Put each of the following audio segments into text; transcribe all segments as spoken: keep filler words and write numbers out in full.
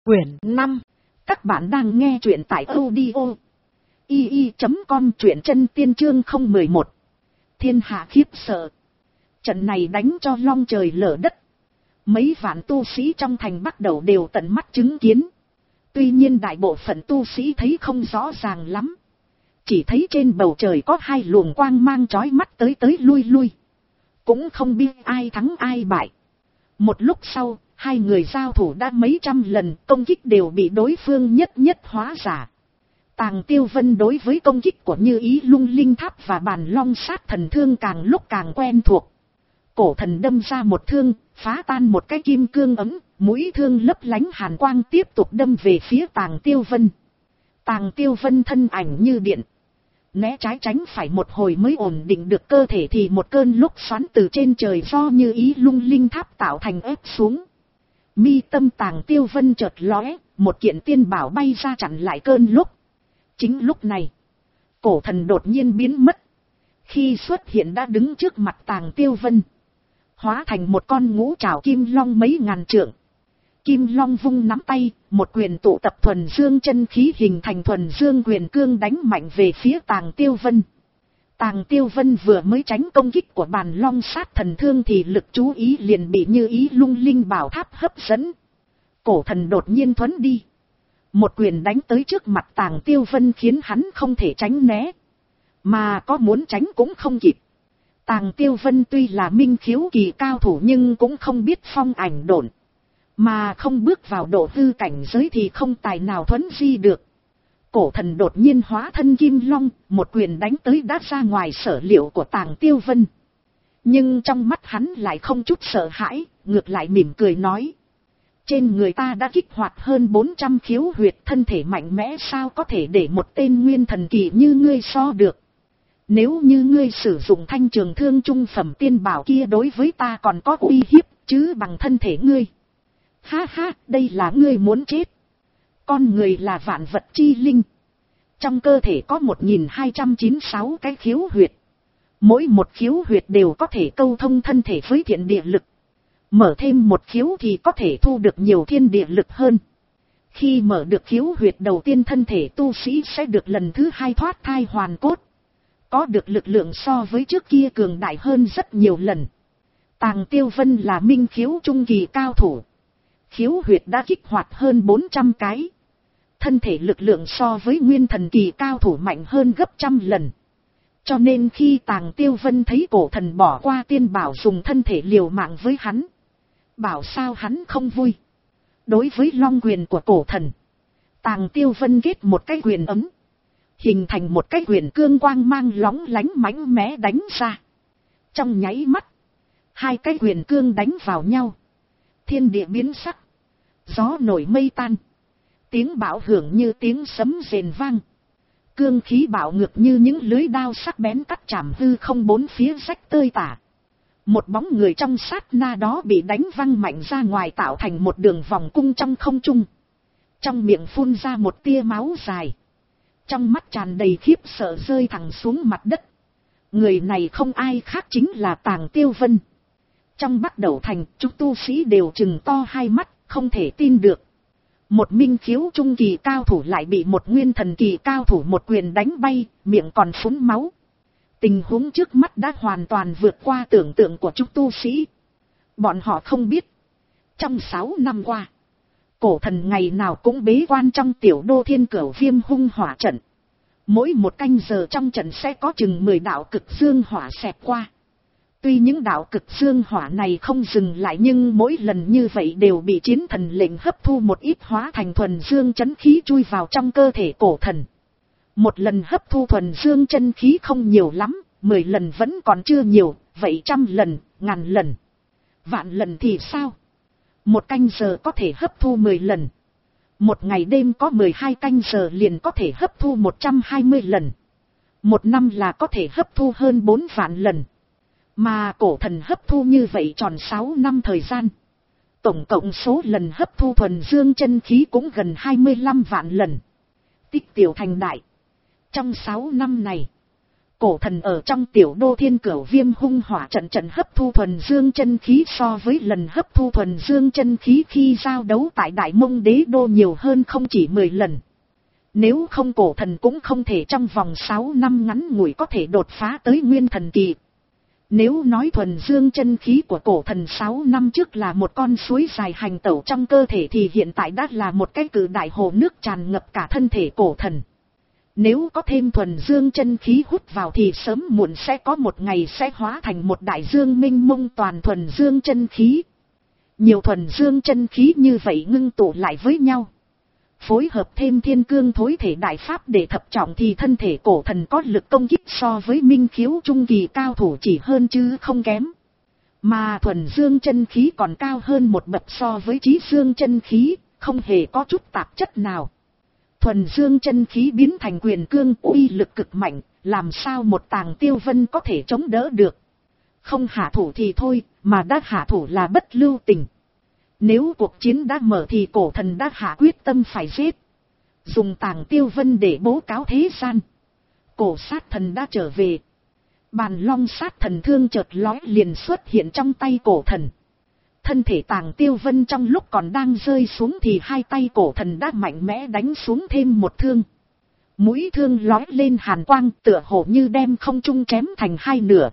Quyển năm. Các bạn đang nghe truyện tại audio i i chấm com, truyện chân tiên chương không một một. Thiên hạ khiếp sợ. Trận này đánh cho long trời lở đất. Mấy vạn tu sĩ trong thành bắt đầu đều tận mắt chứng kiến. Tuy nhiên đại bộ phận tu sĩ thấy không rõ ràng lắm. Chỉ thấy trên bầu trời có hai luồng quang mang chói mắt tới tới lui lui. Cũng không biết ai thắng ai bại. Một lúc sau, hai người giao thủ đã mấy trăm lần, công kích đều bị đối phương nhất nhất hóa giải. Tàng Tiêu Vân đối với công kích của Như Ý Lung Linh Tháp và Bàn Long Sát Thần Thương càng lúc càng quen thuộc. Cổ thần đâm ra một thương, phá tan một cái kim cương ấm, mũi thương lấp lánh hàn quang tiếp tục đâm về phía Tàng Tiêu Vân. Tàng Tiêu Vân thân ảnh như điện, né trái tránh phải một hồi mới ổn định được cơ thể thì một cơn lốc xoắn từ trên trời do Như Ý Lung Linh Tháp tạo thành ép xuống. Mi tâm Tàng Tiêu Vân chợt lóe, một kiện tiên bảo bay ra chặn lại cơn lốc. Chính lúc này, cổ thần đột nhiên biến mất. Khi xuất hiện đã đứng trước mặt Tàng Tiêu Vân, hóa thành một con ngũ trảo kim long mấy ngàn trượng. Kim long vung nắm tay, một quyền tụ tập thuần dương chân khí hình thành thuần dương quyền cương đánh mạnh về phía Tàng Tiêu Vân. Tàng Tiêu Vân vừa mới tránh công kích của Bàn Long Sát Thần Thương thì lực chú ý liền bị Như Ý Lung Linh Bảo Tháp hấp dẫn. Cổ thần đột nhiên thuấn đi, một quyền đánh tới trước mặt Tàng Tiêu Vân khiến hắn không thể tránh né, mà có muốn tránh cũng không kịp. Tàng Tiêu Vân tuy là minh khiếu kỳ cao thủ nhưng cũng không biết phong ảnh độn, mà không bước vào độ hư cảnh giới thì không tài nào thuấn di được. Cổ thần đột nhiên hóa thân kim long, một quyền đánh tới đã ra ngoài sở liệu của Tàng Tiêu Vân. Nhưng trong mắt hắn lại không chút sợ hãi, ngược lại mỉm cười nói: trên người ta đã kích hoạt hơn bốn trăm khiếu huyệt, thân thể mạnh mẽ sao có thể để một tên nguyên thần kỳ như ngươi so được. Nếu như ngươi sử dụng thanh trường thương trung phẩm tiên bảo kia đối với ta còn có uy hiếp, chứ bằng thân thể ngươi. Ha ha, đây là ngươi muốn chết. Con người là vạn vật chi linh. Trong cơ thể có một nghìn hai trăm chín mươi sáu cái khiếu huyệt. Mỗi một khiếu huyệt đều có thể câu thông thân thể với thiên địa lực. Mở thêm một khiếu thì có thể thu được nhiều thiên địa lực hơn. Khi mở được khiếu huyệt đầu tiên, thân thể tu sĩ sẽ được lần thứ hai thoát thai hoàn cốt. Có được lực lượng so với trước kia cường đại hơn rất nhiều lần. Tàng Tiêu Vân là minh khiếu trung kỳ cao thủ. Khiếu huyệt đã kích hoạt hơn bốn trăm cái. Thân thể lực lượng so với nguyên thần kỳ cao thủ mạnh hơn gấp trăm lần. Cho nên khi Tàng Tiêu Vân thấy cổ thần bỏ qua tiên bảo dùng thân thể liều mạng với hắn, bảo sao hắn không vui. Đối với long quyền của cổ thần, Tàng Tiêu Vân kết một cái quyền ấm, hình thành một cái quyền cương quang mang lóng lánh mãnh mẽ đánh ra. Trong nháy mắt, hai cái quyền cương đánh vào nhau, thiên địa biến sắc, gió nổi mây tan, tiếng bão hưởng như tiếng sấm rền vang. Cương khí bạo ngược như những lưới đao sắc bén cắt chạm hư không, bốn phía rách tơi tả. Một bóng người trong sát na đó bị đánh văng mạnh ra ngoài, tạo thành một đường vòng cung trong không trung. Trong miệng phun ra một tia máu dài, trong mắt tràn đầy khiếp sợ rơi thẳng xuống mặt đất. Người này không ai khác chính là Tàng Tiêu Vân. Trong Bắc Đẩu Thành, chúng tu sĩ đều trừng to hai mắt, không thể tin được. Một minh khiếu trung kỳ cao thủ lại bị một nguyên thần kỳ cao thủ một quyền đánh bay, miệng còn phúng máu. Tình huống trước mắt đã hoàn toàn vượt qua tưởng tượng của chúng tu sĩ. Bọn họ không biết, trong sáu năm qua, cổ thần ngày nào cũng bế quan trong tiểu đô Thiên Cửu Viêm hung hỏa trận. Mỗi một canh giờ trong trận sẽ có chừng mười đạo cực dương hỏa xẹt qua. Tuy những đạo cực dương hỏa này không dừng lại nhưng mỗi lần như vậy đều bị chiến thần lệnh hấp thu một ít, hóa thành thuần dương chân khí chui vào trong cơ thể cổ thần. Một lần hấp thu thuần dương chân khí không nhiều lắm, mười lần vẫn còn chưa nhiều, vậy trăm lần, ngàn lần, vạn lần thì sao? Một canh giờ có thể hấp thu mười lần. Một ngày đêm có mười hai canh giờ liền có thể hấp thu một trăm hai mươi lần. Một năm là có thể hấp thu hơn bốn vạn lần. Mà cổ thần hấp thu như vậy tròn sáu năm thời gian. Tổng cộng số lần hấp thu thuần dương chân khí cũng gần hai mươi lăm vạn lần. Tích tiểu thành đại. Trong sáu năm này, cổ thần ở trong tiểu đô thiên cửu viêm hung hỏa trận trận hấp thu thuần dương chân khí so với lần hấp thu thuần dương chân khí khi giao đấu tại Đại Mông Đế Đô nhiều hơn không chỉ mười lần. Nếu không cổ thần cũng không thể trong vòng sáu năm ngắn ngủi có thể đột phá tới nguyên thần kỳ. Nếu nói thuần dương chân khí của cổ thần sáu năm trước là một con suối dài hành tẩu trong cơ thể thì hiện tại đã là một cái cự đại hồ nước tràn ngập cả thân thể cổ thần. Nếu có thêm thuần dương chân khí hút vào thì sớm muộn sẽ có một ngày sẽ hóa thành một đại dương minh mông toàn thuần dương chân khí. Nhiều thuần dương chân khí như vậy ngưng tụ lại với nhau. Phối hợp thêm thiên cương thối thể đại pháp để thập trọng thì thân thể cổ thần có lực công kích so với minh khiếu trung kỳ cao thủ chỉ hơn chứ không kém. Mà thuần dương chân khí còn cao hơn một bậc so với trí dương chân khí, không hề có chút tạp chất nào. Thuần dương chân khí biến thành quyền cương uy lực cực mạnh, làm sao một Tàng Tiêu Vân có thể chống đỡ được. Không hạ thủ thì thôi, mà đã hạ thủ là bất lưu tình. Nếu cuộc chiến đã mở thì cổ thần đã hạ quyết tâm phải giết. Dùng Tàng Tiêu Vân để bố cáo thế gian. Cổ sát thần đã trở về. Bàn long sát thần thương chợt lói liền xuất hiện trong tay cổ thần. Thân thể Tàng Tiêu Vân trong lúc còn đang rơi xuống thì hai tay cổ thần đã mạnh mẽ đánh xuống thêm một thương. Mũi thương lói lên hàn quang tựa hồ như đem không trung chém thành hai nửa.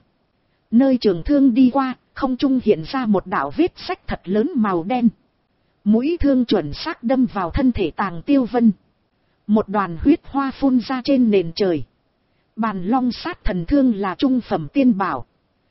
Nơi trường thương đi qua, không trung hiện ra một đạo vết rách thật lớn màu đen. Mũi thương chuẩn xác đâm vào thân thể Tàng Tiêu Vân. Một đoàn huyết hoa phun ra trên nền trời. Bàn long sát thần thương là trung phẩm tiên bảo.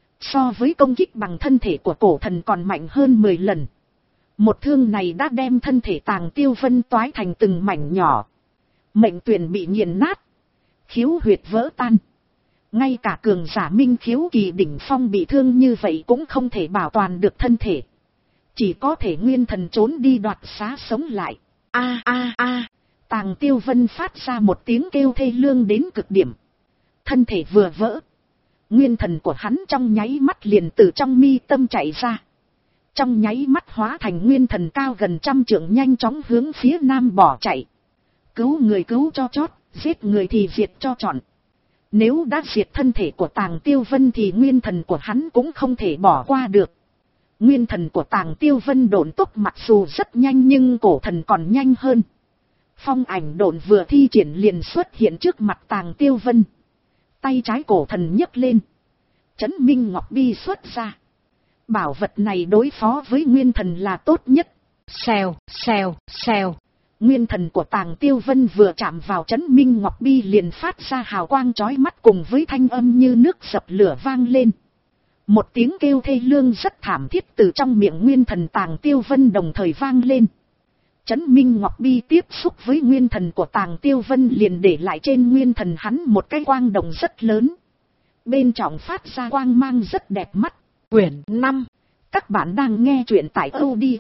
So với công kích bằng thân thể của cổ thần còn mạnh hơn mười lần. Một thương này đã đem thân thể Tàng Tiêu Vân toái thành từng mảnh nhỏ. Mệnh tuyển bị nghiền nát. Khiếu huyệt vỡ tan. Ngay cả cường giả minh khiếu kỳ đỉnh phong bị thương như vậy cũng không thể bảo toàn được thân thể. Chỉ có thể nguyên thần trốn đi đoạt xá sống lại. A a a, Tàng Tiêu Vân phát ra một tiếng kêu thê lương đến cực điểm. Thân thể vừa vỡ. Nguyên thần của hắn trong nháy mắt liền từ trong mi tâm chạy ra. Trong nháy mắt hóa thành nguyên thần cao gần trăm trượng nhanh chóng hướng phía nam bỏ chạy. Cứu người cứu cho chót, giết người thì diệt cho trọn. Nếu đã diệt thân thể của Tàng Tiêu Vân thì nguyên thần của hắn cũng không thể bỏ qua được. Nguyên thần của Tàng Tiêu Vân độn tốc mặc dù rất nhanh nhưng cổ thần còn nhanh hơn. Phong ảnh độn vừa thi triển liền xuất hiện trước mặt Tàng Tiêu Vân. Tay trái cổ thần nhấc lên. Chấn Minh Ngọc Bi xuất ra. Bảo vật này đối phó với nguyên thần là tốt nhất. Xèo, xèo, xèo. Nguyên thần của Tàng Tiêu Vân vừa chạm vào Chấn Minh Ngọc Bi liền phát ra hào quang chói mắt cùng với thanh âm như nước dập lửa vang lên. Một tiếng kêu thê lương rất thảm thiết từ trong miệng nguyên thần Tàng Tiêu Vân đồng thời vang lên. Chấn Minh Ngọc Bi tiếp xúc với nguyên thần của Tàng Tiêu Vân liền để lại trên nguyên thần hắn một cái quang đồng rất lớn. Bên trong phát ra quang mang rất đẹp mắt. Quyển năm. Các bạn đang nghe truyện tại audio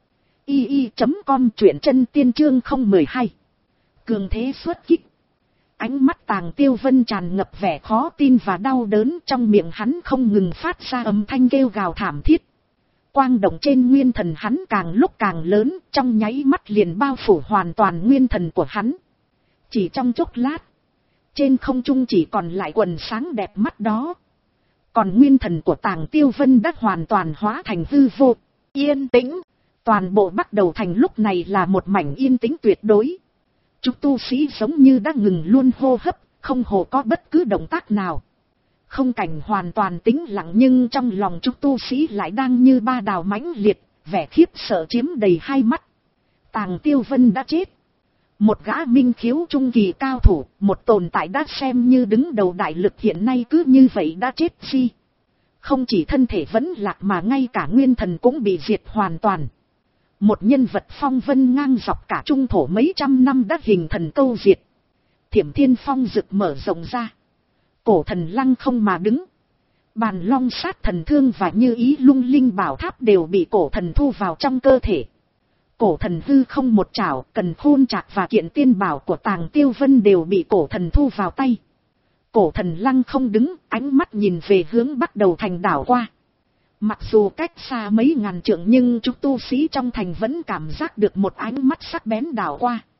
i i chấm com truyện chân tiên chương không một hai. Cường thế xuất kích. Ánh mắt Tàng Tiêu Vân tràn ngập vẻ khó tin và đau đớn, trong miệng hắn không ngừng phát ra âm thanh kêu gào thảm thiết. Quang động trên nguyên thần hắn càng lúc càng lớn, trong nháy mắt liền bao phủ hoàn toàn nguyên thần của hắn. Chỉ trong chốc lát, trên không trung chỉ còn lại quần sáng đẹp mắt đó. Còn nguyên thần của Tàng Tiêu Vân đã hoàn toàn hóa thành hư vô, yên tĩnh. Toàn bộ Bắc Đầu Thành lúc này là một mảnh yên tĩnh tuyệt đối. Chúng tu sĩ giống như đã ngừng luôn hô hấp, không hề có bất cứ động tác nào. Không cảnh hoàn toàn tĩnh lặng nhưng trong lòng chúng tu sĩ lại đang như ba đào mãnh liệt, vẻ khiếp sợ chiếm đầy hai mắt. Tàng Tiêu Vân đã chết. Một gã minh khiếu trung kỳ cao thủ, một tồn tại đã xem như đứng đầu đại lực hiện nay cứ như vậy đã chết đi. Không chỉ thân thể vẫn lạc mà ngay cả nguyên thần cũng bị diệt hoàn toàn. Một nhân vật phong vân ngang dọc cả trung thổ mấy trăm năm đã hình thần câu diệt. Thiểm Thiên Phong rực mở rộng ra. Cổ thần lăng không mà đứng. Bàn long sát thần thương và như ý lung linh bảo tháp đều bị cổ thần thu vào trong cơ thể. Cổ thần hư không một chảo, cần khôn trạc và kiện tiên bảo của Tàng Tiêu Vân đều bị cổ thần thu vào tay. Cổ thần lăng không đứng, ánh mắt nhìn về hướng Bắc Đầu Thành đảo qua. Mặc dù cách xa mấy ngàn trượng nhưng chúng tu sĩ trong thành vẫn cảm giác được một ánh mắt sắc bén đảo qua.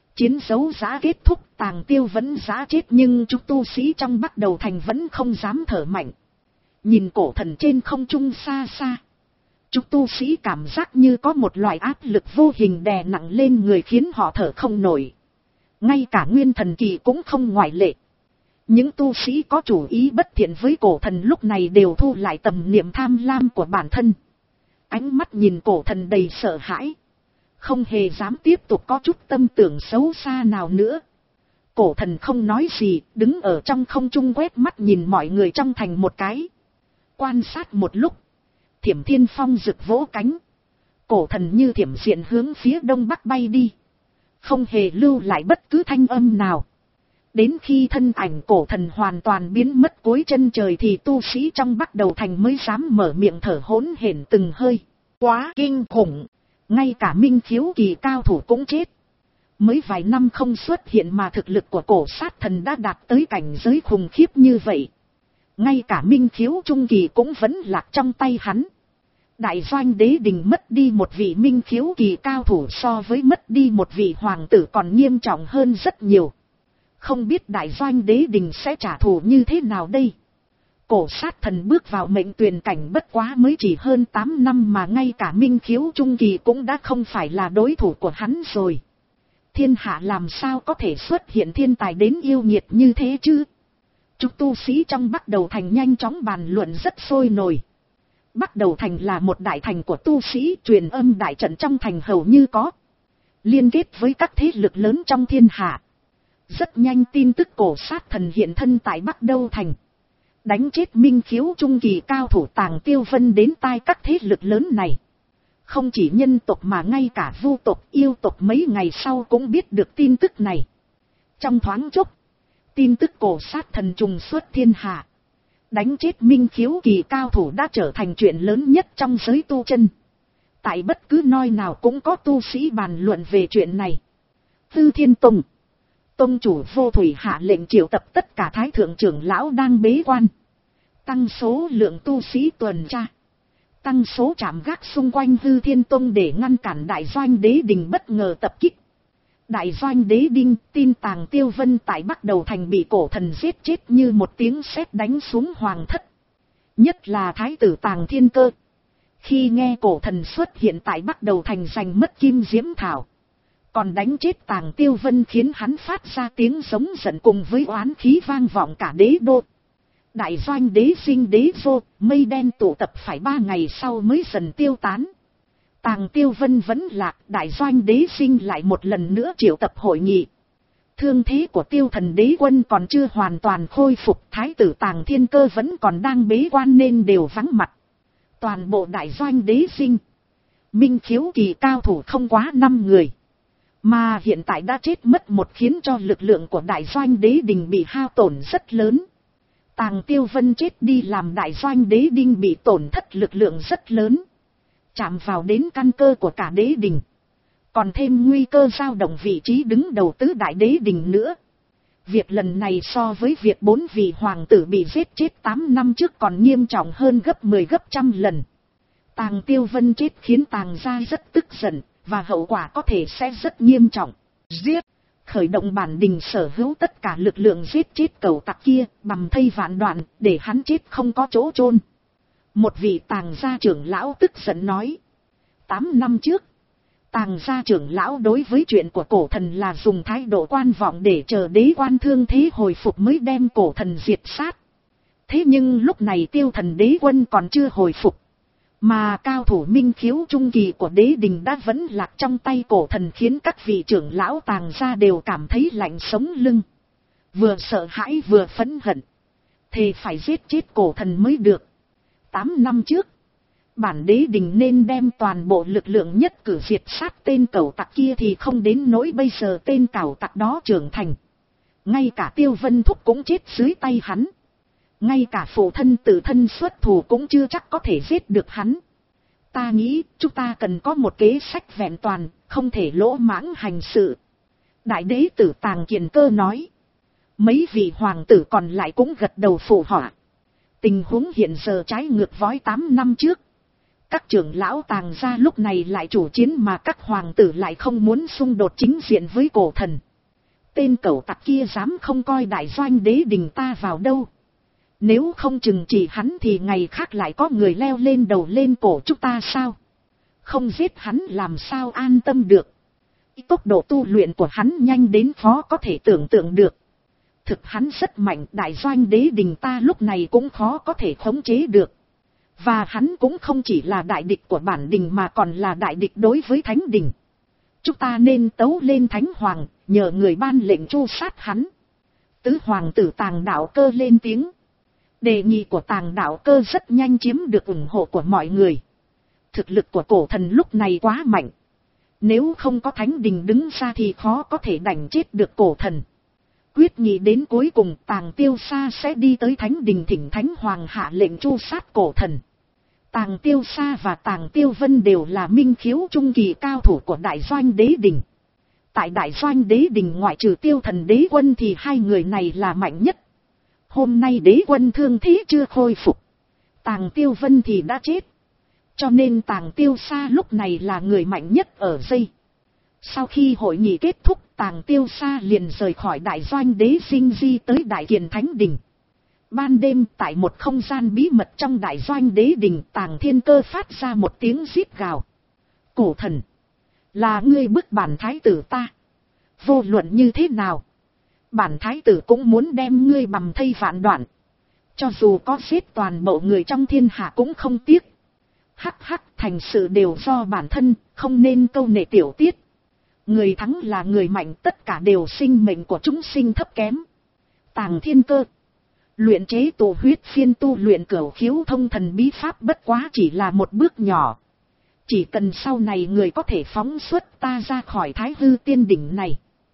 Chiến dấu giã kết thúc, Tàng Tiêu vẫn giã chết, nhưng chúng tu sĩ trong Bắc Đầu Thành vẫn không dám thở mạnh. Nhìn cổ thần trên không trung xa xa, chúng tu sĩ cảm giác như có một loại áp lực vô hình đè nặng lên người khiến họ thở không nổi. Ngay cả Nguyên Thần Kỳ cũng không ngoại lệ. Những tu sĩ có chủ ý bất thiện với cổ thần lúc này đều thu lại tầm niệm tham lam của bản thân. Ánh mắt nhìn cổ thần đầy sợ hãi, không hề dám tiếp tục có chút tâm tưởng xấu xa nào nữa. Cổ thần không nói gì, đứng ở trong không trung quét mắt nhìn mọi người trong thành một cái. Quan sát một lúc, Thiểm Thiên Phong rực vỗ cánh. Cổ thần như thiểm diện hướng phía đông bắc bay đi, không hề lưu lại bất cứ thanh âm nào. Đến khi thân ảnh cổ thần hoàn toàn biến mất cuối chân trời thì tu sĩ trong Bắc Đầu Thành mới dám mở miệng thở hỗn hển từng hơi. Quá kinh khủng, ngay cả Minh Khiếu Kỳ cao thủ cũng chết. Mới vài năm không xuất hiện mà thực lực của cổ sát thần đã đạt tới cảnh giới khủng khiếp như vậy. Ngay cả Minh Khiếu Trung Kỳ cũng vẫn lạc trong tay hắn. Đại Doanh Đế Đình mất đi một vị Minh Khiếu Kỳ cao thủ so với mất đi một vị hoàng tử còn nghiêm trọng hơn rất nhiều. Không biết Đại Doanh Đế Đình sẽ trả thù như thế nào đây? Cổ sát thần bước vào mệnh tuyền cảnh bất quá mới chỉ hơn tám năm mà ngay cả Minh Khiếu Trung Kỳ cũng đã không phải là đối thủ của hắn rồi. Thiên hạ làm sao có thể xuất hiện thiên tài đến yêu nghiệt như thế chứ? Chúng tu sĩ trong Bắc Đầu Thành nhanh chóng bàn luận rất sôi nổi. Bắc Đầu Thành là một đại thành của tu sĩ, truyền âm đại trận trong thành hầu như có. Liên kết với các thế lực lớn trong thiên hạ. Rất nhanh tin tức cổ sát thần hiện thân tại Bắc Đầu Thành. Đánh chết Minh Khiếu Trung Kỳ cao thủ Tàng Tiêu Vân đến tai các thế lực lớn này. Không chỉ nhân tộc mà ngay cả vu tộc yêu tộc mấy ngày sau cũng biết được tin tức này. Trong thoáng chốc, tin tức cổ sát thần trùng xuất thiên hạ. Đánh chết Minh Khiếu Kỳ cao thủ đã trở thành chuyện lớn nhất trong giới tu chân. Tại bất cứ nơi nào cũng có tu sĩ bàn luận về chuyện này. Tư Thiên Tông, tông chủ Vô Thủy hạ lệnh triệu tập tất cả thái thượng trưởng lão đang bế quan. Tăng số lượng tu sĩ tuần tra. Tăng số trạm gác xung quanh Tư Thiên Tông để ngăn cản Đại Doanh Đế Đình bất ngờ tập kích. Đại Doanh Đế Đinh tin Tàng Tiêu Vân tại Bắc Đầu Thành bị cổ thần giết chết như một tiếng sét đánh xuống hoàng thất. Nhất là thái tử Tàng Thiên Cơ. Khi nghe cổ thần xuất hiện tại Bắc Đầu Thành giành mất Kim Diễm Thảo, còn đánh chết Tàng Tiêu Vân khiến hắn phát ra tiếng giống giận cùng với oán khí vang vọng cả đế đô. Đại Doanh Đế Sinh Đế vô, mây đen tụ tập phải ba ngày sau mới dần tiêu tán. Tàng Tiêu Vân vẫn lạc, Đại Doanh Đế Sinh lại một lần nữa triệu tập hội nghị. Thương thế của Tiêu Thần Đế Quân còn chưa hoàn toàn khôi phục, thái tử Tàng Thiên Cơ vẫn còn đang bế quan nên đều vắng mặt. Toàn bộ Đại Doanh Đế Sinh, Minh Khiếu Kỳ cao thủ không quá năm người. Mà hiện tại đã chết mất một khiến cho lực lượng của Đại Doanh Đế Đình bị hao tổn rất lớn. Tàng Tiêu Vân chết đi làm Đại Doanh Đế Đinh bị tổn thất lực lượng rất lớn. Chạm vào đến căn cơ của cả đế đình. Còn thêm nguy cơ dao động vị trí đứng đầu tứ đại đế đình nữa. Việc lần này so với việc bốn vị hoàng tử bị giết chết tám năm trước còn nghiêm trọng hơn gấp mười gấp trăm lần. Tàng Tiêu Vân chết khiến Tàng gia rất tức giận, và hậu quả có thể sẽ rất nghiêm trọng. Giết! Khởi động bản đình sở hữu tất cả lực lượng giết chết cẩu tặc kia, bằm thây vạn đoạn, để hắn chết không có chỗ chôn. Một vị Tàng gia trưởng lão tức giận nói. Tám năm trước, Tàng gia trưởng lão đối với chuyện của cổ thần là dùng thái độ quan vọng để chờ đế quan thương thế hồi phục mới đem cổ thần diệt sát. Thế nhưng lúc này Tiêu Thần Đế Quân còn chưa hồi phục. Mà cao thủ Minh Khiếu Trung Kỳ của đế đình đã vẫn lạc trong tay cổ thần khiến các vị trưởng lão Tàng gia đều cảm thấy lạnh sống lưng. Vừa sợ hãi vừa phẫn hận. Thề phải giết chết cổ thần mới được. Tám năm trước, bản đế đình nên đem toàn bộ lực lượng nhất cử diệt sát tên cẩu tặc kia thì không đến nỗi bây giờ tên cẩu tặc đó trưởng thành. Ngay cả Tiêu Vân Thúc cũng chết dưới tay hắn. Ngay cả phụ thân tự thân xuất thủ cũng chưa chắc có thể giết được hắn. Ta nghĩ chúng ta cần có một kế sách vẹn toàn, không thể lỗ mãng hành sự. Đại đế tử Tàng Kiền Cơ nói. Mấy vị hoàng tử còn lại cũng gật đầu phụ họa. Tình huống hiện giờ trái ngược với tám năm trước. các trưởng lão Tàng gia lúc này lại chủ chiến mà các hoàng tử lại không muốn xung đột chính diện với cổ thần. Tên cẩu tặc kia dám không coi đại doanh đế đình ta vào đâu. Nếu không chừng trị hắn thì ngày khác lại có người leo lên đầu lên cổ chúng ta sao? Không giết hắn làm sao an tâm được. Tốc độ tu luyện của hắn nhanh đến khó có thể tưởng tượng được. Thực hắn rất mạnh, đại doanh đế đình ta lúc này cũng khó có thể khống chế được. Và hắn cũng không chỉ là đại địch của bản đình mà còn là đại địch đối với thánh đình. Chúng ta nên tấu lên thánh hoàng, nhờ người ban lệnh tru sát hắn. Tứ hoàng tử Tàng Đạo Cơ lên tiếng. Đề nghị của Tàng Đạo Cơ rất nhanh chiếm được ủng hộ của mọi người. Thực lực của cổ thần lúc này quá mạnh. Nếu không có thánh đình đứng ra thì khó có thể đánh chết được cổ thần. Quyết nghị đến cuối cùng Tàng Tiêu Sa sẽ đi tới thánh đình thỉnh thánh hoàng hạ lệnh tru sát cổ thần. Tàng Tiêu Sa và Tàng Tiêu Vân đều là minh khiếu trung kỳ cao thủ của đại doanh đế đình. Tại đại doanh đế đình ngoại trừ Tiêu Thần đế quân thì hai người này là mạnh nhất. Hôm nay đế quân thương thế chưa khôi phục. Tàng Tiêu Vân thì đã chết. Cho nên Tàng Tiêu Sa lúc này là người mạnh nhất ở dây. Sau khi hội nghị kết thúc, Tàng Tiêu Sa liền rời khỏi đại doanh đế sinh di tới Đại Kiền Thánh Đình. Ban đêm tại một không gian bí mật trong đại doanh đế đình, Tàng Thiên Cơ phát ra một tiếng rít gào. Cổ thần, là ngươi bức bản thái tử ta. Vô luận như thế nào, bản thái tử cũng muốn đem ngươi bằm thây vạn đoạn. Cho dù có giết toàn bộ người trong thiên hạ cũng không tiếc. Hắc hắc, thành sự đều do bản thân, không nên câu nệ tiểu tiết. Người thắng là người mạnh, tất cả đều sinh mệnh của chúng sinh thấp kém. Tàng Thiên Cơ, luyện chế tụ huyết phiên tu luyện cửu khiếu thông thần bí pháp bất quá chỉ là một bước nhỏ. Chỉ cần sau này người có thể phóng xuất ta ra khỏi thái hư tiên đỉnh này,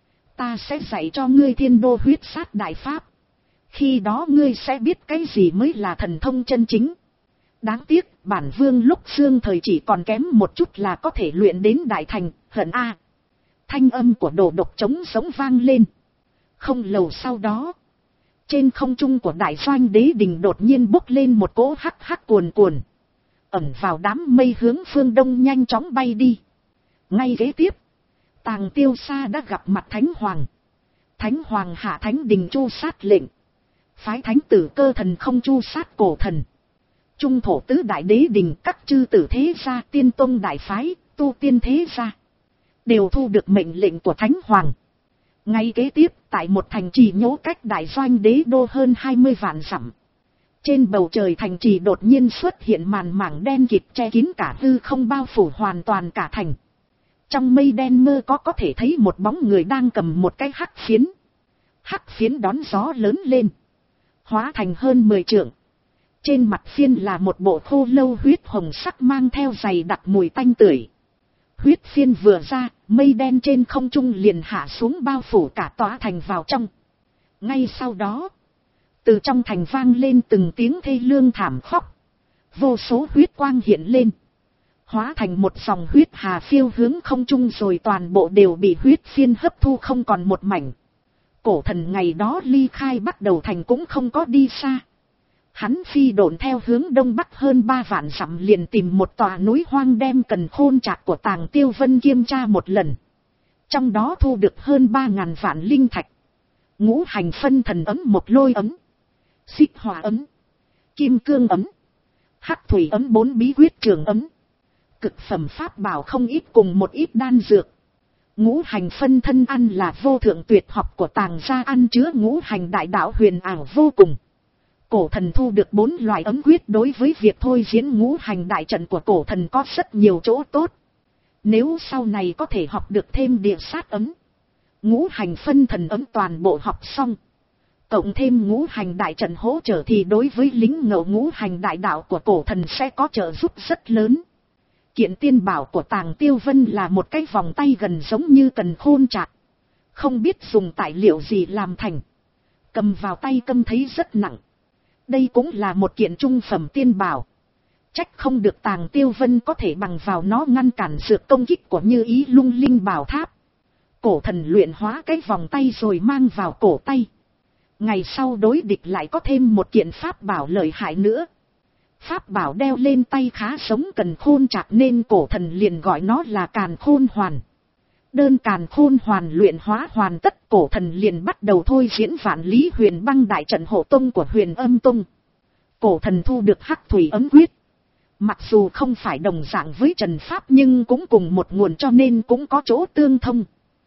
ta sẽ dạy cho ngươi thiên đô huyết sát đại pháp. Khi đó ngươi sẽ biết cái gì mới là thần thông chân chính. Đáng tiếc, bản vương lúc xương thời chỉ còn kém một chút là có thể luyện đến đại thành, hận a. Thanh âm của đồ độc trống sống vang lên. Không lâu sau đó, trên không trung của đại doanh đế đình đột nhiên bốc lên một cỗ hắc hắc cuồn cuồn. Ẩn vào đám mây hướng phương đông nhanh chóng bay đi. Ngay kế tiếp, Tàng Tiêu Sa đã gặp mặt Thánh Hoàng. Thánh Hoàng hạ thánh đình tru sát lệnh. Phái thánh tử Cơ Thần không tru sát cổ thần. Trung thổ tứ đại đế đình, các chư tử thế gia, tiên tông đại phái, tu tiên thế gia, đều thu được mệnh lệnh của Thánh Hoàng. Ngay kế tiếp, tại một thành trì nhố cách đại doanh đế đô hơn hai mươi vạn dặm. Trên bầu trời thành trì đột nhiên xuất hiện màn mảng đen kịt che kín cả hư không, bao phủ hoàn toàn cả thành. Trong mây đen mơ có có thể thấy một bóng người đang cầm một cái hắc phiến. Hắc phiến đón gió lớn lên, hóa thành hơn mười trượng. Trên mặt phiên là một bộ khô lâu huyết hồng sắc mang theo dày đặc mùi tanh tưởi. Huyết phiên vừa ra, mây đen trên không trung liền hạ xuống bao phủ cả tòa thành vào trong. Ngay sau đó, từ trong thành vang lên từng tiếng thê lương thảm khóc. Vô số huyết quang hiện lên, hóa thành một dòng huyết hà phiêu hướng không trung, rồi toàn bộ đều bị huyết phiên hấp thu không còn một mảnh. Cổ thần ngày đó ly khai bắt đầu thành cũng không có đi xa. Hắn phi độn theo hướng đông bắc hơn ba vạn dặm, liền tìm một tòa núi hoang đem Cần Khôn Trạc của Tàng Tiêu Vân kiểm tra một lần. Trong đó thu được hơn ba ngàn vạn linh thạch, ngũ hành phân thần ấm, một lôi ấm, xích hỏa ấm, kim cương ấm, hắc thủy ấm, bốn bí quyết trường ấm, cực phẩm pháp bảo không ít cùng một ít đan dược. Ngũ hành phân thân ăn là vô thượng tuyệt học của Tàng gia, ăn chứa ngũ hành đại đạo huyền ảo vô cùng. Cổ thần thu được bốn loại ấm quyết đối với việc thôi diễn ngũ hành đại trận của cổ thần có rất nhiều chỗ tốt. Nếu sau này có thể học được thêm địa sát ấm, ngũ hành phân thần ấm toàn bộ học xong, cộng thêm ngũ hành đại trận hỗ trợ thì đối với lính ngộ ngũ hành đại đạo của cổ thần sẽ có trợ giúp rất lớn. Kiện tiên bảo của Tàng Tiêu Vân là một cái vòng tay gần giống như Cần Khôn Trạc, không biết dùng tài liệu gì làm thành, cầm vào tay câm thấy rất nặng. Đây cũng là một kiện trung phẩm tiên bảo. Trách không được Tàng Tiêu Vân có thể bằng vào nó ngăn cản sự công kích của Như Ý Lung Linh Bảo Tháp. Cổ thần luyện hóa cái vòng tay rồi mang vào cổ tay. Ngày sau đối địch lại có thêm một kiện pháp bảo lợi hại nữa. Pháp bảo đeo lên tay khá giống cần khôn chạc nên cổ thần liền gọi nó là càn khôn hoàn. Đơn càn khôn hoàn luyện hóa hoàn tất, cổ thần liền bắt đầu thôi diễn vạn lý huyền băng đại trận hộ tông của Huyền Âm Tông. Cổ thần thu được hắc thủy ấm quyết. Mặc dù không phải đồng dạng với trận pháp nhưng cũng cùng một nguồn cho nên cũng có chỗ tương thông.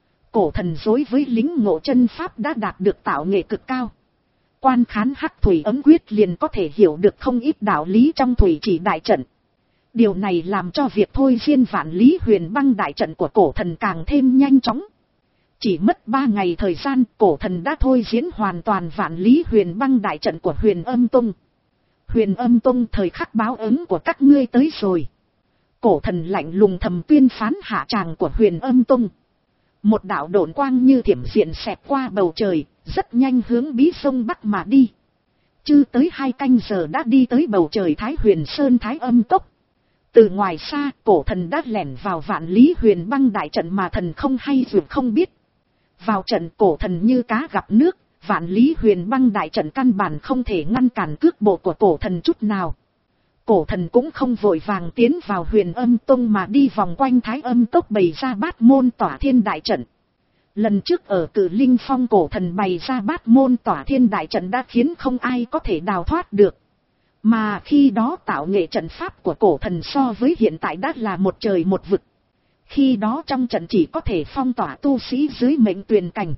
Cổ thần đối với lính ngộ chân pháp đã đạt được tạo nghệ cực cao. Quan khán hắc thủy ấm quyết liền có thể hiểu được không ít đạo lý trong thủy chỉ đại trận. Điều này làm cho việc thôi diễn vạn lý huyền băng đại trận của cổ thần càng thêm nhanh chóng. Chỉ mất ba ngày thời gian, cổ thần đã thôi diễn hoàn toàn vạn lý huyền băng đại trận của Huyền Âm Tông. Huyền Âm Tông, thời khắc báo ứng của các ngươi tới rồi. Cổ thần lạnh lùng thầm tuyên phán hạ tràng của Huyền Âm Tông. Một đạo độn quang như thiểm diện xẹt qua bầu trời, rất nhanh hướng bí sông Bắc mà đi. Chưa tới hai canh giờ đã đi tới bầu trời Thái Huyền Sơn Thái Âm Cốc. Từ ngoài xa, cổ thần đã lẻn vào vạn lý huyền băng đại trận mà thần không hay dù không biết. Vào trận, cổ thần như cá gặp nước, vạn lý huyền băng đại trận căn bản không thể ngăn cản cước bộ của cổ thần chút nào. Cổ thần cũng không vội vàng tiến vào Huyền Âm Tông mà đi vòng quanh Thái Âm Cốc bày ra bát môn tỏa thiên đại trận. Lần trước ở Cử Linh Phong, cổ thần bày ra bát môn tỏa thiên đại trận đã khiến không ai có thể đào thoát được. Mà khi đó tạo nghệ trận pháp của cổ thần so với hiện tại đã là một trời một vực. Khi đó trong trận chỉ có thể phong tỏa tu sĩ dưới mệnh tuyền cảnh.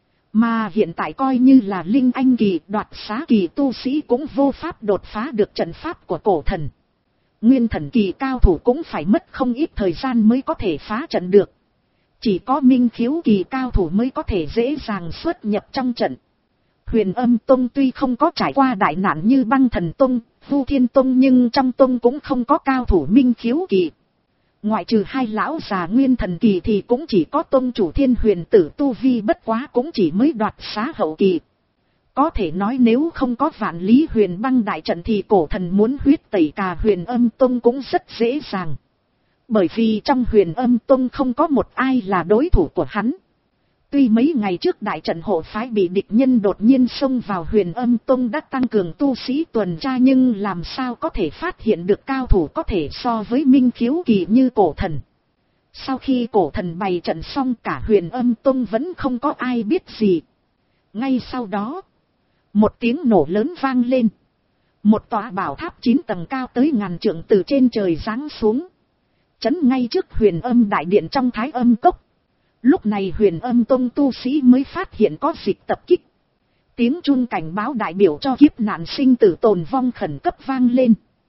Mà hiện tại coi như là linh anh kỳ, đoạt xá kỳ tu sĩ cũng vô pháp đột phá được trận pháp của cổ thần. Nguyên thần kỳ cao thủ cũng phải mất không ít thời gian mới có thể phá trận được. Chỉ có minh khiếu kỳ cao thủ mới có thể dễ dàng xuất nhập trong trận. Huyền Âm Tông tuy không có trải qua đại nạn như Băng Thần Tông, Vu Thiên Tông nhưng trong tông cũng không có cao thủ minh khiếu kỳ. Ngoại trừ hai lão già nguyên thần kỳ thì cũng chỉ có tông chủ Thiên Huyền Tử tu vi bất quá cũng chỉ mới đoạt xá hậu kỳ. Có thể nói nếu không có vạn lý huyền băng đại trận thì cổ thần muốn huyết tẩy cả Huyền Âm Tông cũng rất dễ dàng. Bởi vì trong Huyền Âm Tông không có một ai là đối thủ của hắn. Tuy mấy ngày trước đại trận hộ phái bị địch nhân đột nhiên xông vào Huyền Âm Tông đã tăng cường tu sĩ tuần tra nhưng làm sao có thể phát hiện được cao thủ có thể so với minh khiếu kỳ như cổ thần. Sau khi cổ thần bày trận xong cả Huyền Âm Tông vẫn không có ai biết gì. Ngay sau đó, một tiếng nổ lớn vang lên. Một tòa bảo tháp chín tầng cao tới ngàn trượng từ trên trời giáng xuống. Chấn ngay trước Huyền Âm đại điện trong Thái Âm Cốc. Lúc này Huyền Âm Tông tu sĩ mới phát hiện có dịch tập kích. Tiếng chun cảnh báo đại biểu cho kiếp nạn sinh tử tồn vong khẩn cấp vang lên.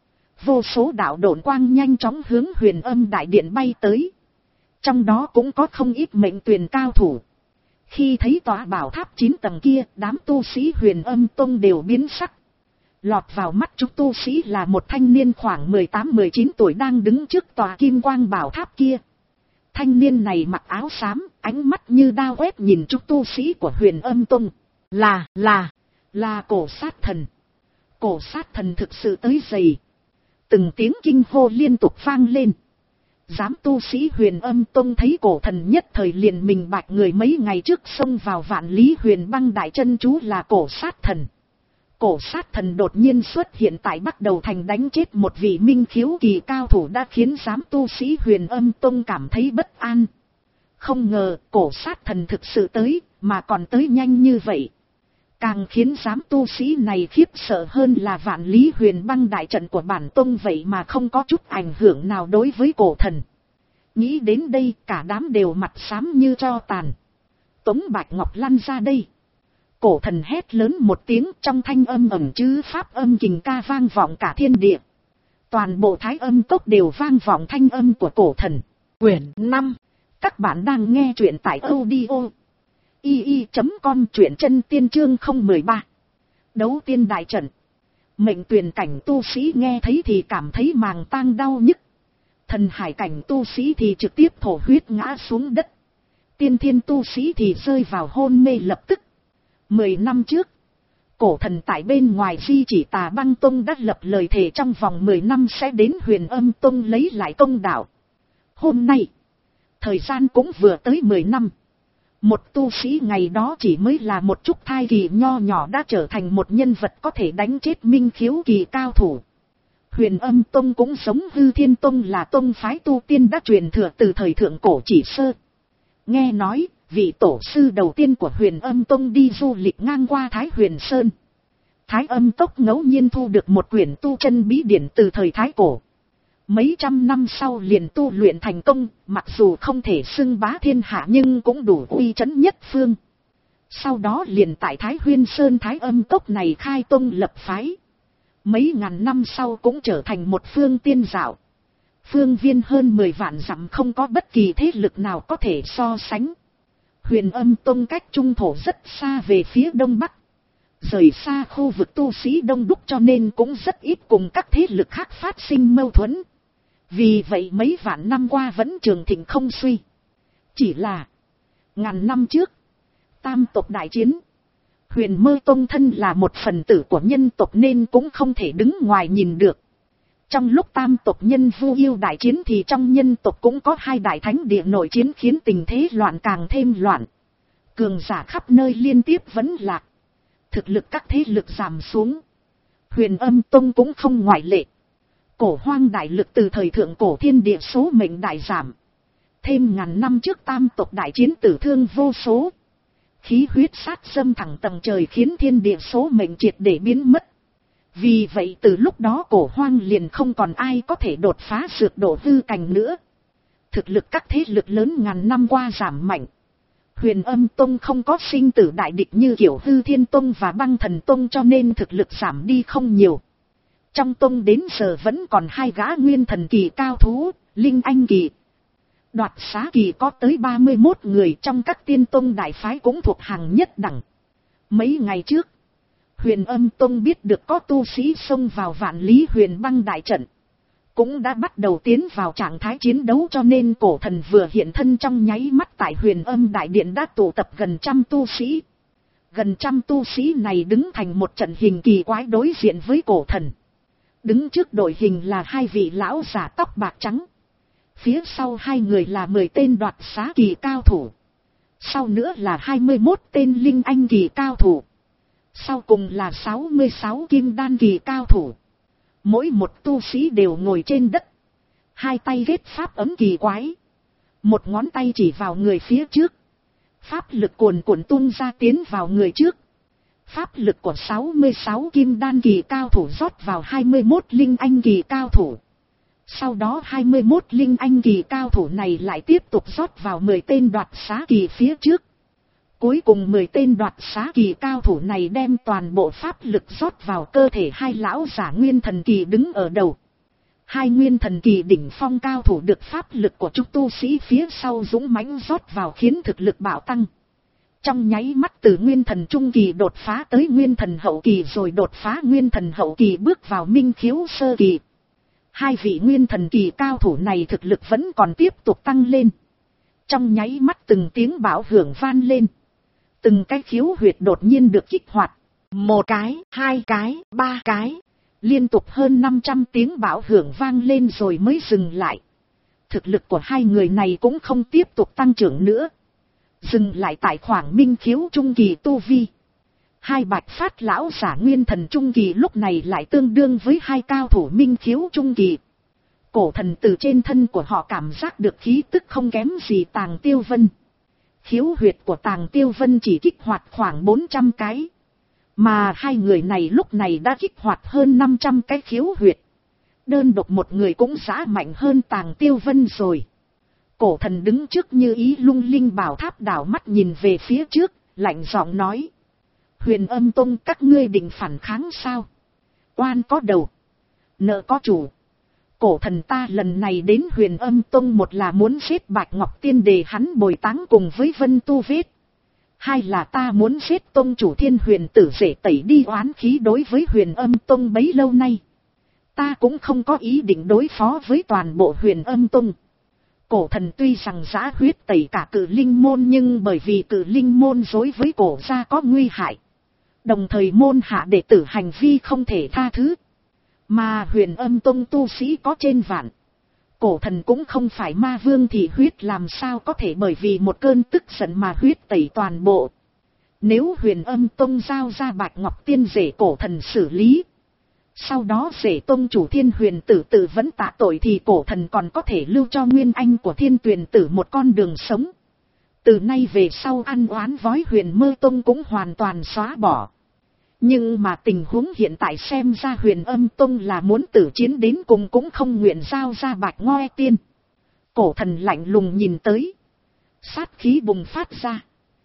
Vô số đạo độn quang nhanh chóng hướng Huyền Âm đại điện bay tới. Trong đó cũng có không ít mệnh tuyền cao thủ. Khi thấy tòa bảo tháp chín tầng kia, đám tu sĩ Huyền Âm Tông đều biến sắc. Lọt vào mắt chúng tu sĩ là một thanh niên khoảng mười tám mười chín tuổi đang đứng trước tòa kim quang bảo tháp kia. Thanh niên này mặc áo xám, ánh mắt như đao quét nhìn chúng tu sĩ của Huyền Âm Tông. Là, là, là cổ sát thần. Cổ sát thần thực sự tới dày. Từng tiếng kinh hô liên tục vang lên. Giám tu sĩ Huyền Âm Tông thấy cổ thần nhất thời liền mình bạch người mấy ngày trước xông vào vạn lý huyền băng đại chân chú là cổ sát thần. Cổ sát thần đột nhiên xuất hiện tại Bắc Đầu Thành đánh chết một vị minh khiếu kỳ cao thủ đã khiến giám tu sĩ Huyền Âm Tông cảm thấy bất an. Không ngờ cổ sát thần thực sự tới, mà còn tới nhanh như vậy. Càng khiến giám tu sĩ này khiếp sợ hơn là vạn lý huyền băng đại trận của bản tông vậy mà không có chút ảnh hưởng nào đối với cổ thần. Nghĩ đến đây cả đám đều mặt xám như tro tàn. Tống Bạch Ngọc lăn ra đây. Cổ thần hét lớn một tiếng, trong thanh âm ẩn chứa pháp âm kình ca vang vọng cả thiên địa. Toàn bộ Thái Âm Cốc đều vang vọng thanh âm của cổ thần. Quyển năm. Các bạn đang nghe truyện tại audio i i chấm com, truyện chân tiên chương không một ba. Đấu tiên đại trận. Mệnh tuyền cảnh tu sĩ nghe thấy thì cảm thấy màng tang đau nhức. Thần hải cảnh tu sĩ thì trực tiếp thổ huyết ngã xuống đất. Tiên thiên tu sĩ thì rơi vào hôn mê lập tức. Mười năm trước, cổ thần tại bên ngoài Di Chỉ Tà Băng Tông đã lập lời thề trong vòng mười năm sẽ đến Huyền Âm Tông lấy lại công đạo. Hôm nay, thời gian cũng vừa tới mười năm. Một tu sĩ ngày đó chỉ mới là một chút thai kỳ nho nhỏ đã trở thành một nhân vật có thể đánh chết minh khiếu kỳ cao thủ. Huyền Âm Tông cũng giống Hư Thiên Tông là tông phái tu tiên đã truyền thừa từ thời thượng cổ chỉ sơ. Nghe nói, vị tổ sư đầu tiên của Huyền Âm Tông đi du lịch ngang qua Thái Huyền Sơn. Thái Âm Tốc ngẫu nhiên thu được một quyển tu chân bí điển từ thời Thái Cổ. Mấy trăm năm sau liền tu luyện thành công, mặc dù không thể xưng bá thiên hạ nhưng cũng đủ uy chấn nhất phương. Sau đó liền tại Thái Huyền Sơn Thái Âm Tốc này khai tông lập phái. Mấy ngàn năm sau cũng trở thành một phương tiên đạo. Phương viên hơn mười vạn dặm không có bất kỳ thế lực nào có thể so sánh. Huyền Âm Tông cách trung thổ rất xa về phía đông bắc. Rời xa khu vực tu sĩ đông đúc cho nên cũng rất ít cùng các thế lực khác phát sinh mâu thuẫn. Vì vậy mấy vạn năm qua vẫn trường thịnh không suy. Chỉ là ngàn năm trước, tam tộc đại chiến. Huyền Mơ Tông thân là một phần tử của nhân tộc nên cũng không thể đứng ngoài nhìn được. Trong lúc tam tộc nhân Vu Yêu đại chiến thì trong nhân tộc cũng có hai đại thánh địa nội chiến khiến tình thế loạn càng thêm loạn. Cường giả khắp nơi liên tiếp vẫn lạc. Thực lực các thế lực giảm xuống. Huyền Âm Tông cũng không ngoại lệ. Cổ hoang đại lực từ thời thượng cổ thiên địa số mệnh đại giảm. Thêm ngàn năm trước tam tộc đại chiến tử thương vô số. Khí huyết sát xâm thẳng tầng trời khiến thiên địa số mệnh triệt để biến mất. Vì vậy từ lúc đó cổ hoang liền không còn ai có thể đột phá dược độ hư cảnh nữa. Thực lực các thế lực lớn ngàn năm qua giảm mạnh. Huyền Âm Tông không có sinh tử đại địch như kiểu Hư Thiên Tông và Băng Thần Tông cho nên thực lực giảm đi không nhiều. Trong tông đến giờ vẫn còn hai gã nguyên thần kỳ cao thú, Linh Anh kỳ. Đoạt xá kỳ có tới ba mươi mốt người, trong các tiên tông đại phái cũng thuộc hàng nhất đẳng. Mấy ngày trước, Huyền Âm Tông biết được có tu sĩ xông vào Vạn Lý Huyền Băng đại trận. Cũng đã bắt đầu tiến vào trạng thái chiến đấu cho nên cổ thần vừa hiện thân trong nháy mắt tại Huyền Âm đại điện đã tụ tập gần trăm tu sĩ. Gần trăm tu sĩ này đứng thành một trận hình kỳ quái đối diện với cổ thần. Đứng trước đội hình là hai vị lão giả tóc bạc trắng. Phía sau hai người là mười tên đoạt xá kỳ cao thủ. Sau nữa là hai mươi mốt tên Linh Anh kỳ cao thủ. Sau cùng là sáu mươi sáu kim đan kỳ cao thủ. Mỗi một tu sĩ đều ngồi trên đất. Hai tay ghét pháp ấm kỳ quái. Một ngón tay chỉ vào người phía trước. Pháp lực cuồn cuộn tung ra tiến vào người trước. Pháp lực của sáu mươi sáu kim đan kỳ cao thủ rót vào hai mươi mốt linh anh kỳ cao thủ. Sau đó hai mươi mốt linh anh kỳ cao thủ này lại tiếp tục rót vào mười tên đoạt xá kỳ phía trước. Cuối cùng mười tên đoạt xá kỳ cao thủ này đem toàn bộ pháp lực rót vào cơ thể hai lão giả nguyên thần kỳ đứng ở đầu. Hai nguyên thần kỳ đỉnh phong cao thủ được pháp lực của chúng tu sĩ phía sau dũng mãnh rót vào khiến thực lực bạo tăng. Trong nháy mắt từ nguyên thần trung kỳ đột phá tới nguyên thần hậu kỳ rồi đột phá nguyên thần hậu kỳ bước vào minh khiếu sơ kỳ. Hai vị nguyên thần kỳ cao thủ này thực lực vẫn còn tiếp tục tăng lên. Trong nháy mắt từng tiếng bão hưởng vang lên. Từng cái khiếu huyệt đột nhiên được kích hoạt. Một cái, hai cái, ba cái. Liên tục hơn năm trăm tiếng bão hưởng vang lên rồi mới dừng lại. Thực lực của hai người này cũng không tiếp tục tăng trưởng nữa. Dừng lại tại khoảng minh khiếu trung kỳ tu vi. Hai bạch phát lão giả nguyên thần trung kỳ lúc này lại tương đương với hai cao thủ minh khiếu trung kỳ. Cổ thần từ trên thân của họ cảm giác được khí tức không kém gì Tàng Tiêu Vân. Khiếu huyệt của Tàng Tiêu Vân chỉ kích hoạt khoảng bốn trăm cái. Mà hai người này lúc này đã kích hoạt hơn năm trăm cái khiếu huyệt. Đơn độc một người cũng giá mạnh hơn Tàng Tiêu Vân rồi. Cổ thần đứng trước Như Ý Lung Linh Bảo Tháp đảo mắt nhìn về phía trước, lạnh giọng nói. Huyền Âm Tông các ngươi định phản kháng sao? Oan có đầu, nợ có chủ. Cổ thần ta lần này đến Huyền Âm Tông một là muốn giết Bạch Ngọc Tiên để hắn bồi táng cùng với Vân Tu Vết. Hai là ta muốn giết Tông chủ Thiên Huyền Tử để tẩy đi oán khí đối với Huyền Âm Tông bấy lâu nay. Ta cũng không có ý định đối phó với toàn bộ Huyền Âm Tông. Cổ thần tuy rằng giã huyết tẩy cả Cự Linh Môn nhưng bởi vì Cự Linh Môn đối với cổ gia có nguy hại. Đồng thời môn hạ đệ tử hành vi không thể tha thứ. Mà Huyền Âm Tông tu sĩ có trên vạn. Cổ thần cũng không phải ma vương thì huyết làm sao có thể bởi vì một cơn tức giận mà huyết tẩy toàn bộ. Nếu Huyền Âm Tông giao ra Bạch Ngọc Tiên để cổ thần xử lý. Sau đó Rể tông chủ Thiên Huyền Tử tự vẫn tạ tội thì cổ thần còn có thể lưu cho nguyên anh của Thiên Tuyền Tử một con đường sống. Từ nay về sau ăn oán với Huyền Mơ Tông cũng hoàn toàn xóa bỏ. Nhưng mà tình huống hiện tại xem ra Huyền Âm Tông là muốn tử chiến đến cùng cũng không nguyện giao ra Bạch Ngoe Tiên. Cổ thần lạnh lùng nhìn tới. Sát khí bùng phát ra.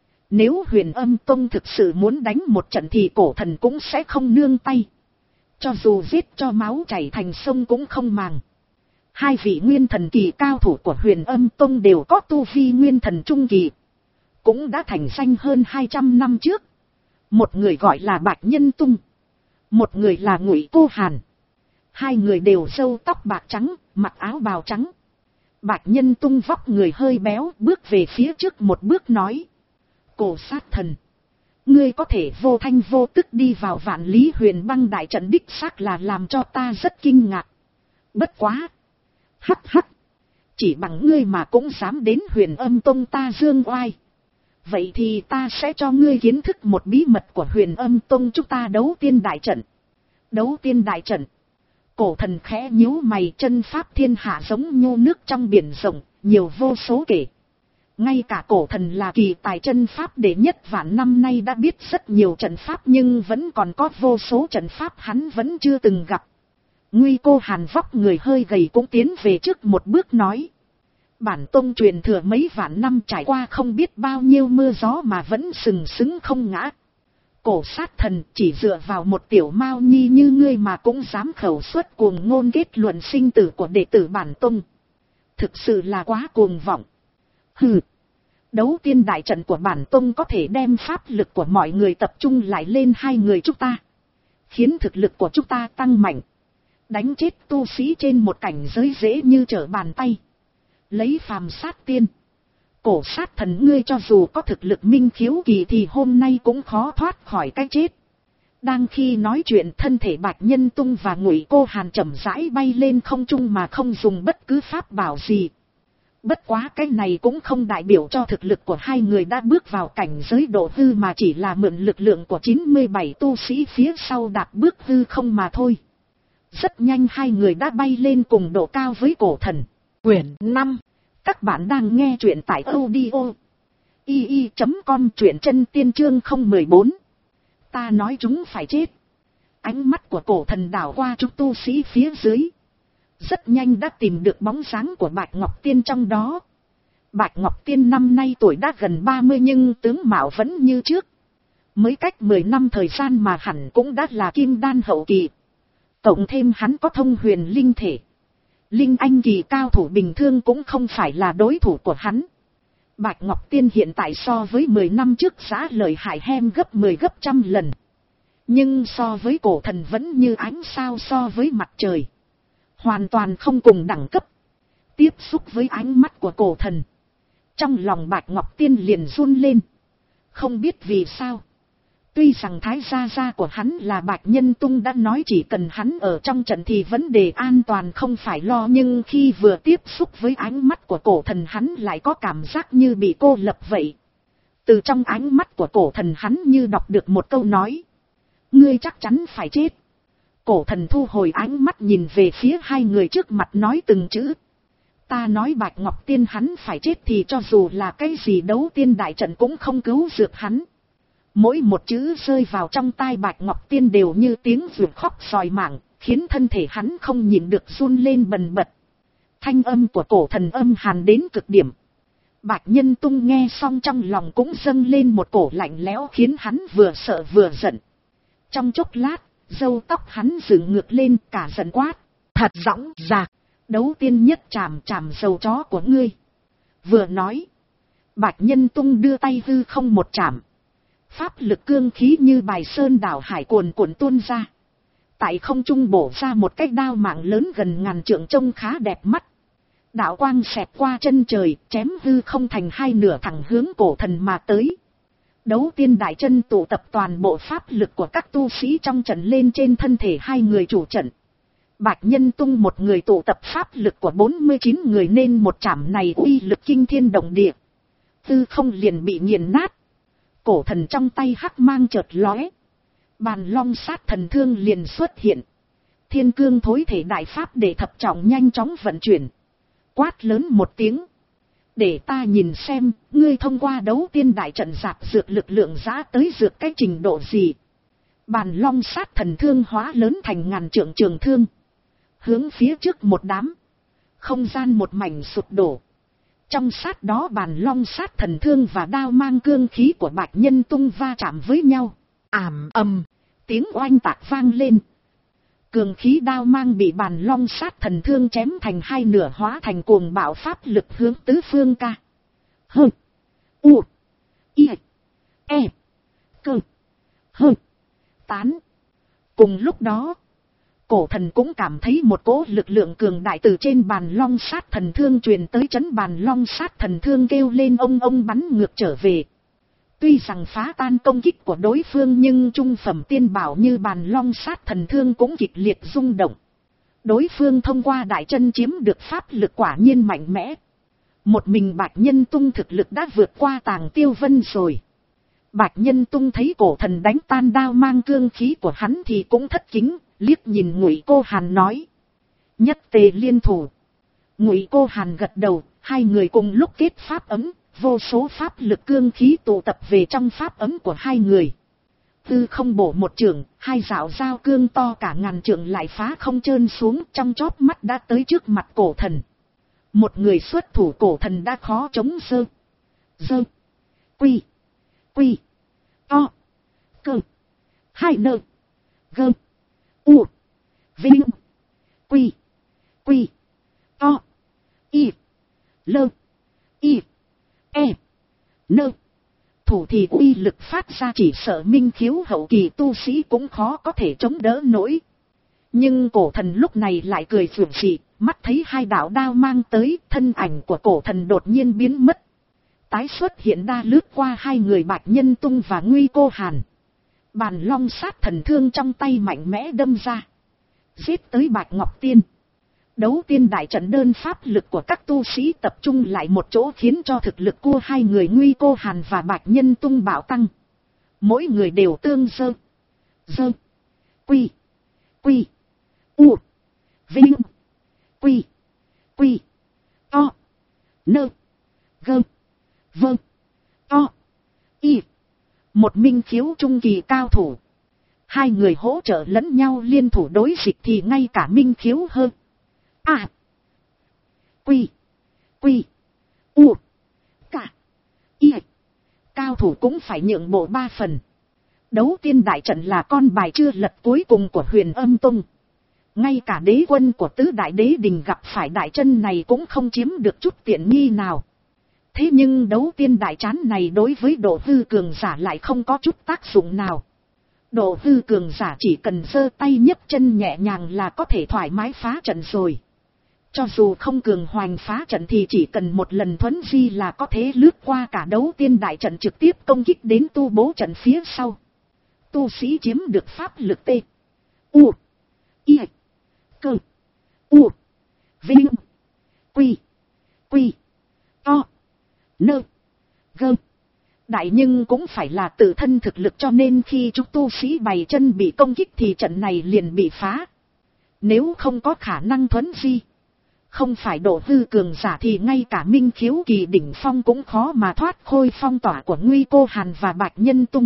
Nếu Huyền Âm Tông thực sự muốn đánh một trận thì cổ thần cũng sẽ không nương tay. Cho dù giết cho máu chảy thành sông cũng không màng. Hai vị nguyên thần kỳ cao thủ của Huyền Âm Tông đều có tu vi nguyên thần trung kỳ. Cũng đã thành danh hơn hai trăm năm trước. Một người gọi là Bạch Nhân Tung. Một người là Ngụy Cô Hàn. Hai người đều râu tóc bạc trắng, mặc áo bào trắng. Bạch Nhân Tung vóc người hơi béo, bước về phía trước một bước nói. Cổ sát thần. Ngươi có thể vô thanh vô tức đi vào Vạn Lý Huyền Băng đại trận đích xác là làm cho ta rất kinh ngạc. Bất quá. Hắc hắc. Chỉ bằng ngươi mà cũng dám đến Huyền Âm Tông ta dương oai. Vậy thì ta sẽ cho ngươi kiến thức một bí mật của Huyền Âm Tông chúng ta đấu tiên đại trận. Đấu tiên đại trận. Cổ thần khẽ nhíu mày, chân pháp thiên hạ giống nhô nước trong biển rộng, nhiều vô số kể. Ngay cả cổ thần là kỳ tài chân pháp đệ nhất vạn năm nay đã biết rất nhiều trận pháp nhưng vẫn còn có vô số trận pháp hắn vẫn chưa từng gặp. Nguy Cô Hàn vóc người hơi gầy cũng tiến về trước một bước nói. Bản tông truyền thừa mấy vạn năm trải qua không biết bao nhiêu mưa gió mà vẫn sừng sững không ngã. Cổ sát thần chỉ dựa vào một tiểu mao nhi như ngươi mà cũng dám khẩu xuất cuồng ngôn kết luận sinh tử của đệ tử bản tông. Thực sự là quá cuồng vọng. Hừ. Đấu tiên đại trận của bản tông có thể đem pháp lực của mọi người tập trung lại lên hai người chúng ta. Khiến thực lực của chúng ta tăng mạnh. Đánh chết tu sĩ trên một cảnh giới dễ như trở bàn tay. Lấy phàm sát tiên. Cổ sát thần ngươi cho dù có thực lực minh khiếu kỳ thì hôm nay cũng khó thoát khỏi cái chết. Đang khi nói chuyện thân thể Bạch Nhân Tung và Ngụy Cô Hàn chậm rãi bay lên không trung mà không dùng bất cứ pháp bảo gì. Bất quá cái này cũng không đại biểu cho thực lực của hai người đã bước vào cảnh giới độ hư mà chỉ là mượn lực lượng của chín mươi bảy tu sĩ phía sau đạp bước hư không mà thôi. Rất nhanh hai người đã bay lên cùng độ cao với cổ thần. Quyển năm. Các bạn đang nghe truyện tại audio i i chấm com truyện chân tiên chương không một bốn. Ta nói chúng phải chết. Ánh mắt của cổ thần đảo qua chúng tu sĩ phía dưới. Rất nhanh đã tìm được bóng dáng của Bạch Ngọc Tiên trong đó. Bạch Ngọc Tiên năm nay tuổi đã gần ba mươi nhưng tướng mạo vẫn như trước. Mới cách mười năm thời gian mà hẳn cũng đã là kim đan hậu kỳ. Cộng thêm hắn có thông huyền linh thể. Linh anh kỳ cao thủ bình thường cũng không phải là đối thủ của hắn. Bạch Ngọc Tiên hiện tại so với mười năm trước giá lợi hại hem gấp mười gấp trăm lần. Nhưng so với cổ thần vẫn như ánh sao so với mặt trời. Hoàn toàn không cùng đẳng cấp. Tiếp xúc với ánh mắt của cổ thần. Trong lòng Bạch Ngọc Tiên liền run lên. Không biết vì sao. Tuy rằng thái gia gia của hắn là Bạch Nhân Tung đã nói chỉ cần hắn ở trong trận thì vấn đề an toàn không phải lo. Nhưng khi vừa tiếp xúc với ánh mắt của cổ thần hắn lại có cảm giác như bị cô lập vậy. Từ trong ánh mắt của cổ thần hắn như đọc được một câu nói. Ngươi chắc chắn phải chết. Cổ thần thu hồi ánh mắt nhìn về phía hai người trước mặt nói từng chữ. Ta nói Bạch Ngọc Tiên hắn phải chết thì cho dù là cái gì đấu tiên đại trận cũng không cứu dược hắn. Mỗi một chữ rơi vào trong tai Bạch Ngọc Tiên đều như tiếng ruột khóc sòi mạng, khiến thân thể hắn không nhịn được run lên bần bật. Thanh âm của cổ thần âm hàn đến cực điểm. Bạch Nhân Tung nghe xong trong lòng cũng dâng lên một cổ lạnh lẽo khiến hắn vừa sợ vừa giận. Trong chốc lát, râu tóc hắn dựng ngược lên cả giận quát. Thật giọng giạc, đấu tiên nhất chàm chàm dầu chó của ngươi. Vừa nói, Bạch Nhân Tung đưa tay hư không một chạm. Pháp lực cương khí như bài sơn đảo hải cuồn cuộn tuôn ra. Tại không trung bổ ra một cái đao mạng lớn gần ngàn trượng trông khá đẹp mắt. Đạo quang xẹt qua chân trời, chém hư không thành hai nửa thẳng hướng cổ thần mà tới. Đấu tiên đại chân tụ tập toàn bộ pháp lực của các tu sĩ trong trận lên trên thân thể hai người chủ trận. Bạch Nhân Tung một người tụ tập pháp lực của bốn mươi chín người nên một chảm này uy lực kinh thiên động địa. Hư không liền bị nghiền nát. Cổ thần trong tay hắc mang chợt lóe. Bàn long sát thần thương liền xuất hiện. Thiên cương thối thể đại pháp để thập trọng nhanh chóng vận chuyển. Quát lớn một tiếng. Để ta nhìn xem, ngươi thông qua đấu tiên đại trận giạp dược lực lượng giá tới dược cái trình độ gì. Bàn long sát thần thương hóa lớn thành ngàn trượng trường thương. Hướng phía trước một đám. Không gian một mảnh sụp đổ. Trong sát đó bàn long sát thần thương và đao mang cương khí của Bạch Nhân Tung va chạm với nhau. Ảm ầm, tiếng oanh tạc vang lên. Cường khí đao mang bị bàn long sát thần thương chém thành hai nửa hóa thành cuồng bạo pháp lực hướng tứ phương ca. Hơ. U. I. E. Cơ. Hơ. Tán. Cùng lúc đó, cổ thần cũng cảm thấy một cỗ lực lượng cường đại từ trên bàn long sát thần thương truyền tới, chấn bàn long sát thần thương kêu lên ông ông bắn ngược trở về. Tuy rằng phá tan công kích của đối phương nhưng trung phẩm tiên bảo như bàn long sát thần thương cũng kịch liệt rung động. Đối phương thông qua đại chân chiếm được pháp lực quả nhiên mạnh mẽ. Một mình Bạch Nhân Tung thực lực đã vượt qua Tàng Tiêu Vân rồi. Bạch Nhân Tung thấy cổ thần đánh tan đao mang cương khí của hắn thì cũng thất kính, liếc nhìn Ngụy Cô Hàn nói. Nhất tề liên thủ. Ngụy Cô Hàn gật đầu, hai người cùng lúc kết pháp ấm. Vô số pháp lực cương khí tụ tập về trong pháp ấm của hai người. Tư không bổ một trường, hai dạo dao cương to cả ngàn trượng lại phá không trơn xuống, trong chóp mắt đã tới trước mặt cổ thần. Một người xuất thủ, cổ thần đã khó chống dơ. Dơ. Quy. Quy. To. Cơ. Hai nơ. Gơ. U. Vinh. Quy. Quy. To. Y. Lơ. Y. E. Nơ. Thủ thì uy lực phát ra chỉ sợ minh khiếu hậu kỳ tu sĩ cũng khó có thể chống đỡ nổi. Nhưng cổ thần lúc này lại cười phượng dị, mắt thấy hai đạo đao mang tới, thân ảnh của cổ thần đột nhiên biến mất. Tái xuất hiện đa lướt qua hai người Bạch Nhân Tung và Nguy Cô Hàn. Bàn long sát thần thương trong tay mạnh mẽ đâm ra. Giết tới Bạch Ngọc Tiên. Đấu tiên đại trận đơn pháp lực của các tu sĩ tập trung lại một chỗ khiến cho thực lực của hai người Nguy Cô Hàn và Bạch Nhân Tung bạo tăng. Mỗi người đều tương dơ. Dơ. Quy. Quy. U. Vinh. Quy. Quy. To. Nơ. Gơ. Vơ. To. Y. Một minh khiếu trung kỳ cao thủ. Hai người hỗ trợ lẫn nhau liên thủ đối dịch thì ngay cả minh khiếu hơn. À. Quy. Quy. U. Cả. Y. Cao thủ cũng phải nhượng bộ ba phần. Đấu tiên đại trận là con bài chưa lật cuối cùng của Huyền Âm Tông. Ngay cả đế quân của tứ đại đế đình gặp phải đại chân này cũng không chiếm được chút tiện nghi nào. Thế nhưng đấu tiên đại chán này đối với độ hư cường giả lại không có chút tác dụng nào. Độ hư cường giả chỉ cần giơ tay nhấc chân nhẹ nhàng là có thể thoải mái phá trận rồi. Cho dù không cường hoành phá trận thì chỉ cần một lần thuấn di là có thể lướt qua cả đấu tiên đại trận trực tiếp công kích đến tu bố trận phía sau. Tu sĩ chiếm được pháp lực T. U. I. Cơ. U. Vinh. Quy. Quy. To. Nơ. Gơ. Đại nhưng cũng phải là tự thân thực lực cho nên khi chúng tu sĩ bày chân bị công kích thì trận này liền bị phá. Nếu không có khả năng thuấn di. Không phải độ hư cường giả thì ngay cả minh khiếu kỳ đỉnh phong cũng khó mà thoát khôi phong tỏa của Nguy Cô Hàn và Bạch Nhân Tung.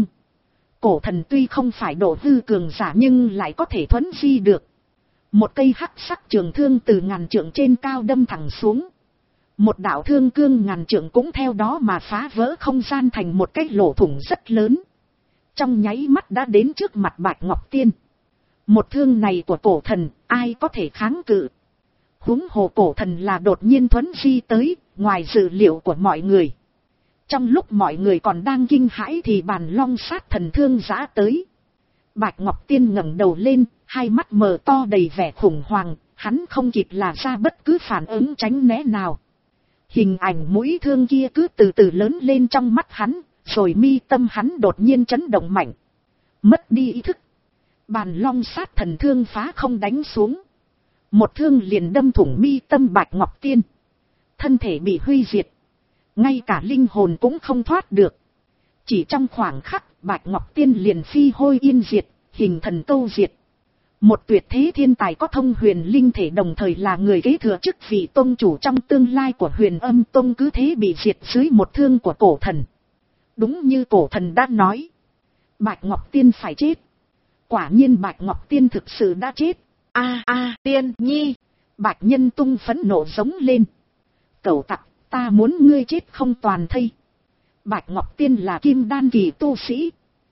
Cổ thần tuy không phải độ hư cường giả nhưng lại có thể thuấn di được. Một cây hắc sắc trường thương từ ngàn trượng trên cao đâm thẳng xuống. Một đạo thương cương ngàn trượng cũng theo đó mà phá vỡ không gian thành một cái lỗ thủng rất lớn. Trong nháy mắt đã đến trước mặt Bạch Ngọc Tiên. Một thương này của cổ thần, ai có thể kháng cự? Húng hồ cổ thần là đột nhiên thuấn di tới, ngoài dự liệu của mọi người. Trong lúc mọi người còn đang kinh hãi thì bàn long sát thần thương giã tới. Bạch Ngọc Tiên ngẩng đầu lên, hai mắt mờ to đầy vẻ khủng hoảng, hắn không kịp là ra bất cứ phản ứng tránh né nào. Hình ảnh mũi thương kia cứ từ từ lớn lên trong mắt hắn, rồi mi tâm hắn đột nhiên chấn động mạnh. Mất đi ý thức. Bàn long sát thần thương phá không đánh xuống. Một thương liền đâm thủng mi tâm Bạch Ngọc Tiên. Thân thể bị huy diệt. Ngay cả linh hồn cũng không thoát được. Chỉ trong khoảng khắc Bạch Ngọc Tiên liền phi hôi yên diệt, hình thần câu diệt. Một tuyệt thế thiên tài có thông huyền linh thể, đồng thời là người kế thừa chức vị tông chủ trong tương lai của Huyền Âm Tông, cứ thế bị diệt dưới một thương của cổ thần. Đúng như cổ thần đã nói, Bạch Ngọc Tiên phải chết. Quả nhiên Bạch Ngọc Tiên thực sự đã chết. A a Tiên Nhi. Bạch Nhân Tung phẫn nộ giống lên. Cẩu tặc, ta muốn ngươi chết không toàn thây. Bạch Ngọc Tiên là kim đan kỳ tu sĩ,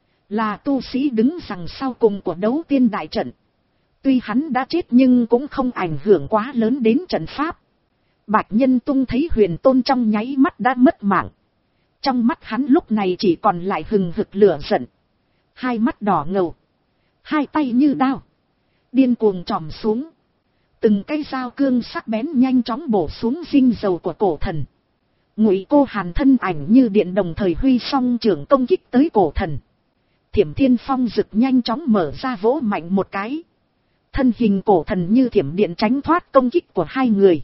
là tu sĩ đứng đằng sau cùng của đấu tiên đại trận. Tuy hắn đã chết nhưng cũng không ảnh hưởng quá lớn đến trận pháp. Bạch Nhân Tung thấy Huyền Tôn trong nháy mắt đã mất mạng. Trong mắt hắn lúc này chỉ còn lại hừng hực lửa giận. Hai mắt đỏ ngầu, hai tay như đao, điên cuồng chòm xuống. Từng cây dao cương sắc bén nhanh chóng bổ xuống dinh dầu của cổ thần. Ngụy Cô Hàn thân ảnh như điện đồng thời huy song trưởng công kích tới cổ thần. Thiểm Thiên Phong rực nhanh chóng mở ra vỗ mạnh một cái. Thân hình cổ thần như thiểm điện tránh thoát công kích của hai người.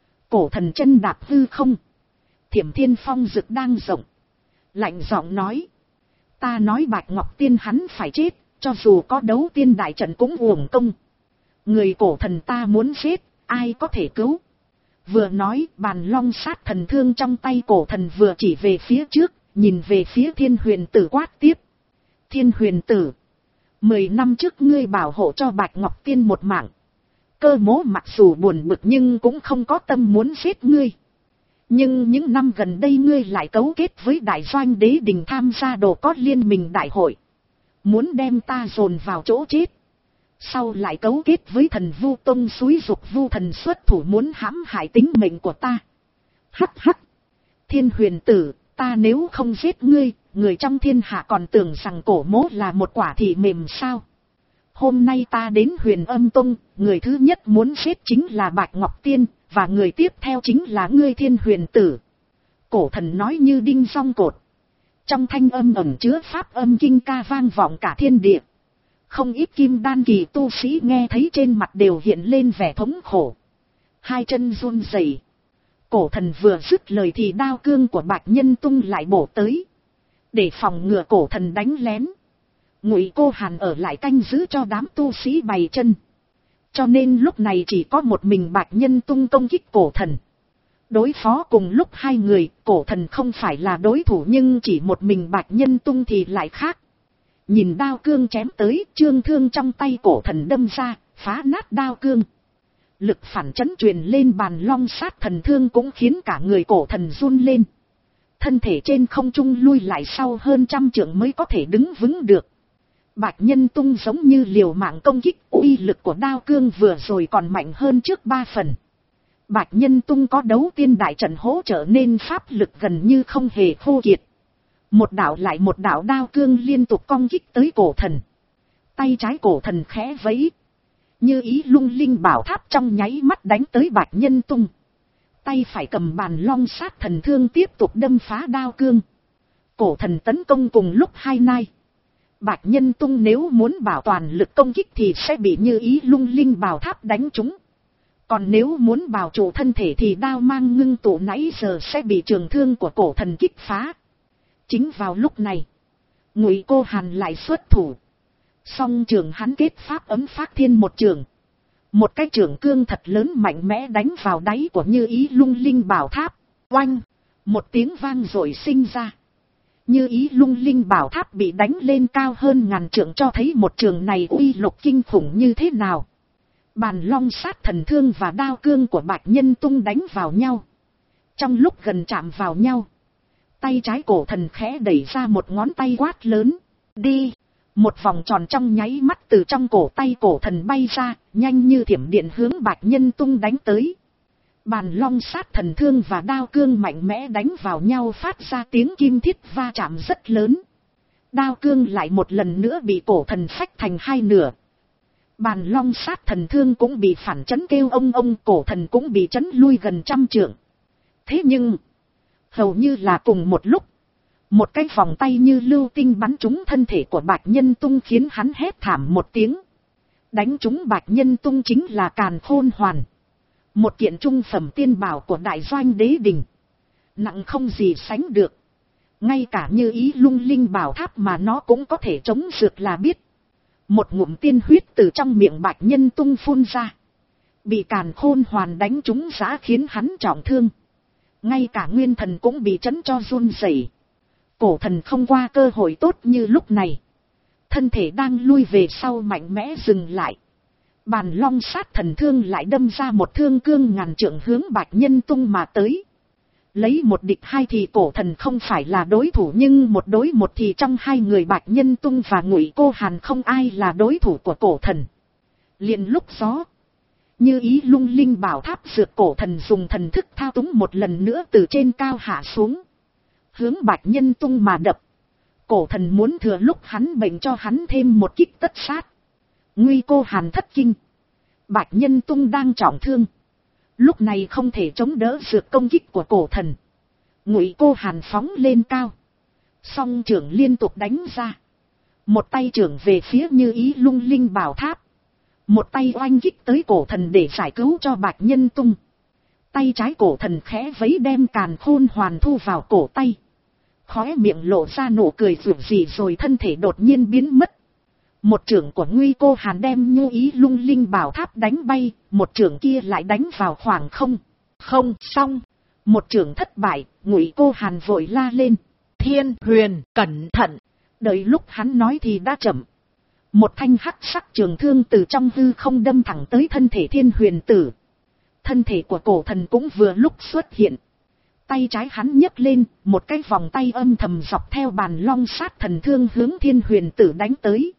Cổ thần chân đạp hư không. Thiểm Thiên Phong rực đang rộng, lạnh giọng nói. Ta nói Bạch Ngọc Tiên hắn phải chết, cho dù có đấu tiên đại trận cũng uổng công. Người cổ thần ta muốn giết, ai có thể cứu? Vừa nói, bàn long sát thần thương trong tay cổ thần vừa chỉ về phía trước, nhìn về phía Thiên Huyền Tử quát tiếp. Thiên Huyền Tử, mười năm trước ngươi bảo hộ cho Bạch Ngọc Tiên một mạng. Cơ Mỗ mặc dù buồn bực nhưng cũng không có tâm muốn giết ngươi. Nhưng những năm gần đây ngươi lại cấu kết với Đại Doanh Đế Đình tham gia đồ có liên minh đại hội, muốn đem ta dồn vào chỗ chết. Sau lại cấu kết với Thần Vu Tông xúi giục Vu Thần xuất thủ muốn hãm hại tính mệnh của ta. Hắc hắc. Thiên Huyền Tử, ta nếu không giết ngươi, người trong thiên hạ còn tưởng rằng Cổ Mỗ là một quả thị mềm sao? Hôm nay ta đến Huyền Âm Tông, người thứ nhất muốn giết chính là Bạch Ngọc Tiên, và người tiếp theo chính là ngươi Thiên Huyền Tử. Cổ thần nói như đinh song cột. Trong thanh âm ẩn chứa pháp âm kinh ca vang vọng cả thiên địa. Không ít kim đan kỳ tu sĩ nghe thấy trên mặt đều hiện lên vẻ thống khổ. Hai chân run rẩy. Cổ thần vừa dứt lời thì đao cương của Bạch Nhân Tung lại bổ tới. Để phòng ngừa cổ thần đánh lén, Ngụy Cô Hàn ở lại canh giữ cho đám tu sĩ bày chân. Cho nên lúc này chỉ có một mình Bạch Nhân Tung công kích cổ thần. Đối phó cùng lúc hai người, cổ thần không phải là đối thủ, nhưng chỉ một mình Bạch Nhân Tung thì lại khác. Nhìn đao cương chém tới, trương thương trong tay cổ thần đâm ra, phá nát đao cương. Lực phản chấn truyền lên bàn long sát thần thương cũng khiến cả người cổ thần run lên. Thân thể trên không trung lui lại sau hơn trăm trượng mới có thể đứng vững được. Bạch Nhân Tung giống như liều mạng công kích, uy lực của đao cương vừa rồi còn mạnh hơn trước ba phần. Bạch Nhân Tung có đấu tiên đại trận hỗ trợ nên pháp lực gần như không hề khô kiệt. Một đạo lại một đạo đao cương liên tục công kích tới cổ thần. Tay trái cổ thần khẽ vẫy, như ý lung linh bảo tháp trong nháy mắt đánh tới Bạch Nhân Tung. Tay phải cầm bàn long sát thần thương tiếp tục đâm phá đao cương. Cổ thần tấn công cùng lúc hai nai. Bạch Nhân Tung nếu muốn bảo toàn lực công kích thì sẽ bị như ý lung linh bảo tháp đánh trúng. Còn nếu muốn bảo trụ thân thể thì đao mang ngưng tụ nãy giờ sẽ bị trường thương của cổ thần kích phá. Chính vào lúc này, Ngụy Cô Hàn lại xuất thủ. Song trường hắn kết pháp ấm phát thiên một trường. Một cái trường cương thật lớn mạnh mẽ đánh vào đáy của như ý lung linh bảo tháp. Oanh! Một tiếng vang rồi sinh ra. Như ý lung linh bảo tháp bị đánh lên cao hơn ngàn trượng, cho thấy một trường này uy lực kinh khủng như thế nào. Bàn long sát thần thương và đao cương của Bạch Nhân Tung đánh vào nhau. Trong lúc gần chạm vào nhau, tay trái cổ thần khẽ đẩy ra một ngón tay quát lớn. Đi! Một vòng tròn trong nháy mắt từ trong cổ tay cổ thần bay ra, nhanh như thiểm điện hướng Bạch Nhân Tung đánh tới. Bàn long sát thần thương và đao cương mạnh mẽ đánh vào nhau phát ra tiếng kim thiết va chạm rất lớn. Đao cương lại một lần nữa bị cổ thần phách thành hai nửa. Bàn long sát thần thương cũng bị phản chấn kêu ông ông, cổ thần cũng bị chấn lui gần trăm trượng. Thế nhưng, hầu như là cùng một lúc, một cái vòng tay như lưu tinh bắn trúng thân thể của Bạch Nhân Tung khiến hắn hét thảm một tiếng. Đánh trúng Bạch Nhân Tung chính là Càn Khôn Hoàn, một kiện trung phẩm tiên bảo của Đại Doanh Đế Đình, nặng không gì sánh được. Ngay cả như ý lung linh bảo tháp mà nó cũng có thể chống dược là biết. Một ngụm tiên huyết từ trong miệng Bạch Nhân Tung phun ra. Bị Càn Khôn Hoàn đánh trúng giã khiến hắn trọng thương. Ngay cả nguyên thần cũng bị chấn cho run rẩy. Cổ thần không qua cơ hội tốt như lúc này. Thân thể đang lui về sau mạnh mẽ dừng lại. Bàn long sát thần thương lại đâm ra một thương cương ngàn trượng hướng Bạch Nhân Tung mà tới. Lấy một địch hai thì cổ thần không phải là đối thủ, nhưng một đối một thì trong hai người Bạch Nhân Tung và Ngụy Cô Hàn không ai là đối thủ của cổ thần. Liền lúc gió, Như Ý lung linh bảo tháp dược cổ thần dùng thần thức thao túng một lần nữa từ trên cao hạ xuống. Hướng Bạch Nhân Tung mà đập. Cổ thần muốn thừa lúc hắn bệnh cho hắn thêm một kích tất sát. Ngụy Cô Hàn thất kinh. Bạch Nhân Tung đang trọng thương. Lúc này không thể chống đỡ dược công kích của cổ thần. Ngụy Cô Hàn phóng lên cao. Song trưởng liên tục đánh ra. Một tay trưởng về phía Như Ý lung linh bảo tháp. Một tay oanh kích tới cổ thần để giải cứu cho Bạch Nhân Tung. Tay trái cổ thần khẽ vẫy đem Càn Khôn Hoàn thu vào cổ tay. Khóe miệng lộ ra nụ cười rủ rỉ rồi thân thể đột nhiên biến mất. Một trưởng của Ngụy Cô Hàn đem Như Ý lung linh bảo tháp đánh bay, một trưởng kia lại đánh vào khoảng không. Không xong, một trưởng thất bại, Ngụy Cô Hàn vội la lên. Thiên Huyền, cẩn thận! Đợi lúc hắn nói thì đã chậm. Một thanh hắc sắc trường thương từ trong hư không đâm thẳng tới thân thể Thiên Huyền tử. Thân thể của cổ thần cũng vừa lúc xuất hiện. Tay trái hắn nhấc lên, một cái vòng tay âm thầm dọc theo bàn long sát thần thương hướng Thiên Huyền tử đánh tới.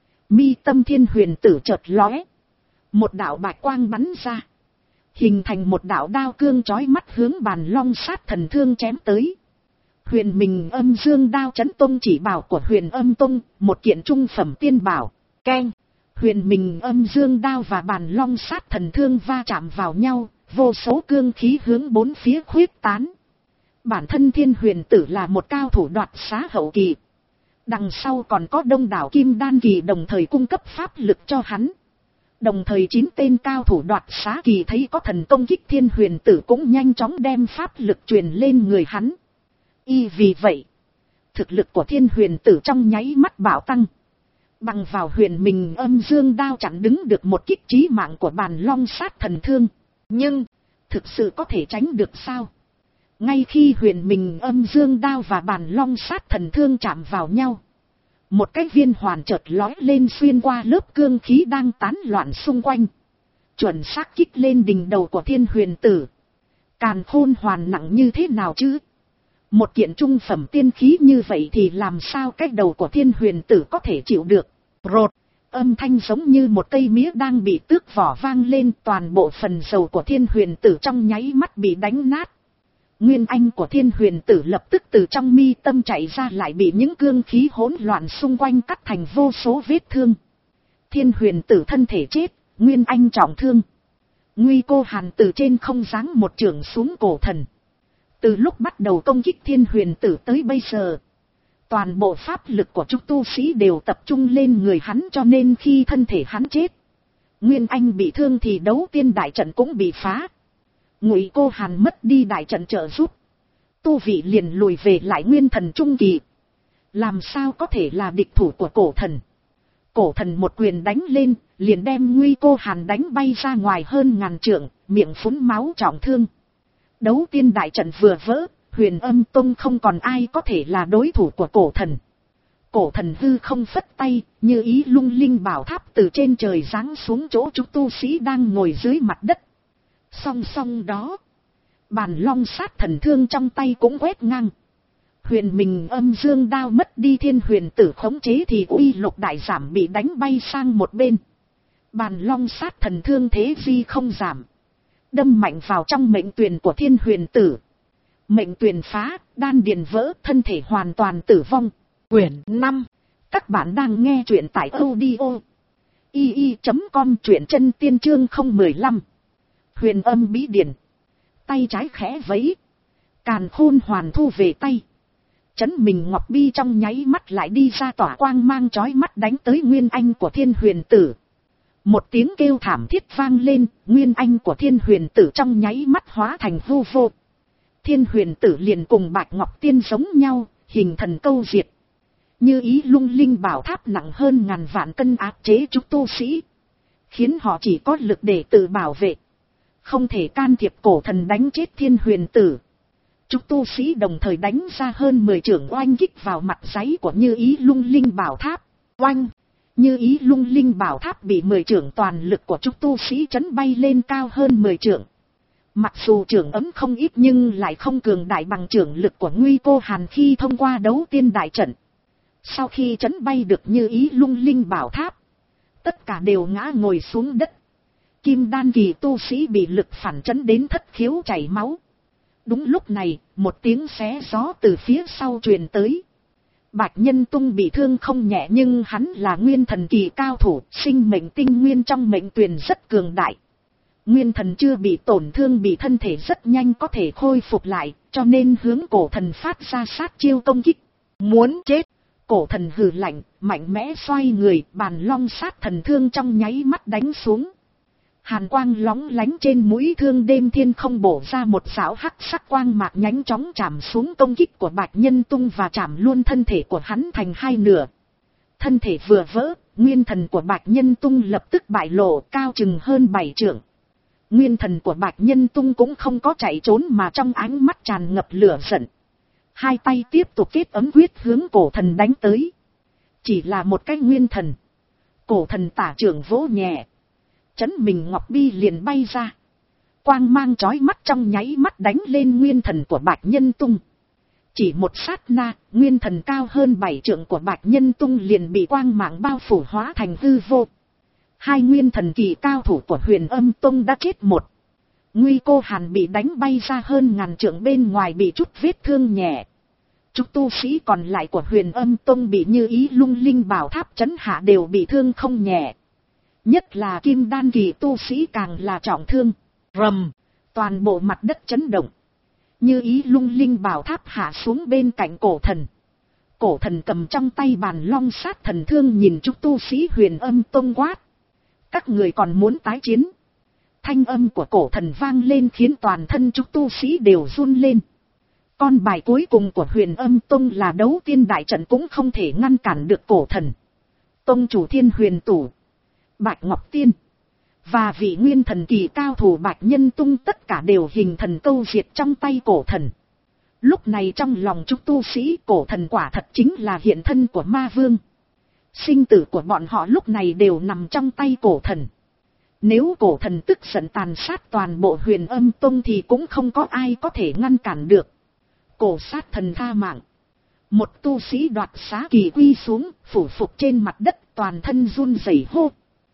Mi tâm Thiên Huyền tử chợt lóe. Một đạo bạch quang bắn ra. Hình thành một đạo đao cương chói mắt hướng bàn long sát thần thương chém tới. Huyền Minh Âm Dương Đao Chấn Tông chỉ bảo của Huyền Âm Tông, một kiện trung phẩm tiên bảo. Keng. Huyền Minh Âm Dương Đao và bàn long sát thần thương va chạm vào nhau, vô số cương khí hướng bốn phía khuyết tán. Bản thân Thiên Huyền tử là một cao thủ đoạt xá hậu kỳ. Đằng sau còn có đông đảo kim đan kỳ đồng thời cung cấp pháp lực cho hắn. Đồng thời chín tên cao thủ đoạt xá kỳ thấy có thần công kích Thiên Huyền tử cũng nhanh chóng đem pháp lực truyền lên người hắn. Y vì vậy, thực lực của Thiên Huyền tử trong nháy mắt bạo tăng. Bằng vào Huyền Minh Âm Dương Đao chặn đứng được một kích chí mạng của bàn long sát thần thương. Nhưng, thực sự có thể tránh được sao? Ngay khi Huyền Minh Âm Dương Đao và bàn long sát thần thương chạm vào nhau, một cái viên hoàn chợt lói lên xuyên qua lớp cương khí đang tán loạn xung quanh. Chuẩn xác kích lên đỉnh đầu của Thiên Huyền tử. Càn Khôn Hoàn nặng như thế nào chứ? Một kiện trung phẩm tiên khí như vậy thì làm sao cái đầu của Thiên Huyền tử có thể chịu được? Rột, âm thanh giống như một cây mía đang bị tước vỏ vang lên, toàn bộ phần dầu của Thiên Huyền tử trong nháy mắt bị đánh nát. Nguyên anh của Thiên Huyền tử lập tức từ trong mi tâm chạy ra, lại bị những cương khí hỗn loạn xung quanh cắt thành vô số vết thương. Thiên Huyền tử thân thể chết, nguyên anh trọng thương. Ngụy Cô Hàn từ trên không giáng một chưởng xuống cổ thần. Từ lúc bắt đầu công kích Thiên Huyền tử tới bây giờ, toàn bộ pháp lực của chúng tu sĩ đều tập trung lên người hắn, cho nên khi thân thể hắn chết, nguyên anh bị thương thì đấu tiên đại trận cũng bị phá. Ngụy Cô Hàn mất đi đại trận trợ giúp, tu vị liền lùi về lại nguyên thần trung kỳ. Làm sao có thể là địch thủ của cổ thần? Cổ thần một quyền đánh lên, liền đem Ngụy Cô Hàn đánh bay ra ngoài hơn ngàn trượng, miệng phún máu trọng thương. Đấu tiên đại trận vừa vỡ, Huyền Âm Tông không còn ai có thể là đối thủ của cổ thần. Cổ thần hư không phất tay, Như Ý lung linh bảo tháp từ trên trời giáng xuống chỗ chúng tu sĩ đang ngồi dưới mặt đất. Song song đó, bàn long sát thần thương trong tay cũng quét ngang. Huyền Minh Âm Dương Đao mất đi Thiên Huyền tử khống chế thì uy lục đại giảm, bị đánh bay sang một bên. Bàn long sát thần thương thế di không giảm, đâm mạnh vào trong mệnh tuyền của Thiên Huyền tử. Mệnh tuyền phá, đan điền vỡ, thân thể hoàn toàn tử vong. Quyển năm. Các bạn đang nghe truyện tại audio i i chấm com, truyện chân tiên chương không một lăm. Huyền Âm bí điển. Tay trái khẽ vẫy, Càn Khôn Hoàn thu về tay. Chấn Mình Ngọc Bi trong nháy mắt lại đi ra tỏa quang mang chói mắt đánh tới nguyên anh của Thiên Huyền tử. Một tiếng kêu thảm thiết vang lên, nguyên anh của Thiên Huyền tử trong nháy mắt hóa thành hư vô. Thiên Huyền tử liền cùng Bạch Ngọc Tiên giống nhau, hình thần câu diệt. Như ý lung linh bảo tháp nặng hơn ngàn vạn cân áp chế chúng tu sĩ, khiến họ chỉ có lực để tự bảo vệ, không thể can thiệp cổ thần đánh chết Thiên Huyền Tử. Chúng tu sĩ đồng thời đánh ra hơn mười chưởng oanh kích vào mặt giấy của Như ý lung linh bảo tháp. Oanh! Như ý lung linh bảo tháp bị mười chưởng toàn lực của chúng tu sĩ chấn bay lên cao hơn mười chưởng. Mặc dù chưởng ấm không ít nhưng lại không cường đại bằng chưởng lực của Nguy Cô Hàn khi thông qua đấu tiên đại trận. Sau khi chấn bay được Như ý lung linh bảo tháp, tất cả đều ngã ngồi xuống đất. Kim đan kỳ tu sĩ bị lực phản chấn đến thất khiếu chảy máu. Đúng lúc này, một tiếng xé gió từ phía sau truyền tới. Bạch Nhân Tung bị thương không nhẹ nhưng hắn là nguyên thần kỳ cao thủ, sinh mệnh tinh nguyên trong mệnh tuyền rất cường đại. Nguyên thần chưa bị tổn thương, bị thân thể rất nhanh có thể khôi phục lại, cho nên hướng cổ thần phát ra sát chiêu công kích. Muốn chết! Cổ thần hừ lạnh, mạnh mẽ xoay người, bàn long sát thần thương trong nháy mắt đánh xuống. Hàn quang lóng lánh trên mũi thương đêm thiên không bổ ra một sảo hắc sắc quang mạc nhanh chóng chạm xuống công kích của Bạch Nhân Tung và chạm luôn thân thể của hắn thành hai nửa. Thân thể vừa vỡ, nguyên thần của Bạch Nhân Tung lập tức bại lộ, cao chừng hơn bảy trượng. Nguyên thần của Bạch Nhân Tung cũng không có chạy trốn mà trong ánh mắt tràn ngập lửa giận. Hai tay tiếp tục kết ấm quyết hướng cổ thần đánh tới. Chỉ là một cái nguyên thần. Cổ thần tả trưởng vỗ nhẹ. Chấn mình ngọc bi liền bay ra. Quang mang chói mắt trong nháy mắt đánh lên nguyên thần của Bạch Nhân Tung. Chỉ một sát na, nguyên thần cao hơn bảy trượng của Bạch Nhân Tung liền bị quang mạng bao phủ hóa thành hư vô. Hai nguyên thần kỳ cao thủ của Huyền Âm Tông đã chết một. Nguy Cô Hàn bị đánh bay ra hơn ngàn trượng bên ngoài bị chút vết thương nhẹ. Chúng tu sĩ còn lại của Huyền Âm Tông bị Như ý lung linh bảo tháp chấn hạ đều bị thương không nhẹ. Nhất là kim đan kỳ tu sĩ càng là trọng thương. Rầm! Toàn bộ mặt đất chấn động. Như ý lung linh bảo tháp hạ xuống bên cạnh cổ thần. Cổ thần cầm trong tay bàn long sát thần thương nhìn chúng tu sĩ Huyền Âm Tông quát. Các người còn muốn tái chiến? Thanh âm của cổ thần vang lên khiến toàn thân chúng tu sĩ đều run lên. Con bài cuối cùng của Huyền Âm Tông là đấu tiên đại trận cũng không thể ngăn cản được cổ thần. Tông chủ Thiên Huyền Tủ, Bạch Ngọc Tiên và vị nguyên thần kỳ cao thủ Bạch Nhân Tung tất cả đều hình thần câu diệt trong tay cổ thần. Lúc này trong lòng chúng tu sĩ, cổ thần quả thật chính là hiện thân của ma vương. Sinh tử của bọn họ lúc này đều nằm trong tay cổ thần. Nếu cổ thần tức giận tàn sát toàn bộ Huyền Âm Tông thì cũng không có ai có thể ngăn cản được. Cổ sát thần tha mạng. Một tu sĩ đoạt xá kỳ quy xuống, phủ phục trên mặt đất, toàn thân run rẩy hô.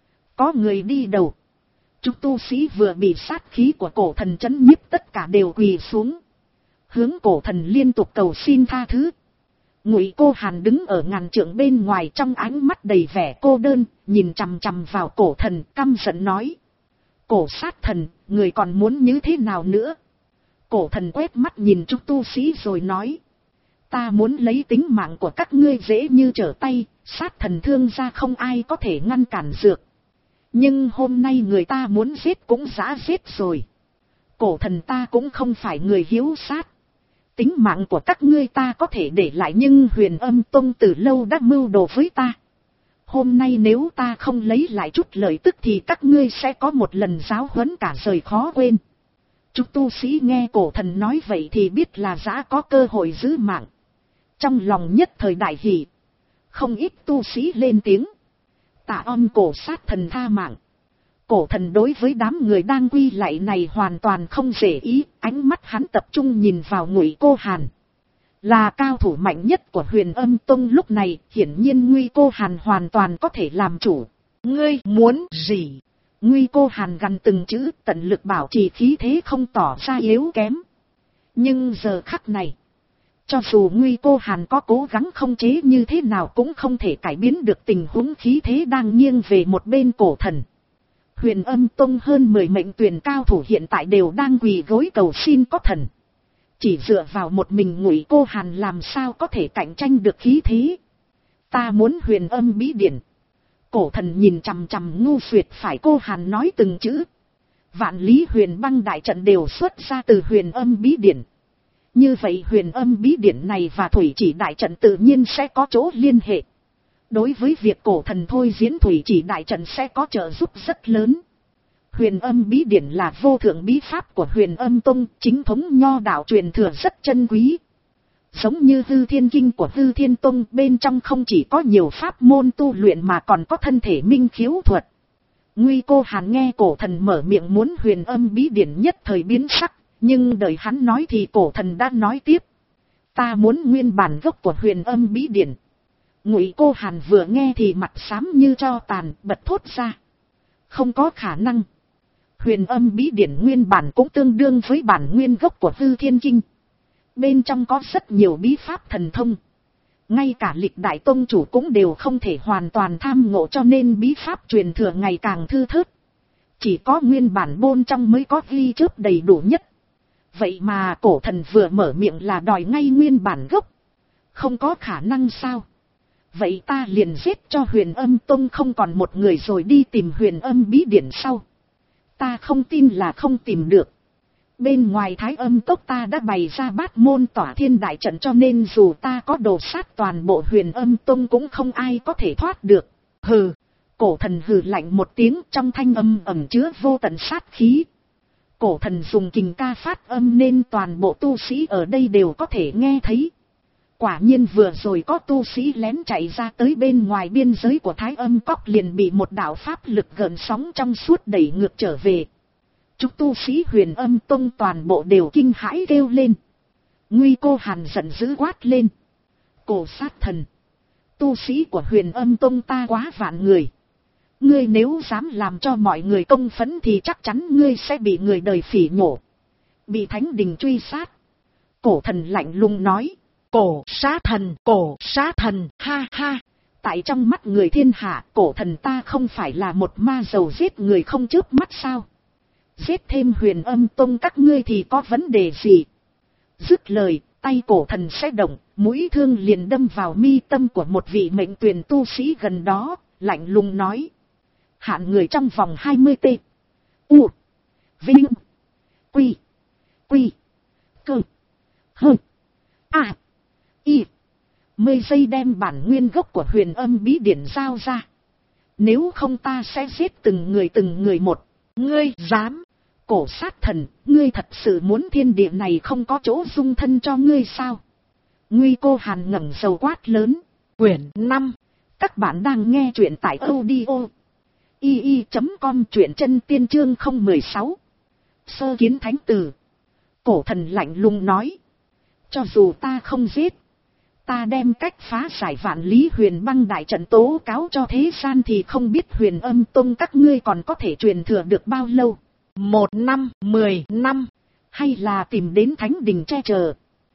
Có người đi đầu. Chúng tu sĩ vừa bị sát khí của cổ thần chấn nhiếp tất cả đều quỳ xuống. Hướng cổ thần liên tục cầu xin tha thứ. Ngụy Cô Hàn đứng ở ngàn trượng bên ngoài trong ánh mắt đầy vẻ cô đơn, nhìn chằm chằm vào cổ thần, căm giận nói. Cổ sát thần, người còn muốn như thế nào nữa? Cổ thần quét mắt nhìn chúng tu sĩ rồi nói. Ta muốn lấy tính mạng của các ngươi dễ như trở tay, sát thần thương ra không ai có thể ngăn cản dược. Nhưng hôm nay người ta muốn giết cũng đã giết rồi. Cổ thần ta cũng không phải người hiếu sát. Tính mạng của các ngươi ta có thể để lại nhưng Huyền Âm Tông từ lâu đã mưu đồ với ta. Hôm nay nếu ta không lấy lại chút lợi tức thì các ngươi sẽ có một lần giáo huấn cả đời khó quên. Chúng tu sĩ nghe cổ thần nói vậy thì biết là đã có cơ hội giữ mạng. Trong lòng nhất thời đại hỷ. Không ít tu sĩ lên tiếng. Tạ ơn cổ sát thần tha mạng. Cổ thần đối với đám người đang quy lạy này hoàn toàn không để ý, ánh mắt hắn tập trung nhìn vào Ngụy Cô Hàn. Là cao thủ mạnh nhất của Huyền Âm Tông lúc này, hiển nhiên Ngụy Cô Hàn hoàn toàn có thể làm chủ. Ngươi muốn gì? Ngụy Cô Hàn gằn từng chữ, tận lực bảo trì khí thế không tỏ ra yếu kém. Nhưng giờ khắc này, cho dù Ngụy Cô Hàn có cố gắng không chế như thế nào cũng không thể cải biến được tình huống khí thế đang nghiêng về một bên cổ thần. Huyền Âm Tông hơn mười mệnh tuyển cao thủ hiện tại đều đang quỳ gối cầu xin có thần. Chỉ dựa vào một mình Ngụy Cô Hàn làm sao có thể cạnh tranh được khí thế. Ta muốn Huyền Âm bí điển. Cổ thần nhìn chằm chằm ngu xuyệt phải Cô Hàn nói từng chữ. Vạn lý huyền băng đại trận đều xuất ra từ Huyền Âm bí điển. Như vậy huyền âm bí điển này và thủy chỉ đại trận tự nhiên sẽ có chỗ liên hệ. Đối với việc cổ thần thôi diễn thủy chỉ đại trận sẽ có trợ giúp rất lớn. Huyền âm bí điển là vô thượng bí pháp của Huyền Âm Tông, chính thống nho đạo truyền thừa rất chân quý. Giống như Hư Thiên Kinh của Hư Thiên Tông, bên trong không chỉ có nhiều pháp môn tu luyện mà còn có thân thể minh khiếu thuật. Nguy Cô Hàn nghe cổ thần mở miệng muốn huyền âm bí điển nhất thời biến sắc, nhưng đợi hắn nói thì cổ thần đã nói tiếp. Ta muốn nguyên bản gốc của huyền âm bí điển. Ngụy Cô Hàn vừa nghe thì mặt xám như tro tàn, bật thốt ra. Không có khả năng. Huyền âm bí điển nguyên bản cũng tương đương với bản nguyên gốc của Hư Thiên Kinh. Bên trong có rất nhiều bí pháp thần thông. Ngay cả lịch đại tông chủ cũng đều không thể hoàn toàn tham ngộ, cho nên bí pháp truyền thừa ngày càng thư thớt. Chỉ có nguyên bản bôn trong mới có ghi chép đầy đủ nhất. Vậy mà cổ thần vừa mở miệng là đòi ngay nguyên bản gốc. Không có khả năng sao? Vậy ta liền giết cho Huyền Âm Tông không còn một người rồi đi tìm huyền âm bí điển sau. Ta không tin là không tìm được. Bên ngoài Thái Âm Cốc ta đã bày ra bát môn tỏa thiên đại trận, cho nên dù ta có đồ sát toàn bộ Huyền Âm Tông cũng không ai có thể thoát được. Hừ, cổ thần hừ lạnh một tiếng, trong thanh âm ẩn chứa vô tận sát khí. Cổ thần dùng kình ca phát âm nên toàn bộ tu sĩ ở đây đều có thể nghe thấy. Quả nhiên vừa rồi có tu sĩ lén chạy ra tới bên ngoài biên giới của Thái Âm Cốc liền bị một đạo pháp lực gợn sóng trong suốt đẩy ngược trở về. Chúng tu sĩ Huyền Âm Tông toàn bộ đều kinh hãi kêu lên. Nguy Cô Hàn giận dữ quát lên. Cổ sát thần. Tu sĩ của Huyền Âm Tông ta quá vạn người. Ngươi nếu dám làm cho mọi người công phẫn thì chắc chắn ngươi sẽ bị người đời phỉ nhổ. Bị thánh đình truy sát. Cổ thần lạnh lùng nói. Cổ sát thần, cổ sát thần, ha ha. Tại trong mắt người thiên hạ, cổ thần ta không phải là một ma dầu giết người không chớp mắt sao? Giết thêm Huyền Âm Tông các ngươi thì có vấn đề gì? Dứt lời, tay cổ thần sẽ động, mũi thương liền đâm vào mi tâm của một vị mệnh tuyển tu sĩ gần đó, lạnh lùng nói. Hạn người trong vòng hai mươi tê. U. Vinh. Quy. Quy. Cơ. Hơ. À. Y. Mười giây đem bản nguyên gốc của huyền âm bí điển giao ra. Nếu không ta sẽ giết từng người từng người một. Ngươi dám. Cổ sát thần, ngươi thật sự muốn thiên địa này không có chỗ dung thân cho ngươi sao? Nguy Cô Hàn ngẩng đầu quát lớn. Quyển năm. Các bạn đang nghe truyện tại audio i i chấm com, truyện chân tiên chương không một sáu. Sơ kiến thánh tử. Cổ thần lạnh lùng nói. Cho dù ta không giết, ta đem cách phá giải vạn lý huyền băng đại trận tố cáo cho thế gian thì không biết Huyền Âm Tông các ngươi còn có thể truyền thừa được bao lâu. Một năm, mười năm, hay là tìm đến thánh đình che chở.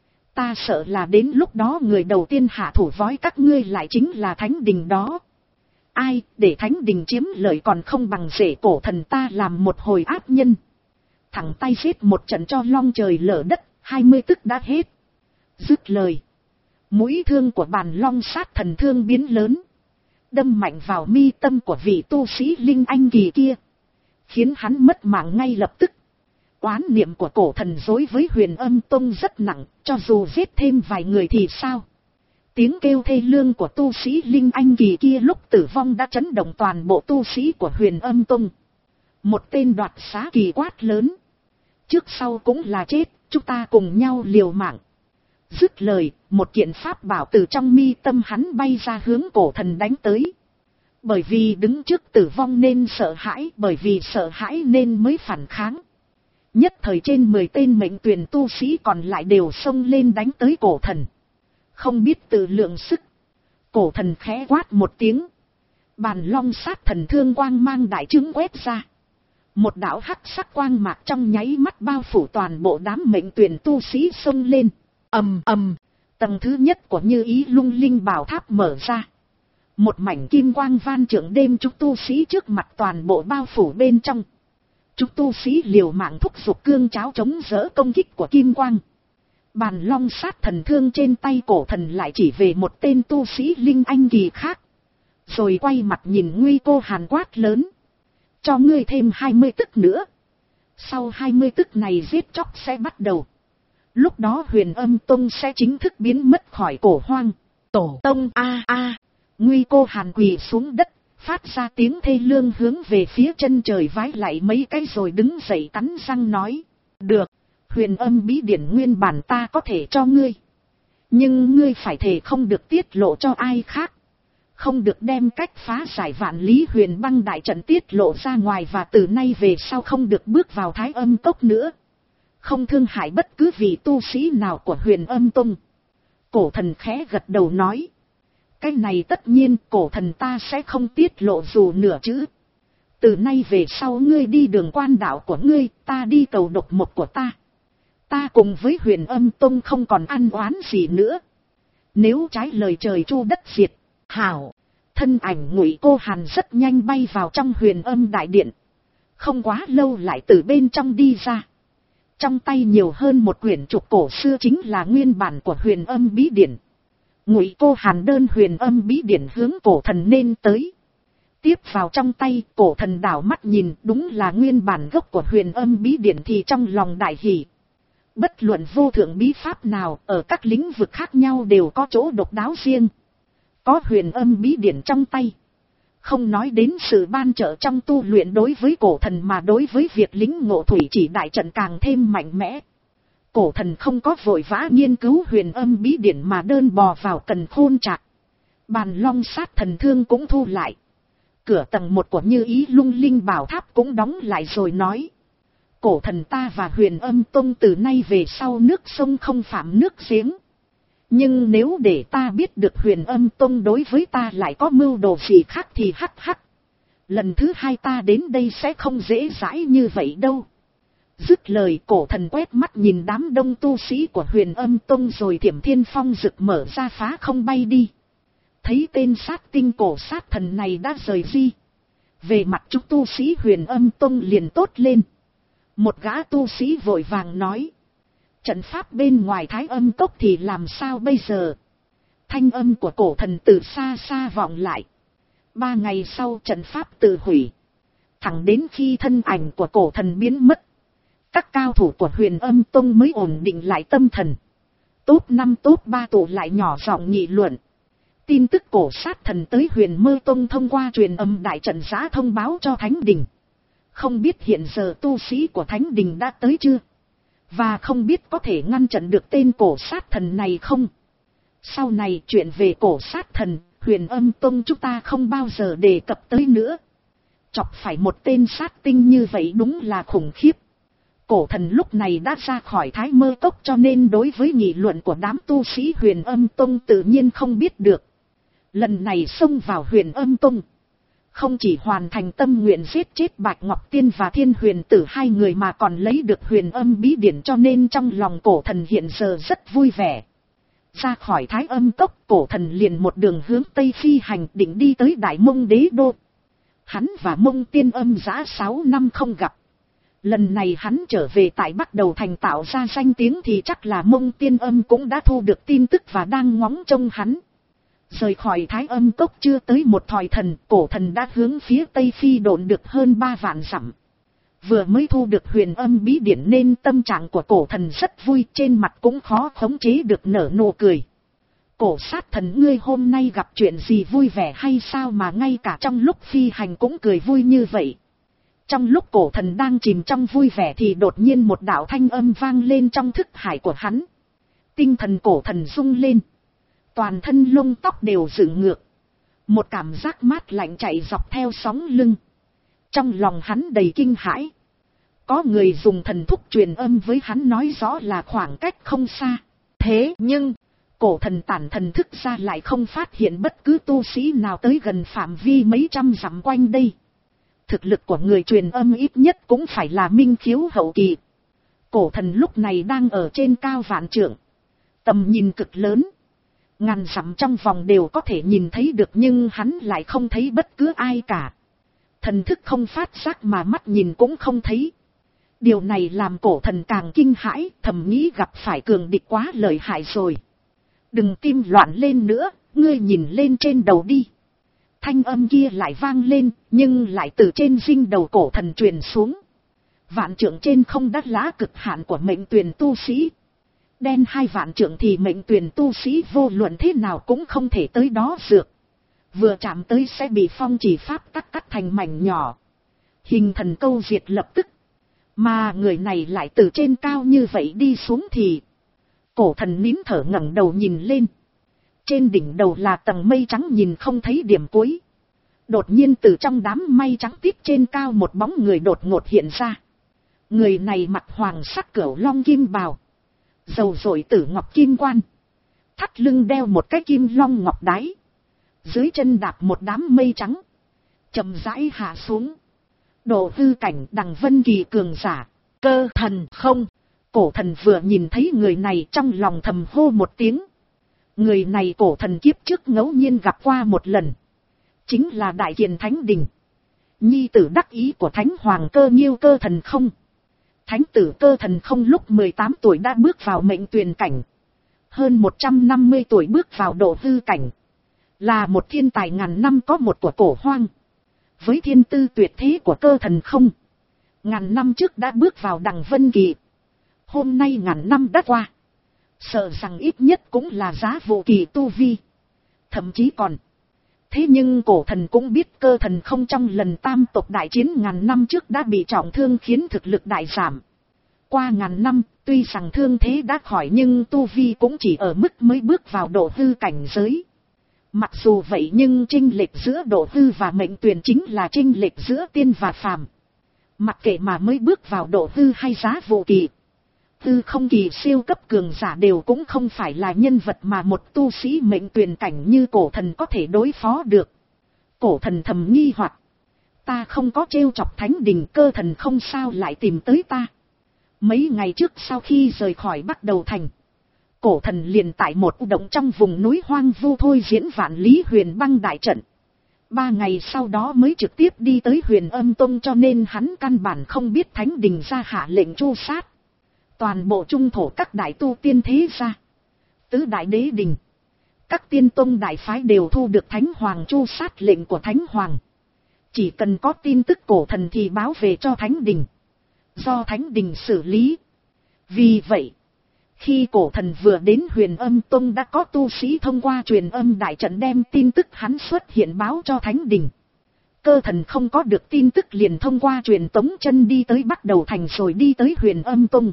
Ta sợ là đến lúc đó người đầu tiên hạ thủ vói các ngươi lại chính là thánh đình đó. Ai, để thánh đình chiếm lợi còn không bằng rể cổ thần ta làm một hồi ác nhân. Thẳng tay giết một trận cho long trời lở đất, hai mươi tức đã hết. Dứt lời. Mũi thương của bàn long sát thần thương biến lớn. Đâm mạnh vào mi tâm của vị tu sĩ linh anh kỳ kia. Khiến hắn mất mạng ngay lập tức. Oán niệm của cổ thần đối với Huyền Âm Tông rất nặng, cho dù giết thêm vài người thì sao? Tiếng kêu thê lương của tu sĩ linh anh kỳ kia lúc tử vong đã chấn động toàn bộ tu sĩ của Huyền Âm Tông. Một tên đoạt xá kỳ quát lớn. Trước sau cũng là chết, chúng ta cùng nhau liều mạng. Dứt lời, một kiện pháp bảo từ trong mi tâm hắn bay ra hướng cổ thần đánh tới. Bởi vì đứng trước tử vong nên sợ hãi, bởi vì sợ hãi nên mới phản kháng. Nhất thời trên mười tên mệnh tuyển tu sĩ còn lại đều xông lên đánh tới cổ thần. Không biết tự lượng sức. Cổ thần khẽ quát một tiếng. Bàn long sát thần thương quang mang đại trứng quét ra. Một đạo hắc sắc quang mạc trong nháy mắt bao phủ toàn bộ đám mệnh tuyển tu sĩ xông lên. Ầm ầm, tầng thứ nhất của Như Ý Lung Linh Bảo Tháp mở ra. Một mảnh kim quang van trượng đêm chúng tu sĩ trước mặt toàn bộ bao phủ bên trong. Chúng tu sĩ liều mạng thúc giục cương cháo chống đỡ công kích của kim quang. Bàn long sát thần thương trên tay cổ thần lại chỉ về một tên tu sĩ linh anh kỳ khác. Rồi quay mặt nhìn Nguy Cô Hàn quát lớn. Cho ngươi thêm hai mươi tức nữa. Sau hai mươi tức này giết chóc sẽ bắt đầu. Lúc đó Huyền Âm Tông sẽ chính thức biến mất khỏi Cổ Hoang. Tổ Tông a a, Nguy Cô Hàn quỳ xuống đất, phát ra tiếng thê lương hướng về phía chân trời vái lại mấy cái rồi đứng dậy cắn răng nói. Được, Huyền Âm bí điển nguyên bản ta có thể cho ngươi. Nhưng ngươi phải thề không được tiết lộ cho ai khác. Không được đem cách phá giải vạn lý huyền băng đại trận tiết lộ ra ngoài, và từ nay về sau không được bước vào Thái Âm Cốc nữa. Không thương hại bất cứ vị tu sĩ nào của Huyền Âm Tông. Cổ thần khẽ gật đầu nói. Cái này tất nhiên cổ thần ta sẽ không tiết lộ dù nửa chữ. Từ nay về sau ngươi đi đường quan đạo của ngươi, ta đi cầu độc mộc của ta. Ta cùng với Huyền Âm Tông không còn ăn oán gì nữa. Nếu trái lời trời chu đất diệt, hảo. Thân ảnh Ngụy Cô Hàn rất nhanh bay vào trong Huyền Âm đại điện. Không quá lâu lại từ bên trong đi ra. Trong tay nhiều hơn một quyển trục cổ xưa, chính là nguyên bản của Huyền Âm bí điển. Ngụy Cô Hàn đơn Huyền Âm bí điển hướng cổ thần nên tới. Tiếp vào trong tay, cổ thần đảo mắt nhìn, đúng là nguyên bản gốc của Huyền Âm bí điển, thì trong lòng đại hỉ. Bất luận vô thượng bí pháp nào, ở các lĩnh vực khác nhau đều có chỗ độc đáo riêng. Có Huyền Âm bí điển trong tay, không nói đến sự ban trợ trong tu luyện đối với cổ thần, mà đối với việc lĩnh ngộ thủy chỉ đại trận càng thêm mạnh mẽ. Cổ thần không có vội vã nghiên cứu Huyền Âm bí điển mà đơn bò vào Càn Khôn Trạc. Bàn long sát thần thương cũng thu lại. Cửa tầng một của Như Ý Lung Linh Bảo Tháp cũng đóng lại rồi nói. Cổ thần ta và Huyền Âm Tông từ nay về sau nước sông không phạm nước giếng. Nhưng nếu để ta biết được Huyền Âm Tông đối với ta lại có mưu đồ gì khác thì hắc hắc. Lần thứ hai ta đến đây sẽ không dễ dãi như vậy đâu. Dứt lời, cổ thần quét mắt nhìn đám đông tu sĩ của Huyền Âm Tông rồi Thiểm Thiên Phong rực mở ra phá không bay đi. Thấy tên sát tinh cổ sát thần này đã rời đi. Về mặt chúng tu sĩ Huyền Âm Tông liền tốt lên. Một gã tu sĩ vội vàng nói. Trận pháp bên ngoài Thái Âm Cốc thì làm sao bây giờ? Thanh âm của cổ thần từ xa xa vọng lại. Ba ngày sau trận pháp tự hủy. Thẳng đến khi thân ảnh của cổ thần biến mất, các cao thủ của Huyền Âm Tông mới ổn định lại tâm thần. Top năm top ba tụ lại nhỏ giọng nghị luận. Tin tức cổ sát thần tới Huyền Mơ Tông thông qua truyền âm đại trận giã thông báo cho Thánh Đình. Không biết hiện giờ tu sĩ của Thánh Đình đã tới chưa? Và không biết có thể ngăn chặn được tên cổ sát thần này không? Sau này chuyện về cổ sát thần, Huyền Âm Tông chúng ta không bao giờ đề cập tới nữa. Chọc phải một tên sát tinh như vậy đúng là khủng khiếp. Cổ thần lúc này đã ra khỏi Thái Mơ Cốc, cho nên đối với nghị luận của đám tu sĩ Huyền Âm Tông tự nhiên không biết được. Lần này xông vào Huyền Âm Tông, không chỉ hoàn thành tâm nguyện giết chết Bạch Ngọc Tiên và Thiên Huyền Tử hai người mà còn lấy được Huyền Âm bí điển, cho nên trong lòng cổ thần hiện giờ rất vui vẻ. Ra khỏi Thái Âm Cốc, cổ thần liền một đường hướng Tây phi hành, định đi tới Đại Mông Đế Đô. Hắn và Mông Tiên Âm giã sáu năm không gặp. Lần này hắn trở về tại bắt đầu thành tạo ra danh tiếng thì chắc là Mông Tiên Âm cũng đã thu được tin tức và đang ngóng trông hắn. Rời khỏi Thái Âm Cốc chưa tới một thòi thần, cổ thần đã hướng phía Tây phi độn được hơn ba vạn dặm. Vừa mới thu được Huyền Âm bí điển nên tâm trạng của cổ thần rất vui, trên mặt cũng khó khống chế được nở nụ cười. Cổ sát thần ngươi hôm nay gặp chuyện gì vui vẻ hay sao mà ngay cả trong lúc phi hành cũng cười vui như vậy? Trong lúc cổ thần đang chìm trong vui vẻ thì đột nhiên một đạo thanh âm vang lên trong thức hải của hắn. Tinh thần cổ thần rung lên. Toàn thân lông tóc đều dựng ngược. Một cảm giác mát lạnh chạy dọc theo sóng lưng. Trong lòng hắn đầy kinh hãi. Có người dùng thần thúc truyền âm với hắn nói rõ là khoảng cách không xa. Thế nhưng, cổ thần tản thần thức ra lại không phát hiện bất cứ tu sĩ nào tới gần phạm vi mấy trăm dặm quanh đây. Thực lực của người truyền âm ít nhất cũng phải là minh khiếu hậu kỳ. Cổ thần lúc này đang ở trên cao vạn trượng. Tầm nhìn cực lớn. Ngàn dặm trong vòng đều có thể nhìn thấy được, nhưng hắn lại không thấy bất cứ ai cả. Thần thức không phát giác mà mắt nhìn cũng không thấy. Điều này làm cổ thần càng kinh hãi, thầm nghĩ gặp phải cường địch quá lợi hại rồi. Đừng tim loạn lên nữa, ngươi nhìn lên trên đầu đi. Thanh âm kia lại vang lên, nhưng lại từ trên dinh đầu cổ thần truyền xuống. Vạn trượng trên không đắt lá cực hạn của mệnh tuyền tu sĩ. Đen hai vạn trượng thì mệnh tuyển tu sĩ vô luận thế nào cũng không thể tới đó dược. Vừa chạm tới sẽ bị phong chỉ pháp tắc cắt thành mảnh nhỏ. Hình thần câu diệt lập tức. Mà người này lại từ trên cao như vậy đi xuống thì. Cổ thần nín thở ngẩng đầu nhìn lên. Trên đỉnh đầu là tầng mây trắng nhìn không thấy điểm cuối. Đột nhiên từ trong đám mây trắng tiếp trên cao một bóng người đột ngột hiện ra. Người này mặc hoàng sắc cửu long kim bào. Dầu dội tử ngọc kim quan. Thắt lưng đeo một cái kim long ngọc đái. Dưới chân đạp một đám mây trắng. Chậm rãi hạ xuống. Độ hư cảnh Đằng Vân Kỳ cường giả. Cơ thần không. Cổ thần vừa nhìn thấy người này trong lòng thầm hô một tiếng. Người này cổ thần kiếp trước ngẫu nhiên gặp qua một lần. Chính là Đại Kiền Thánh Đình. Nhi tử đắc ý của Thánh Hoàng Cơ Nhiêu Cơ Thần Không. Thánh tử Cơ Thần Không lúc mười tám tuổi đã bước vào mệnh tuyền cảnh. Hơn một trăm năm mươi tuổi bước vào độ hư cảnh. Là một thiên tài ngàn năm có một của cổ hoang. Với thiên tư tuyệt thế của Cơ Thần Không. Ngàn năm trước đã bước vào Đằng Vân Kỳ. Hôm nay ngàn năm đã qua. Sợ rằng ít nhất cũng là giá vụ kỳ tu vi. Thậm chí còn. Thế nhưng cổ thần cũng biết Cơ Thần Không trong lần tam tộc đại chiến ngàn năm trước đã bị trọng thương khiến thực lực đại giảm. Qua ngàn năm, tuy rằng thương thế đã khỏi nhưng tu vi cũng chỉ ở mức mới bước vào độ hư cảnh giới. Mặc dù vậy nhưng chênh lệch giữa độ hư và mệnh tuyển chính là chênh lệch giữa tiên và phàm. Mặc kệ mà mới bước vào độ hư hay giá vụ kỳ. Hư không kỳ siêu cấp cường giả đều cũng không phải là nhân vật mà một tu sĩ mệnh tuyển cảnh như cổ thần có thể đối phó được. Cổ thần thầm nghi hoặc. Ta không có trêu chọc Thánh Đình, Cơ Thần Không sao lại tìm tới ta. Mấy ngày trước sau khi rời khỏi Bắc Đầu Thành. Cổ thần liền tại một động trong vùng núi hoang vu thôi diễn vạn lý huyền băng đại trận. Ba ngày sau đó mới trực tiếp đi tới Huyền Âm Tông, cho nên hắn căn bản không biết Thánh Đình ra hạ lệnh tru sát. Toàn bộ trung thổ các đại tu tiên thế gia. Tứ đại đế đình. Các tiên tông đại phái đều thu được Thánh Hoàng tru sát lệnh của Thánh Hoàng. Chỉ cần có tin tức cổ thần thì báo về cho Thánh Đình. Do Thánh Đình xử lý. Vì vậy. Khi cổ thần vừa đến Huyền Âm Tông đã có tu sĩ thông qua truyền âm đại trận đem tin tức hắn xuất hiện báo cho Thánh Đình. Cơ thần không có được tin tức liền thông qua truyền tống chân đi tới Bắc Đầu Thành rồi đi tới Huyền Âm Tông.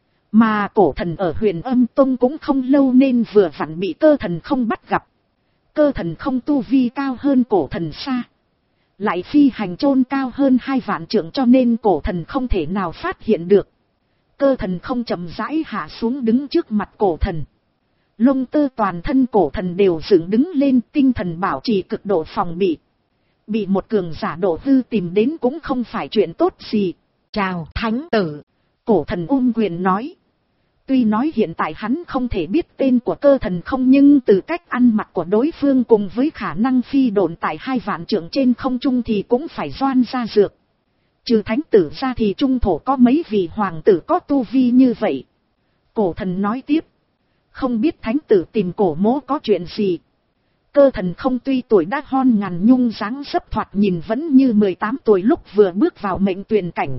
Mà cổ thần ở Huyền Âm Tông cũng không lâu nên vừa vặn bị Cơ thần không bắt gặp. Cơ thần không tu vi cao hơn cổ thần xa. Lại phi hành chôn cao hơn hai vạn trượng cho nên cổ thần không thể nào phát hiện được. Cơ thần không chậm rãi hạ xuống đứng trước mặt cổ thần. Lông tơ toàn thân cổ thần đều dựng đứng lên, tinh thần bảo trì cực độ phòng bị. Bị một cường giả độ hư tìm đến cũng không phải chuyện tốt gì. Chào thánh tử. Cổ thần ôm quyền nói. Tuy nói hiện tại hắn không thể biết tên của Cơ thần không nhưng từ cách ăn mặc của đối phương cùng với khả năng phi độn tại hai vạn trượng trên không trung thì cũng phải doan ra dược. Trừ thánh tử ra thì trung thổ có mấy vị hoàng tử có tu vi như vậy. Cổ thần nói tiếp. Không biết thánh tử tìm cổ mỗ có chuyện gì. Cơ thần không tuy tuổi đã hon ngàn nhung dáng dấp thoạt nhìn vẫn như mười tám tuổi lúc vừa bước vào mệnh tuyền cảnh.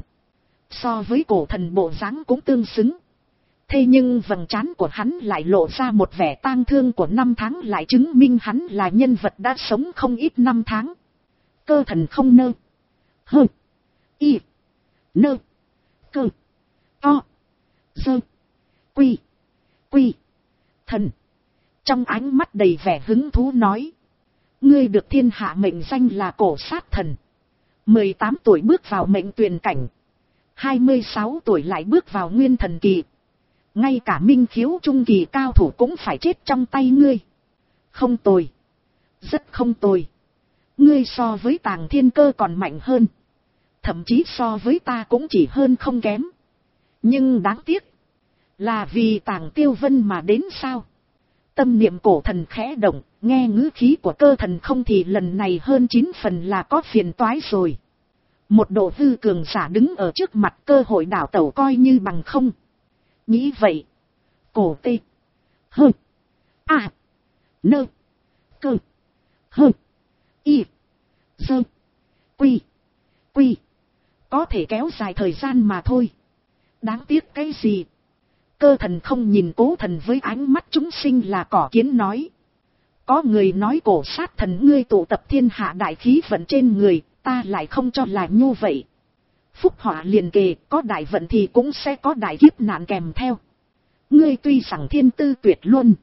So với cổ thần bộ dáng cũng tương xứng. Thế nhưng vầng trán của hắn lại lộ ra một vẻ tang thương của năm tháng lại chứng minh hắn là nhân vật đã sống không ít năm tháng. Cơ thần không nơ. Hơ. Y. Nơ. Cơ. To. Sơ. Quy. Quy. Thần. Trong ánh mắt đầy vẻ hứng thú nói. Ngươi được thiên hạ mệnh danh là cổ sát thần. mười tám tuổi bước vào mệnh tuyền cảnh. hai mươi sáu tuổi lại bước vào nguyên thần kỳ. Ngay cả minh khiếu trung kỳ cao thủ cũng phải chết trong tay ngươi. Không tồi. Rất không tồi. Ngươi so với Tàng Thiên Cơ còn mạnh hơn. Thậm chí so với ta cũng chỉ hơn không kém. Nhưng đáng tiếc. Là vì Tàng Tiêu Vân mà đến sao? Tâm niệm cổ thần khẽ động. Nghe ngữ khí của Cơ thần không thì lần này hơn chín phần là có phiền toái rồi. Một độ hư cường giả đứng ở trước mặt cơ hội đảo tẩu coi như bằng không. Nghĩ vậy. Cổ tê. Hơ. À. Nơ. Cơ. Hơ. Y. Sơ. Quy. Quy. Có thể kéo dài thời gian mà thôi. Đáng tiếc cái gì? Cơ thần không nhìn Cố Thần với ánh mắt chúng sinh là cỏ kiến nói. Có người nói cổ sát thần ngươi tụ tập thiên hạ đại khí vận trên người, ta lại không cho là như vậy. Phúc họa liền kề, có đại vận thì cũng sẽ có đại kiếp nạn kèm theo. Ngươi tuy rằng thiên tư tuyệt luôn,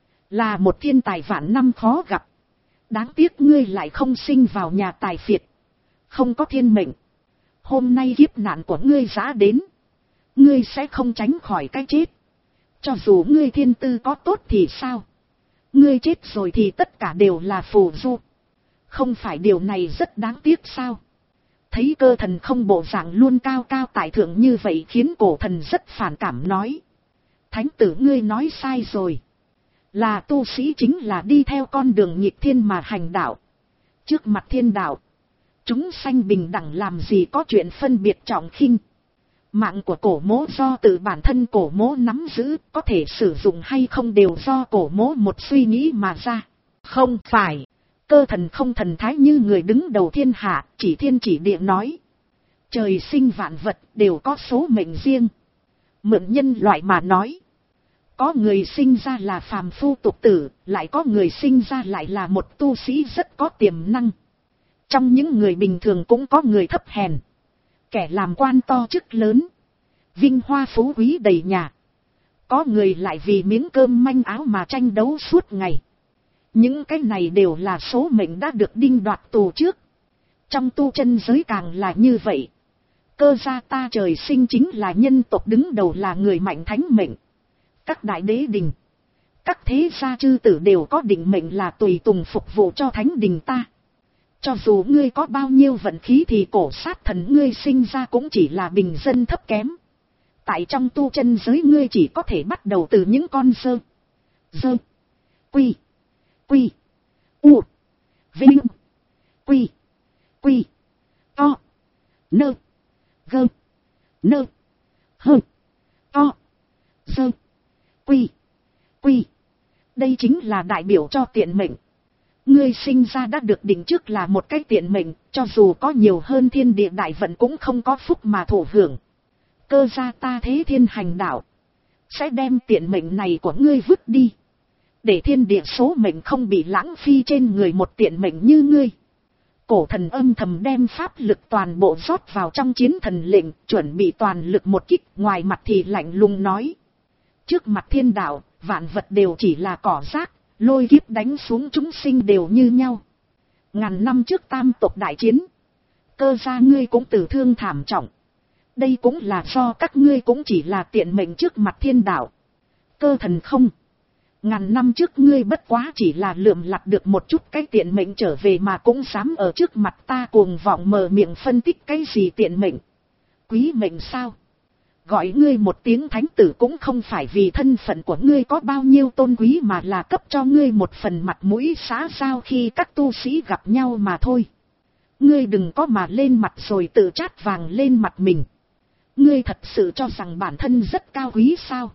là một thiên tài vạn năm khó gặp. Đáng tiếc ngươi lại không sinh vào nhà tài phiệt, không có thiên mệnh. Hôm nay kiếp nạn của ngươi giã đến, ngươi sẽ không tránh khỏi cái chết. Cho dù ngươi thiên tư có tốt thì sao? Ngươi chết rồi thì tất cả đều là phù du. Không phải điều này rất đáng tiếc sao? Thấy Cơ Thần không bộ dạng luôn cao cao tại thượng như vậy khiến Cổ Thần rất phản cảm nói. Thánh tử ngươi nói sai rồi. Là tu sĩ chính là đi theo con đường nghịch thiên mà hành đạo. Trước mặt thiên đạo, chúng sanh bình đẳng làm gì có chuyện phân biệt trọng khinh. Mạng của cổ mỗ do tự bản thân cổ mỗ nắm giữ, có thể sử dụng hay không đều do cổ mỗ một suy nghĩ mà ra. Không phải. Cơ Thần không thần thái như người đứng đầu thiên hạ, chỉ thiên chỉ địa nói. Trời sinh vạn vật đều có số mệnh riêng. Mượn nhân loại mà nói. Có người sinh ra là phàm phu tục tử, lại có người sinh ra lại là một tu sĩ rất có tiềm năng. Trong những người bình thường cũng có người thấp hèn. Kẻ làm quan to chức lớn, vinh hoa phú quý đầy nhà. Có người lại vì miếng cơm manh áo mà tranh đấu suốt ngày. Những cái này đều là số mệnh đã được đinh đoạt tù trước. Trong tu chân giới càng là như vậy. Cơ gia ta trời sinh chính là nhân tộc đứng đầu, là người mạnh thánh mệnh. Các đại đế đình, các thế gia chư tử đều có định mệnh là tùy tùng phục vụ cho thánh đình ta. Cho dù ngươi có bao nhiêu vận khí thì cổ sát thần ngươi sinh ra cũng chỉ là bình dân thấp kém. Tại trong tu chân giới ngươi chỉ có thể bắt đầu từ những con dơ, dơ, quy, quy, u, vinh, quy, quy, to, nơ, gơ, nơ, hơ, to, dơ, quy, quy. Đây chính là đại biểu cho tiện mệnh. Ngươi sinh ra đã được định trước là một cái tiện mệnh, cho dù có nhiều hơn thiên địa đại vận cũng không có phúc mà thụ hưởng. Cơ gia ta thế thiên hành đạo, sẽ đem tiện mệnh này của ngươi vứt đi, để thiên địa số mệnh không bị lãng phí trên người một tiện mệnh như ngươi. Cổ Thần âm thầm đem pháp lực toàn bộ rót vào trong chiến thần lệnh, chuẩn bị toàn lực một kích, ngoài mặt thì lạnh lùng nói. Trước mặt thiên đạo, vạn vật đều chỉ là cỏ rác, lôi kiếp đánh xuống chúng sinh đều như nhau. Ngàn năm trước tam tộc đại chiến, Cơ gia ngươi cũng tử thương thảm trọng. Đây cũng là do các ngươi cũng chỉ là tiện mệnh trước mặt thiên đạo. Cơ Thần không. Ngàn năm trước ngươi bất quá chỉ là lượm lặt được một chút cái tiện mệnh trở về mà cũng dám ở trước mặt ta cuồng vọng mở miệng phân tích cái gì tiện mệnh. Quý mệnh sao? Gọi ngươi một tiếng thánh tử cũng không phải vì thân phận của ngươi có bao nhiêu tôn quý mà là cấp cho ngươi một phần mặt mũi xã giao khi các tu sĩ gặp nhau mà thôi. Ngươi đừng có mà lên mặt rồi tự chát vàng lên mặt mình. Ngươi thật sự cho rằng bản thân rất cao quý sao?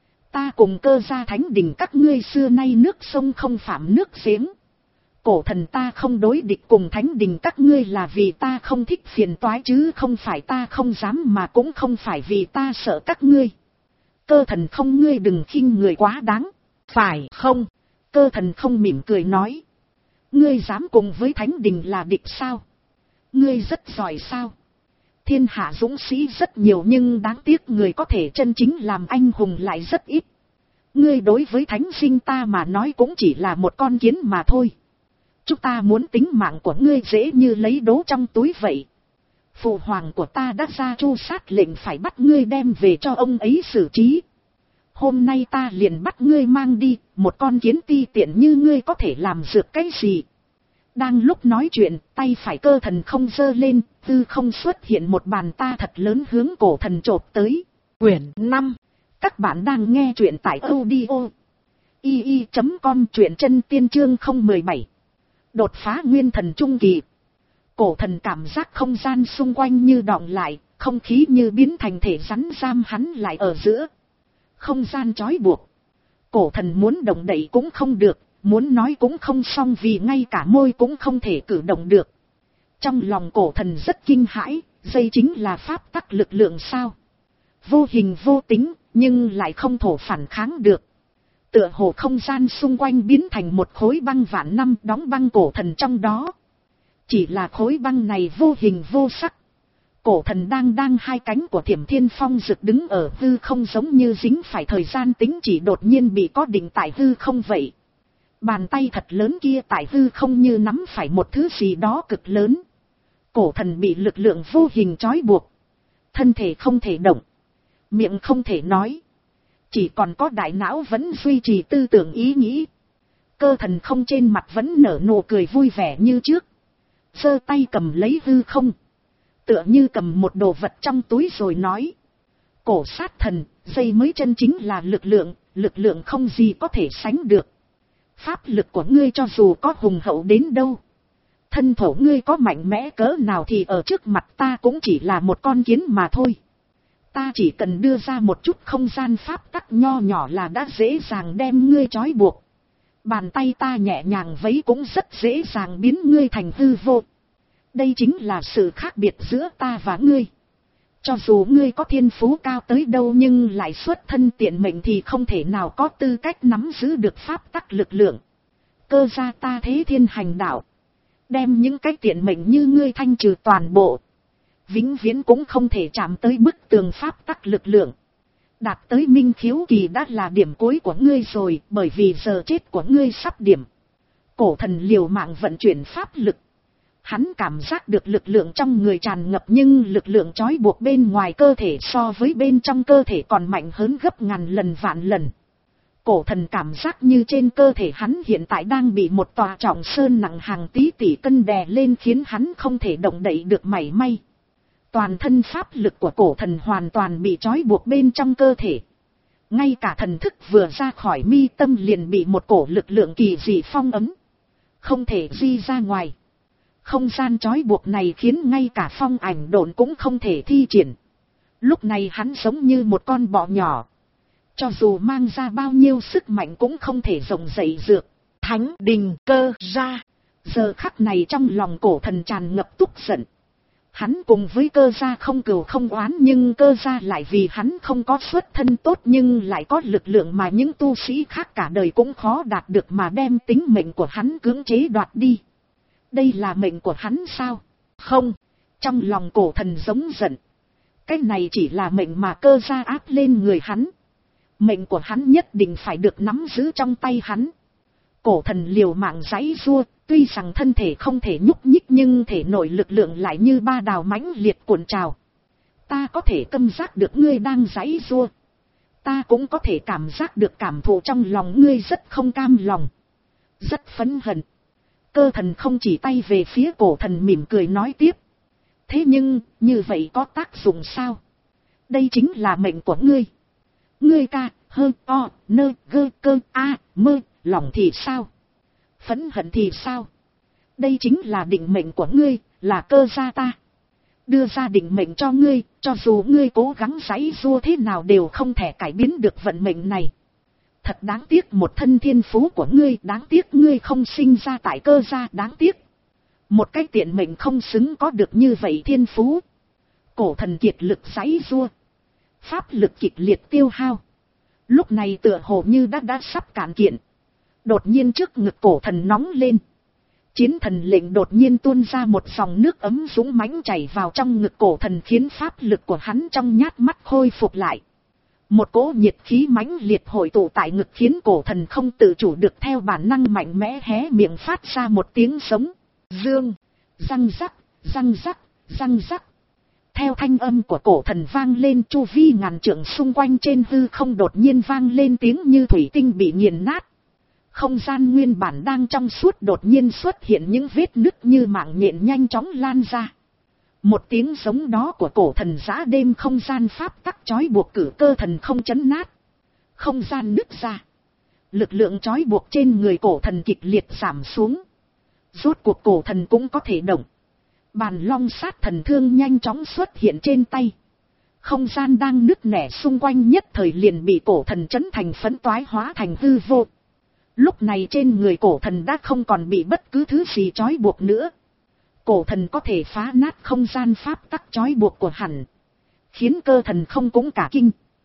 Ta cùng Cơ gia thánh đình các ngươi xưa nay nước sông không phạm nước giếng. Cổ Thần ta không đối địch cùng thánh đình các ngươi là vì ta không thích phiền toái chứ không phải ta không dám, mà cũng không phải vì ta sợ các ngươi. Cơ Thần không, ngươi đừng khinh người quá đáng, phải không? Cơ Thần không mỉm cười nói. Ngươi dám cùng với thánh đình là địch sao? Ngươi rất giỏi sao? Thiên hạ dũng sĩ rất nhiều nhưng đáng tiếc người có thể chân chính làm anh hùng lại rất ít. Ngươi đối với thánh sinh ta mà nói cũng chỉ là một con kiến mà thôi. Chúng ta muốn tính mạng của ngươi dễ như lấy đố trong túi vậy. Phụ hoàng của ta đã ra tru sát lệnh phải bắt ngươi đem về cho ông ấy xử trí. Hôm nay ta liền bắt ngươi mang đi, một con kiến ti tiện như ngươi có thể làm dược cái gì? Đang lúc nói chuyện, tay phải Cơ Thần không giơ lên, tư không xuất hiện một bàn ta thật lớn hướng Cổ Thần chộp tới. Quyển năm. Các bạn đang nghe truyện tại audio i i chấm com, truyện chân tiên chương không một bảy. Đột phá nguyên thần trung kỳ. Cổ Thần cảm giác không gian xung quanh như đọng lại, không khí như biến thành thể rắn giam hắn lại ở giữa. Không gian trói buộc. Cổ Thần muốn động đậy cũng không được, muốn nói cũng không xong vì ngay cả môi cũng không thể cử động được. Trong lòng Cổ Thần rất kinh hãi, đây chính là pháp tắc lực lượng sao? Vô hình vô tính, nhưng lại không thổ phản kháng được. Tựa hồ không gian xung quanh biến thành một khối băng vạn năm đóng băng cổ thần trong đó. Chỉ là khối băng này vô hình vô sắc. Cổ thần đang đang hai cánh của Thiểm Thiên Phong rực đứng ở hư không giống như dính phải thời gian tính chỉ đột nhiên bị có định tại hư không vậy. Bàn tay thật lớn kia tại hư không như nắm phải một thứ gì đó cực lớn. Cổ thần bị lực lượng vô hình trói buộc. Thân thể không thể động. Miệng không thể nói. Chỉ còn có đại não vẫn duy trì tư tưởng ý nghĩ. Cơ thần không trên mặt vẫn nở nụ cười vui vẻ như trước. Giơ tay cầm lấy hư không. Tựa như cầm một đồ vật trong túi rồi nói. Cổ sát thần, dây mới chân chính là lực lượng, lực lượng không gì có thể sánh được. Pháp lực của ngươi cho dù có hùng hậu đến đâu. Thân thổ ngươi có mạnh mẽ cỡ nào thì ở trước mặt ta cũng chỉ là một con kiến mà thôi. Ta chỉ cần đưa ra một chút không gian pháp tắc nho nhỏ là đã dễ dàng đem ngươi trói buộc. Bàn tay ta nhẹ nhàng vấy cũng rất dễ dàng biến ngươi thành hư vô. Đây chính là sự khác biệt giữa ta và ngươi. Cho dù ngươi có thiên phú cao tới đâu nhưng lại xuất thân tiện mệnh thì không thể nào có tư cách nắm giữ được pháp tắc lực lượng. Cơ gia ta thế thiên hành đạo. Đem những cái tiện mệnh như ngươi thanh trừ toàn bộ. Vĩnh viễn cũng không thể chạm tới bức tường pháp tắc lực lượng. Đạt tới minh khiếu kỳ đã là điểm cuối của ngươi rồi, bởi vì giờ chết của ngươi sắp điểm. Cổ thần liều mạng vận chuyển pháp lực. Hắn cảm giác được lực lượng trong người tràn ngập nhưng lực lượng trói buộc bên ngoài cơ thể so với bên trong cơ thể còn mạnh hơn gấp ngàn lần vạn lần. Cổ thần cảm giác như trên cơ thể hắn hiện tại đang bị một tòa trọng sơn nặng hàng tí tỷ cân đè lên khiến hắn không thể động đậy được mảy may. Toàn thân pháp lực của cổ thần hoàn toàn bị trói buộc bên trong cơ thể. Ngay cả thần thức vừa ra khỏi mi tâm liền bị một cổ lực lượng kỳ dị phong ấn. Không thể di ra ngoài. Không gian trói buộc này khiến ngay cả phong ảnh độn cũng không thể thi triển. Lúc này hắn giống như một con bọ nhỏ. Cho dù mang ra bao nhiêu sức mạnh cũng không thể rộng dậy dược. Thánh đình cơ ra. Giờ khắc này trong lòng cổ thần tràn ngập tức giận. Hắn cùng với cơ gia không cừu không oán nhưng cơ gia lại vì hắn không có xuất thân tốt nhưng lại có lực lượng mà những tu sĩ khác cả đời cũng khó đạt được mà đem tính mệnh của hắn cưỡng chế đoạt đi. Đây là mệnh của hắn sao? Không. Trong lòng cổ thần giống giận. Cái này chỉ là mệnh mà cơ gia áp lên người hắn. Mệnh của hắn nhất định phải được nắm giữ trong tay hắn. Cổ thần liều mạng giãy giụa, tuy rằng thân thể không thể nhúc nhích nhưng thể nội lực lượng lại như ba đào mãnh liệt cuộn trào. Ta có thể câm giác được ngươi đang giãy giụa. Ta cũng có thể cảm giác được cảm thụ trong lòng ngươi rất không cam lòng. Rất phẫn hận. Cơ thần không chỉ tay về phía cổ thần mỉm cười nói tiếp. Thế nhưng, như vậy có tác dụng sao? Đây chính là mệnh của ngươi. Ngươi ca, hơ, o, nơ, gơ, cơ, a, mơ, lòng thì sao? Phẫn hận thì sao? Đây chính là định mệnh của ngươi, là cơ gia ta. Đưa ra định mệnh cho ngươi, cho dù ngươi cố gắng giãy giụa thế nào đều không thể cải biến được vận mệnh này. Thật đáng tiếc một thân thiên phú của ngươi, đáng tiếc ngươi không sinh ra tại cơ gia, đáng tiếc. Một cái tiện mệnh không xứng có được như vậy thiên phú. Cổ thần kiệt lực giãy giụa. Pháp lực kịch liệt tiêu hao. Lúc này tựa hồ như đã đã sắp cạn kiện. Đột nhiên trước ngực cổ thần nóng lên. Chiến thần lệnh đột nhiên tuôn ra một dòng nước ấm dũng mãnh chảy vào trong ngực cổ thần khiến pháp lực của hắn trong nhát mắt khôi phục lại. Một cỗ nhiệt khí mãnh liệt hội tụ tại ngực khiến cổ thần không tự chủ được theo bản năng mạnh mẽ hé miệng phát ra một tiếng sống. Dương, răng rắc, răng rắc, răng rắc. Theo thanh âm của cổ thần vang lên chu vi ngàn trượng xung quanh trên hư không đột nhiên vang lên tiếng như thủy tinh bị nghiền nát. Không gian nguyên bản đang trong suốt đột nhiên xuất hiện những vết nứt như mạng nhện nhanh chóng lan ra. Một tiếng giống đó của cổ thần giã đêm không gian pháp tắc trói buộc cử cơ thần không chấn nát. Không gian nứt ra. Lực lượng trói buộc trên người cổ thần kịch liệt giảm xuống. Rốt cuộc cổ thần cũng có thể động. Bàn long sát thần thương nhanh chóng xuất hiện trên tay. Không gian đang nứt nẻ xung quanh nhất thời liền bị cổ thần chấn thành phấn toái hóa thành hư vô. Lúc này trên người cổ thần đã không còn bị bất cứ thứ gì trói buộc nữa. Cổ thần có thể phá nát không gian pháp tắc trói buộc của hắn. Khiến cơ thần không cũng cả kinh.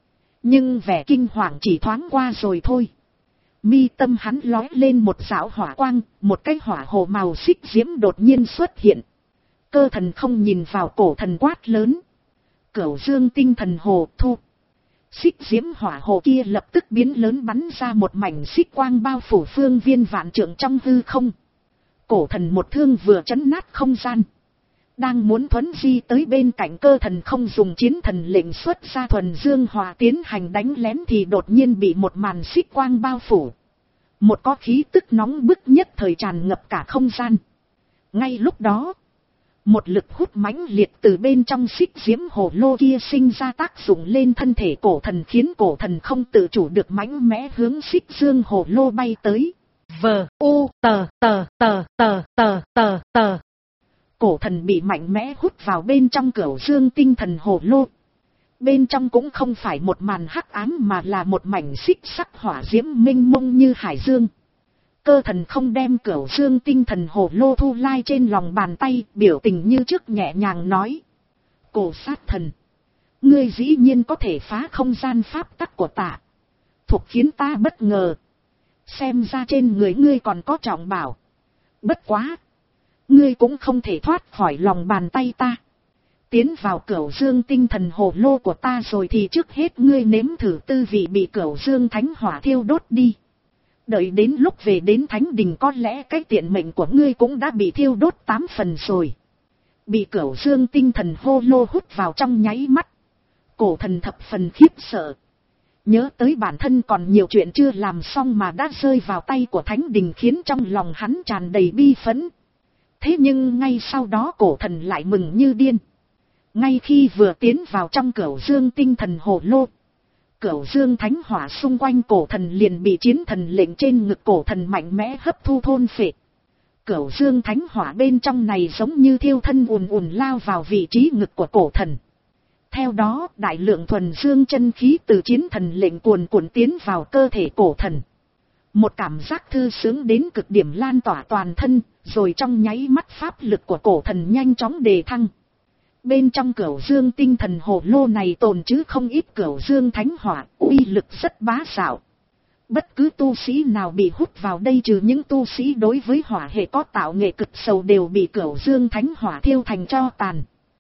Nhưng vẻ kinh hoàng chỉ thoáng qua rồi thôi. Mi tâm hắn lói lên một dạo hỏa quang, một cái hỏa hồ màu xích diễm đột nhiên xuất hiện. Cơ thần không nhìn vào cổ thần quát lớn. Cửu dương tinh thần hồ thu. Xích diễm hỏa hồ kia lập tức biến lớn bắn ra một mảnh xích quang bao phủ phương viên vạn trượng trong hư không. Cổ thần một thương vừa chấn nát không gian. Đang muốn thuấn di tới bên cạnh cơ thần không dùng chiến thần lệnh xuất ra thuần dương hỏa tiến hành đánh lén thì đột nhiên bị một màn xích quang bao phủ. Một có khí tức nóng bức nhất thời tràn ngập cả không gian. Ngay lúc đó, một lực hút mãnh liệt từ bên trong xích diễm hồ lô kia sinh ra tác dụng lên thân thể cổ thần, khiến cổ thần không tự chủ được mãnh mẽ hướng xích dương hồ lô bay tới. Vờ u tờ tờ tờ tờ tờ tờ tờ. Cổ thần bị mạnh mẽ hút vào bên trong cửu dương tinh thần hồ lô. Bên trong cũng không phải một màn hắc ám mà là một mảnh xích sắc hỏa diễm mênh mông như hải dương. Cơ thần không đem cửu dương tinh thần hồ lô thu lai trên lòng bàn tay, biểu tình như trước nhẹ nhàng nói. Cổ sát thần, ngươi dĩ nhiên có thể phá không gian pháp tắc của ta, thuộc khiến ta bất ngờ. Xem ra trên người ngươi còn có trọng bảo. Bất quá, ngươi cũng không thể thoát khỏi lòng bàn tay ta. Tiến vào cửu dương tinh thần hồ lô của ta rồi thì trước hết ngươi nếm thử tư vị bị cửu dương thánh hỏa thiêu đốt đi. Đợi đến lúc về đến thánh đình có lẽ cái tiện mệnh của ngươi cũng đã bị thiêu đốt tám phần rồi. Bị cửu dương tinh thần hồ lô hút vào trong nháy mắt. Cổ thần thập phần khiếp sợ. Nhớ tới bản thân còn nhiều chuyện chưa làm xong mà đã rơi vào tay của thánh đình, khiến trong lòng hắn tràn đầy bi phẫn. Thế nhưng ngay sau đó cổ thần lại mừng như điên. Ngay khi vừa tiến vào trong cửu dương tinh thần hồ lô, cửu dương thánh hỏa xung quanh cổ thần liền bị chiến thần lệnh trên ngực cổ thần mạnh mẽ hấp thu thôn phệ. Cửu dương thánh hỏa bên trong này giống như thiêu thân ùn ùn lao vào vị trí ngực của cổ thần. Theo đó đại lượng thuần dương chân khí từ chiến thần lệnh cuồn cuộn tiến vào cơ thể cổ thần. Một cảm giác thư sướng đến cực điểm lan tỏa toàn thân, rồi trong nháy mắt pháp lực của cổ thần nhanh chóng đề thăng. Bên trong cửu dương tinh thần hồ lô này tồn chứ không ít cửu dương thánh hỏa, uy lực rất bá đạo. Bất cứ tu sĩ nào bị hút vào đây trừ những tu sĩ đối với hỏa hệ có tạo nghệ cực sâu đều bị cửu dương thánh hỏa thiêu thành tro tàn.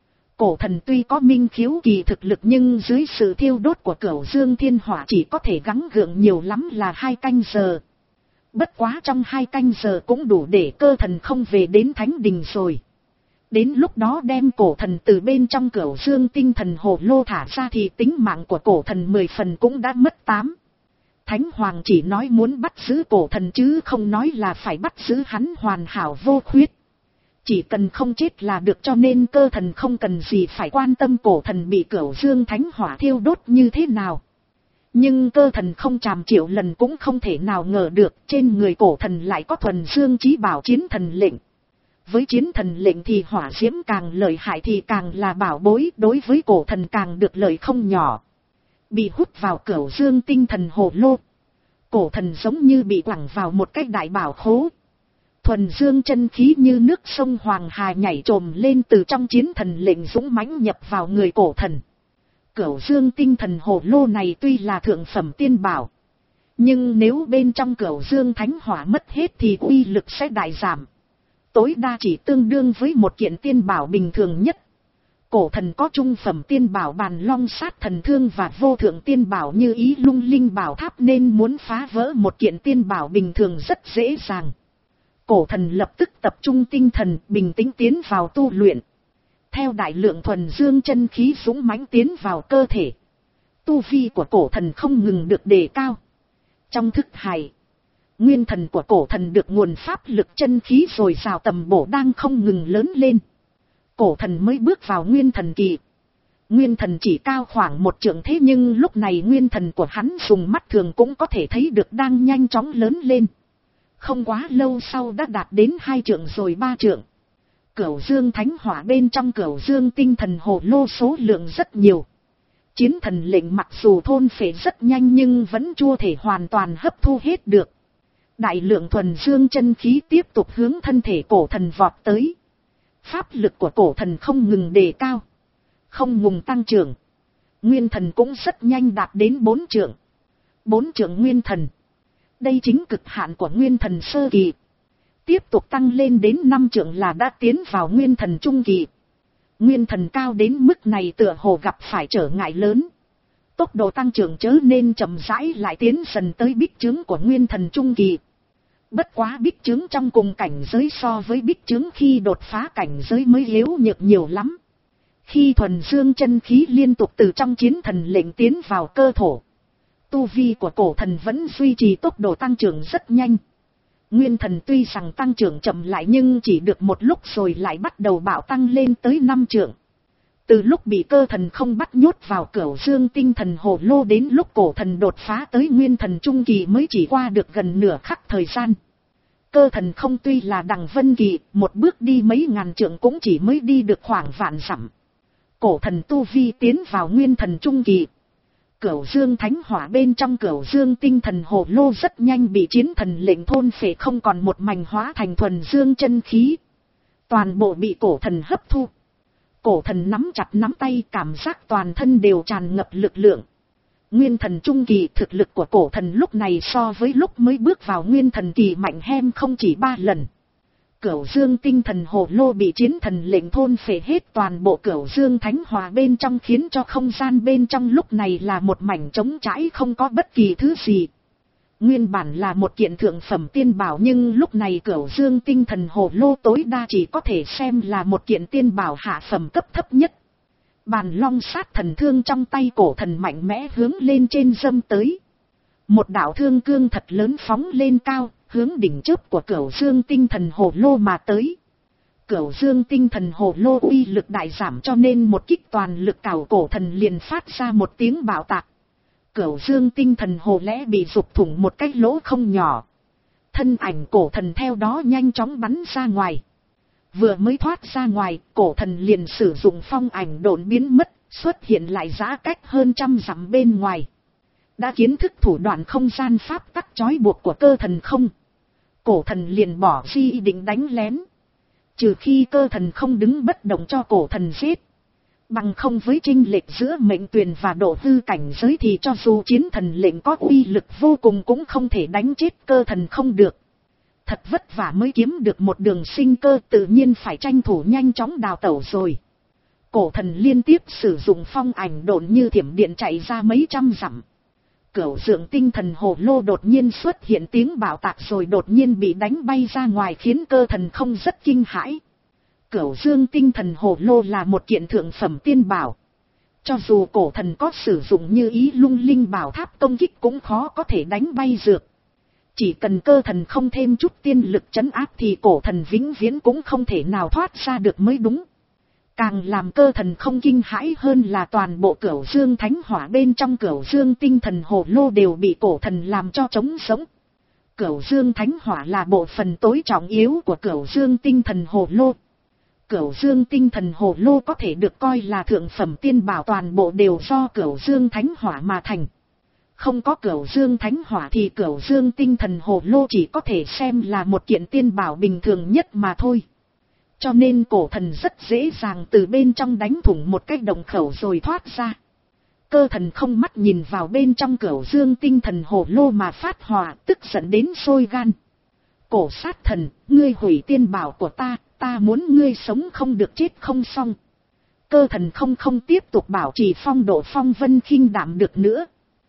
Cổ thần tuy có minh khiếu kỳ thực lực nhưng dưới sự thiêu đốt của cửu dương thiên hỏa chỉ có thể gắng gượng nhiều lắm là hai canh giờ. Bất quá trong hai canh giờ cũng đủ để cơ thần không về đến thánh đình rồi. Đến lúc đó đem cổ thần từ bên trong cửu dương tinh thần hồ lô thả ra thì tính mạng của cổ thần mười phần cũng đã mất tám. Thánh hoàng chỉ nói muốn bắt giữ cổ thần chứ không nói là phải bắt giữ hắn hoàn hảo vô khuyết. Chỉ cần không chết là được, cho nên cơ thần không cần gì phải quan tâm cổ thần bị cửu dương thánh hỏa thiêu đốt như thế nào. Nhưng cơ thần không tràm triệu lần cũng không thể nào ngờ được trên người cổ thần lại có thuần dương chí bảo chiến thần lệnh. Với chiến thần lệnh thì hỏa diễm càng lợi hại thì càng là bảo bối, đối với cổ thần càng được lợi không nhỏ. Bị hút vào cửu dương tinh thần hồ lô, cổ thần giống như bị quẳng vào một cái đại bảo khố. Thuần dương chân khí như nước sông Hoàng Hà nhảy trồm lên từ trong chiến thần lệnh dũng mãnh nhập vào người cổ thần. Cửu dương tinh thần hồ lô này tuy là thượng phẩm tiên bảo, nhưng nếu bên trong cửu dương thánh hỏa mất hết thì uy lực sẽ đại giảm. Tối đa chỉ tương đương với một kiện tiên bảo bình thường nhất. Cổ thần có trung phẩm tiên bảo Bàn Long Sát Thần Thương và vô thượng tiên bảo như Ý Lung Linh Bảo Tháp, nên muốn phá vỡ một kiện tiên bảo bình thường rất dễ dàng. Cổ thần lập tức tập trung tinh thần, bình tĩnh tiến vào tu luyện. Theo đại lượng thuần dương chân khí dũng mãnh tiến vào cơ thể, tu vi của cổ thần không ngừng được đề cao. Trong thức hải, nguyên thần của cổ thần được nguồn pháp lực chân khí dồi dào tầm bổ đang không ngừng lớn lên. Cổ thần mới bước vào nguyên thần kỳ. Nguyên thần chỉ cao khoảng một trượng, thế nhưng lúc này nguyên thần của hắn dùng mắt thường cũng có thể thấy được đang nhanh chóng lớn lên. Không quá lâu sau đã đạt đến hai trượng rồi ba trượng. Cửu dương thánh hỏa bên trong cửu dương tinh thần hồ lô số lượng rất nhiều. Chiến thần lệnh mặc dù thôn phệ rất nhanh nhưng vẫn chưa thể hoàn toàn hấp thu hết được. Đại lượng thuần dương chân khí tiếp tục hướng thân thể cổ thần vọt tới. Pháp lực của cổ thần không ngừng đề cao, không ngừng tăng trưởng. Nguyên thần cũng rất nhanh đạt đến bốn trượng. Bốn trượng nguyên thần. Đây chính cực hạn của nguyên thần sơ kỳ. Tiếp tục tăng lên đến năm trượng là đã tiến vào nguyên thần trung kỳ. Nguyên thần cao đến mức này tựa hồ gặp phải trở ngại lớn. Tốc độ tăng trưởng chớ nên chậm rãi lại tiến dần tới bích trướng của nguyên thần trung kỳ. Bất quá bích trướng trong cùng cảnh giới so với bích trướng khi đột phá cảnh giới mới yếu nhược nhiều lắm. Khi thuần dương chân khí liên tục từ trong chiến thần lệnh tiến vào cơ thổ, tu vi của cổ thần vẫn duy trì tốc độ tăng trưởng rất nhanh. Nguyên thần tuy rằng tăng trưởng chậm lại nhưng chỉ được một lúc rồi lại bắt đầu bạo tăng lên tới năm trượng. Từ lúc bị cơ thần không bắt nhốt vào cửu dương tinh thần hồ lô đến lúc cổ thần đột phá tới nguyên thần trung kỳ mới chỉ qua được gần nửa khắc thời gian. Cơ thần không tuy là đằng vân kỳ, một bước đi mấy ngàn trượng cũng chỉ mới đi được khoảng vạn dặm. Cổ thần tu vi tiến vào nguyên thần trung kỳ. Cửu dương thánh hỏa bên trong cửu dương tinh thần hồ lô rất nhanh bị chiến thần lệnh thôn phệ không còn một mảnh, hóa thành thuần dương chân khí. Toàn bộ bị cổ thần hấp thu. Cổ thần nắm chặt nắm tay, cảm giác toàn thân đều tràn ngập lực lượng. Nguyên thần trung kỳ, thực lực của cổ thần lúc này so với lúc mới bước vào nguyên thần kỳ mạnh hem không chỉ ba lần. Cửu dương tinh thần hồ lô bị chiến thần lệnh thôn phệ hết toàn bộ cửu dương thánh hỏa bên trong, khiến cho không gian bên trong lúc này là một mảnh trống trải không có bất kỳ thứ gì. Nguyên bản là một kiện thượng phẩm tiên bảo nhưng lúc này cửu dương tinh thần hồ lô tối đa chỉ có thể xem là một kiện tiên bảo hạ phẩm cấp thấp nhất. Bàn long sát thần thương trong tay cổ thần mạnh mẽ hướng lên trên dâm tới. Một đạo thương cương thật lớn phóng lên cao, hướng đỉnh chớp của cửu dương tinh thần hồ lô mà tới. Cửu dương tinh thần hồ lô uy lực đại giảm cho nên một kích toàn lực cào cổ thần liền phát ra một tiếng bạo tạc. Cửu dương tinh thần hồ lẽ bị rục thủng một cái lỗ không nhỏ. Thân ảnh cổ thần theo đó nhanh chóng bắn ra ngoài. Vừa mới thoát ra ngoài, cổ thần liền sử dụng phong ảnh độn biến mất, xuất hiện lại giã cách hơn trăm dặm bên ngoài. Đã kiến thức thủ đoạn không gian pháp tắc trói buộc của cơ thần không? Cổ thần liền bỏ di ý định đánh lén. Trừ khi cơ thần không đứng bất động cho cổ thần giết. Bằng không với chênh lệch giữa mệnh tuyền và độ hư cảnh giới thì cho dù chiến thần lệnh có uy lực vô cùng cũng không thể đánh chết cơ thần không được. Thật vất vả mới kiếm được một đường sinh cơ, tự nhiên phải tranh thủ nhanh chóng đào tẩu rồi. Cổ thần liên tiếp sử dụng phong ảnh độn như thiểm điện chạy ra mấy trăm dặm. Cửu dương tinh thần hồ lô đột nhiên xuất hiện tiếng bạo tạc rồi đột nhiên bị đánh bay ra ngoài, khiến cơ thần không rất kinh hãi. Cửu dương tinh thần hồ lô là một kiện thượng phẩm tiên bảo. Cho dù cổ thần có sử dụng như ý lung linh bảo tháp công kích cũng khó có thể đánh bay dược. Chỉ cần cơ thần không thêm chút tiên lực trấn áp thì cổ thần vĩnh viễn cũng không thể nào thoát ra được mới đúng. Càng làm cơ thần không kinh hãi hơn là toàn bộ cửu dương thánh hỏa bên trong cửu dương tinh thần hồ lô đều bị cổ thần làm cho trống sống. Cửu dương thánh hỏa là bộ phận tối trọng yếu của cửu dương tinh thần hồ lô. Cửu dương tinh thần hồ lô có thể được coi là thượng phẩm tiên bảo, toàn bộ đều do cửu dương thánh hỏa mà thành. Không có cửu dương thánh hỏa thì cửu dương tinh thần hồ lô chỉ có thể xem là một kiện tiên bảo bình thường nhất mà thôi. Cho nên cổ thần rất dễ dàng từ bên trong đánh thủng một cái động khẩu rồi thoát ra. Cơ thần không mắt nhìn vào bên trong cửu dương tinh thần hồ lô mà phát hỏa, tức giận đến sôi gan. Cổ sát thần, ngươi hủy tiên bảo của ta, ta muốn ngươi sống không được chết không xong. Cơ thần không không tiếp tục bảo trì phong độ phong vân khinh đảm được nữa.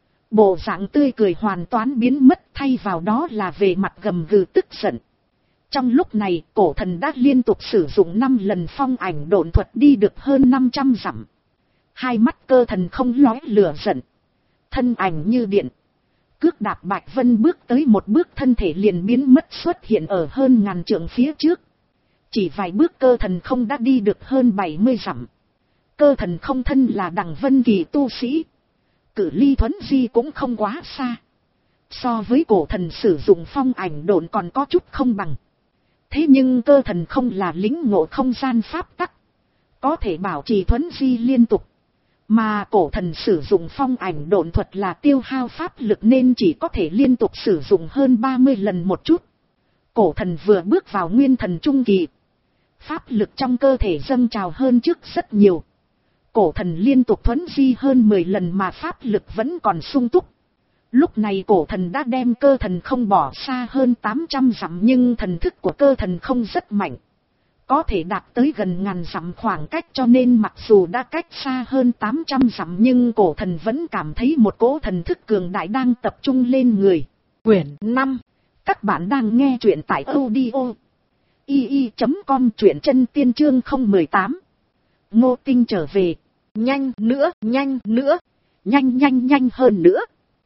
Bộ dạng tươi cười hoàn toàn biến mất, thay vào đó là về mặt gầm gừ tức giận. Trong lúc này, cổ thần đã liên tục sử dụng năm lần phong ảnh độn thuật đi được hơn năm trăm dặm. Hai mắt cơ thần không lóe lửa giận. Thân ảnh như điện. Cước đạp Bạch Vân bước tới một bước, thân thể liền biến mất xuất hiện ở hơn ngàn trượng phía trước. Chỉ vài bước cơ thần không đã đi được hơn bảy mươi dặm. Cơ thần không thân là đằng vân kỳ tu sĩ. Cự ly thuấn di cũng không quá xa. So với cổ thần sử dụng phong ảnh độn còn có chút không bằng. Thế nhưng cơ thần không là lĩnh ngộ không gian pháp tắc, có thể bảo trì thuấn di liên tục. Mà cổ thần sử dụng phong ảnh độn thuật là tiêu hao pháp lực nên chỉ có thể liên tục sử dụng hơn ba mươi lần một chút. Cổ thần vừa bước vào nguyên thần trung kỳ. Pháp lực trong cơ thể dâng trào hơn trước rất nhiều. Cổ thần liên tục thuấn di hơn mười lần mà pháp lực vẫn còn sung túc. Lúc này cổ thần đã đem cơ thần không bỏ xa hơn tám trăm dặm, nhưng thần thức của cơ thần không rất mạnh. Có thể đạt tới gần ngàn dặm khoảng cách, cho nên mặc dù đã cách xa hơn tám trăm dặm nhưng cổ thần vẫn cảm thấy một cỗ thần thức cường đại đang tập trung lên người. Quyển năm. Các bạn đang nghe truyện tại audio i i chấm com, truyện chân tiên chương không một tám. Ngô Tinh trở về. Nhanh nữa, nhanh nữa, nhanh nhanh nhanh hơn nữa.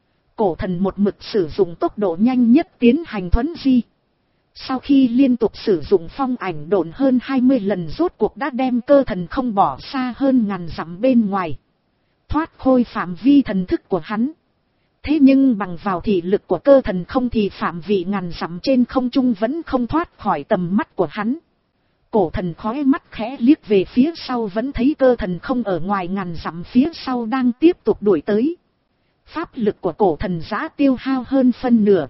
Cổ thần một mực sử dụng tốc độ nhanh nhất tiến hành thuấn di. Sau khi liên tục sử dụng phong ảnh độn hơn hai mươi lần, rốt cuộc đã đem cơ thần không bỏ xa hơn ngàn dặm bên ngoài, thoát khôi phạm vi thần thức của hắn. Thế nhưng bằng vào thị lực của cơ thần không thì phạm vi ngàn dặm trên không trung vẫn không thoát khỏi tầm mắt của hắn. Cổ thần khói mắt khẽ liếc về phía sau, vẫn thấy cơ thần không ở ngoài ngàn dặm phía sau đang tiếp tục đuổi tới. Pháp lực của cổ thần đã tiêu hao hơn phân nửa.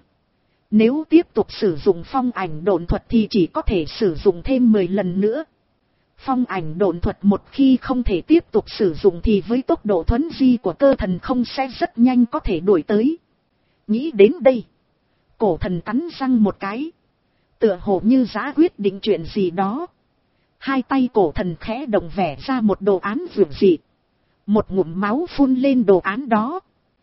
Nếu tiếp tục sử dụng phong ảnh độn thuật thì chỉ có thể sử dụng thêm mười lần nữa. Phong ảnh độn thuật một khi không thể tiếp tục sử dụng thì với tốc độ thuấn di của cơ thần không sẽ rất nhanh có thể đuổi tới. Nghĩ đến đây, cổ thần cắn răng một cái, tựa hồ như đã quyết định chuyện gì đó. Hai tay cổ thần khẽ động vẽ ra một đồ án vượt dị. Một ngụm máu phun lên đồ án đó.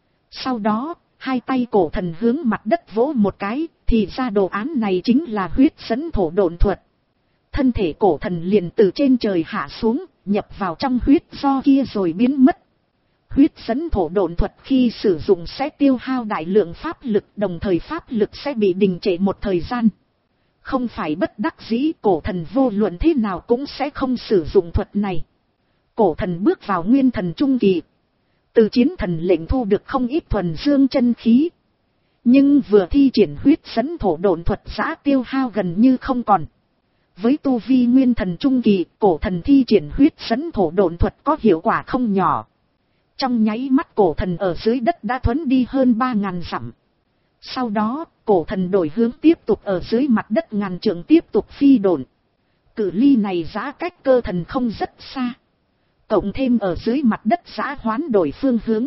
Sau đó, hai tay cổ thần hướng mặt đất vỗ một cái, thì ra đồ án này chính là huyết dẫn thổ độn thuật. Thân thể cổ thần liền từ trên trời hạ xuống, nhập vào trong huyết do kia rồi biến mất. Huyết dẫn thổ độn thuật khi sử dụng sẽ tiêu hao đại lượng pháp lực, đồng thời pháp lực sẽ bị đình trệ một thời gian. Không phải bất đắc dĩ, cổ thần vô luận thế nào cũng sẽ không sử dụng thuật này. Cổ thần bước vào nguyên thần trung kỳ. Từ chiến thần lệnh thu được không ít thuần dương chân khí. Nhưng vừa thi triển huyết dẫn thổ độn thuật giã tiêu hao gần như không còn. Với tu vi nguyên thần trung kỳ, cổ thần thi triển huyết dẫn thổ độn thuật có hiệu quả không nhỏ. Trong nháy mắt cổ thần ở dưới đất đã thuấn đi hơn ba ngàn dặm. Sau đó, cổ thần đổi hướng tiếp tục ở dưới mặt đất ngàn trượng tiếp tục phi độn. Cự ly này giã cách cơ thần không rất xa. Cộng thêm ở dưới mặt đất giã hoán đổi phương hướng,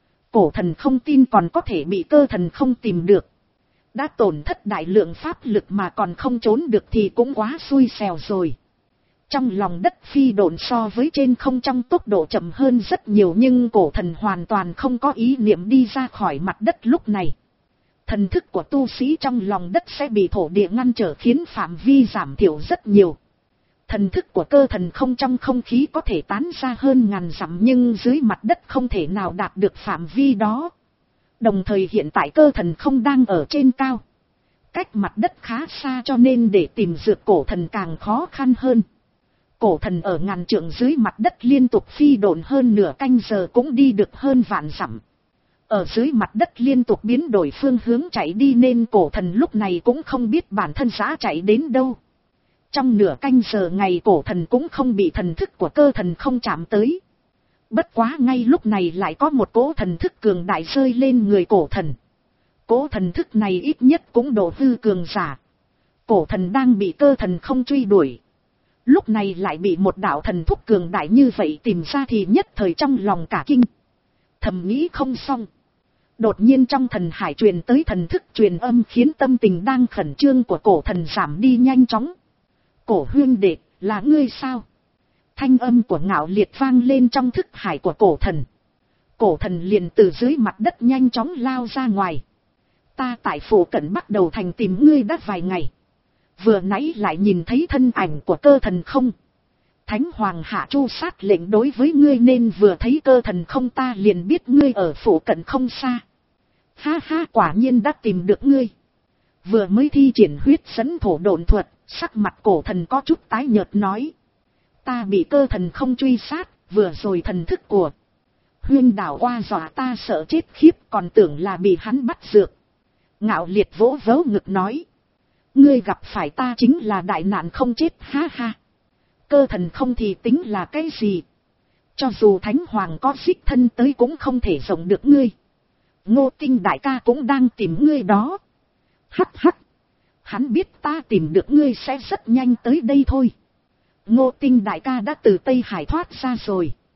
cổ thần không tin còn có thể bị cơ thần không tìm được. Đã tổn thất đại lượng pháp lực mà còn không trốn được thì cũng quá xui xẻo rồi. Trong lòng đất phi độn so với trên không trong tốc độ chậm hơn rất nhiều, nhưng cổ thần hoàn toàn không có ý niệm đi ra khỏi mặt đất lúc này. Thần thức của tu sĩ trong lòng đất sẽ bị thổ địa ngăn trở, khiến phạm vi giảm thiểu rất nhiều. Thần thức của cơ thần không trong không khí có thể tán ra hơn ngàn dặm, nhưng dưới mặt đất không thể nào đạt được phạm vi đó. Đồng thời hiện tại cơ thần không đang ở trên cao, cách mặt đất khá xa, cho nên để tìm dược cổ thần càng khó khăn hơn. Cổ thần ở ngàn trượng dưới mặt đất liên tục phi độn hơn nửa canh giờ cũng đi được hơn vạn dặm. Ở dưới mặt đất liên tục biến đổi phương hướng chạy đi nên cổ thần lúc này cũng không biết bản thân giã chạy đến đâu. Trong nửa canh giờ ngày cổ thần cũng không bị thần thức của cơ thần không chạm tới. Bất quá ngay lúc này lại có một cỗ thần thức cường đại rơi lên người cổ thần. Cỗ thần thức này ít nhất cũng độ hư cường giả. Cổ thần đang bị cơ thần không truy đuổi. Lúc này lại bị một đạo thần thúc cường đại như vậy tìm ra thì nhất thời trong lòng cả kinh. Thầm nghĩ không xong. Đột nhiên trong thần hải truyền tới thần thức truyền âm khiến tâm tình đang khẩn trương của cổ thần giảm đi nhanh chóng. Cổ huynh đệ, là ngươi sao? Thanh âm của Ngạo Liệt vang lên trong thức hải của cổ thần. Cổ thần liền từ dưới mặt đất nhanh chóng lao ra ngoài. Ta tại phủ cận bắt đầu thành tìm ngươi đã vài ngày. Vừa nãy lại nhìn thấy thân ảnh của cơ thần không. Thánh Hoàng hạ chu sát lệnh đối với ngươi nên vừa thấy cơ thần không ta liền biết ngươi ở phủ cận không xa. Ha ha, quả nhiên đã tìm được ngươi. Vừa mới thi triển huyết dẫn thổ độn thuật, sắc mặt cổ thần có chút tái nhợt nói. Ta bị cơ thần không truy sát, vừa rồi thần thức của huyên đảo qua dọa ta sợ chết khiếp, còn tưởng là bị hắn bắt dược. Ngạo Liệt vỗ vỗ ngực nói. Ngươi gặp phải ta chính là đại nạn không chết, ha ha. Cơ thần không thì tính là cái gì? Cho dù Thánh Hoàng có xích thân tới cũng không thể rộng được ngươi. Ngô Tinh đại ca cũng đang tìm ngươi đó. Hắc hắc. Hắn biết ta tìm được ngươi sẽ rất nhanh tới đây thôi. Ngô Tinh đại ca đã từ Tây Hải thoát ra rồi.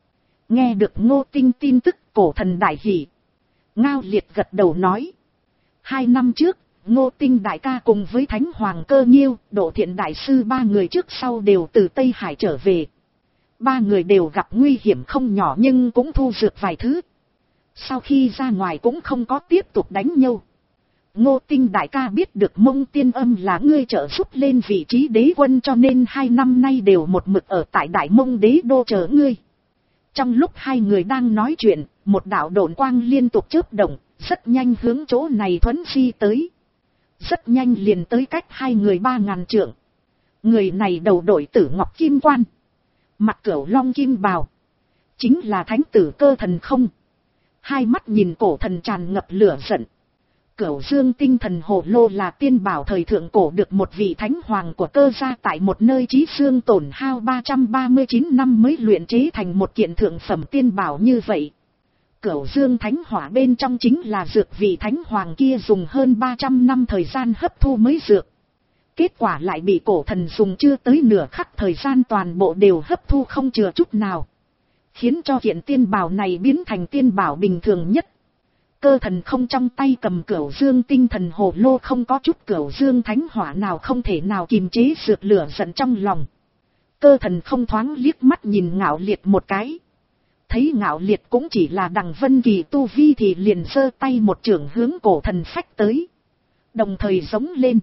Nghe được Ngô Tinh tin tức, cổ thần đại hỉ. Ngao Liệt gật đầu nói. Hai năm trước, Ngô Tinh đại ca cùng với Thánh Hoàng Cơ Nhiêu, Độ Thiện đại sư ba người trước sau đều từ Tây Hải trở về. Ba người đều gặp nguy hiểm không nhỏ nhưng cũng thu dược vài thứ. Sau khi ra ngoài cũng không có tiếp tục đánh nhau. Ngô Tinh đại ca biết được Mông Tiên Âm là ngươi trợ giúp lên vị trí đế quân, cho nên hai năm nay đều một mực ở tại Đại Mông đế đô chờ ngươi. Trong lúc hai người đang nói chuyện, một đạo độn quang liên tục chớp động, rất nhanh hướng chỗ này thuấn di tới. Rất nhanh liền tới cách hai người ba ngàn trượng. Người này đầu đội tử ngọc kim quan, mặt cửu long kim bào, chính là thánh tử Cơ Thần Không. Hai mắt nhìn cổ thần tràn ngập lửa giận. Cửu Dương tinh thần hồ lô là tiên bảo thời thượng cổ được một vị thánh hoàng của Cơ gia tại một nơi chí xương tổn hao ba trăm ba mươi chín năm mới luyện chế thành một kiện thượng phẩm tiên bảo như vậy. Cửu Dương thánh hỏa bên trong chính là dược vị thánh hoàng kia dùng hơn ba trăm năm thời gian hấp thu mới dược. Kết quả lại bị cổ thần dùng chưa tới nửa khắc thời gian toàn bộ đều hấp thu không chừa chút nào. Khiến cho kiện tiên bảo này biến thành tiên bảo bình thường nhất. Cơ Thần Không trong tay cầm Cửu Dương tinh thần hồ lô, không có chút Cửu Dương thánh hỏa nào không thể nào kiềm chế dược lửa giận trong lòng. Cơ Thần Không thoáng liếc mắt nhìn Ngạo Liệt một cái. Thấy Ngạo Liệt cũng chỉ là đằng vân kỳ tu vi thì liền giơ tay một chưởng hướng cổ thần phách tới. Đồng thời giống lên.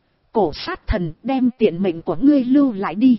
Cổ sát thần, đem tiện mệnh của ngươi lưu lại đi.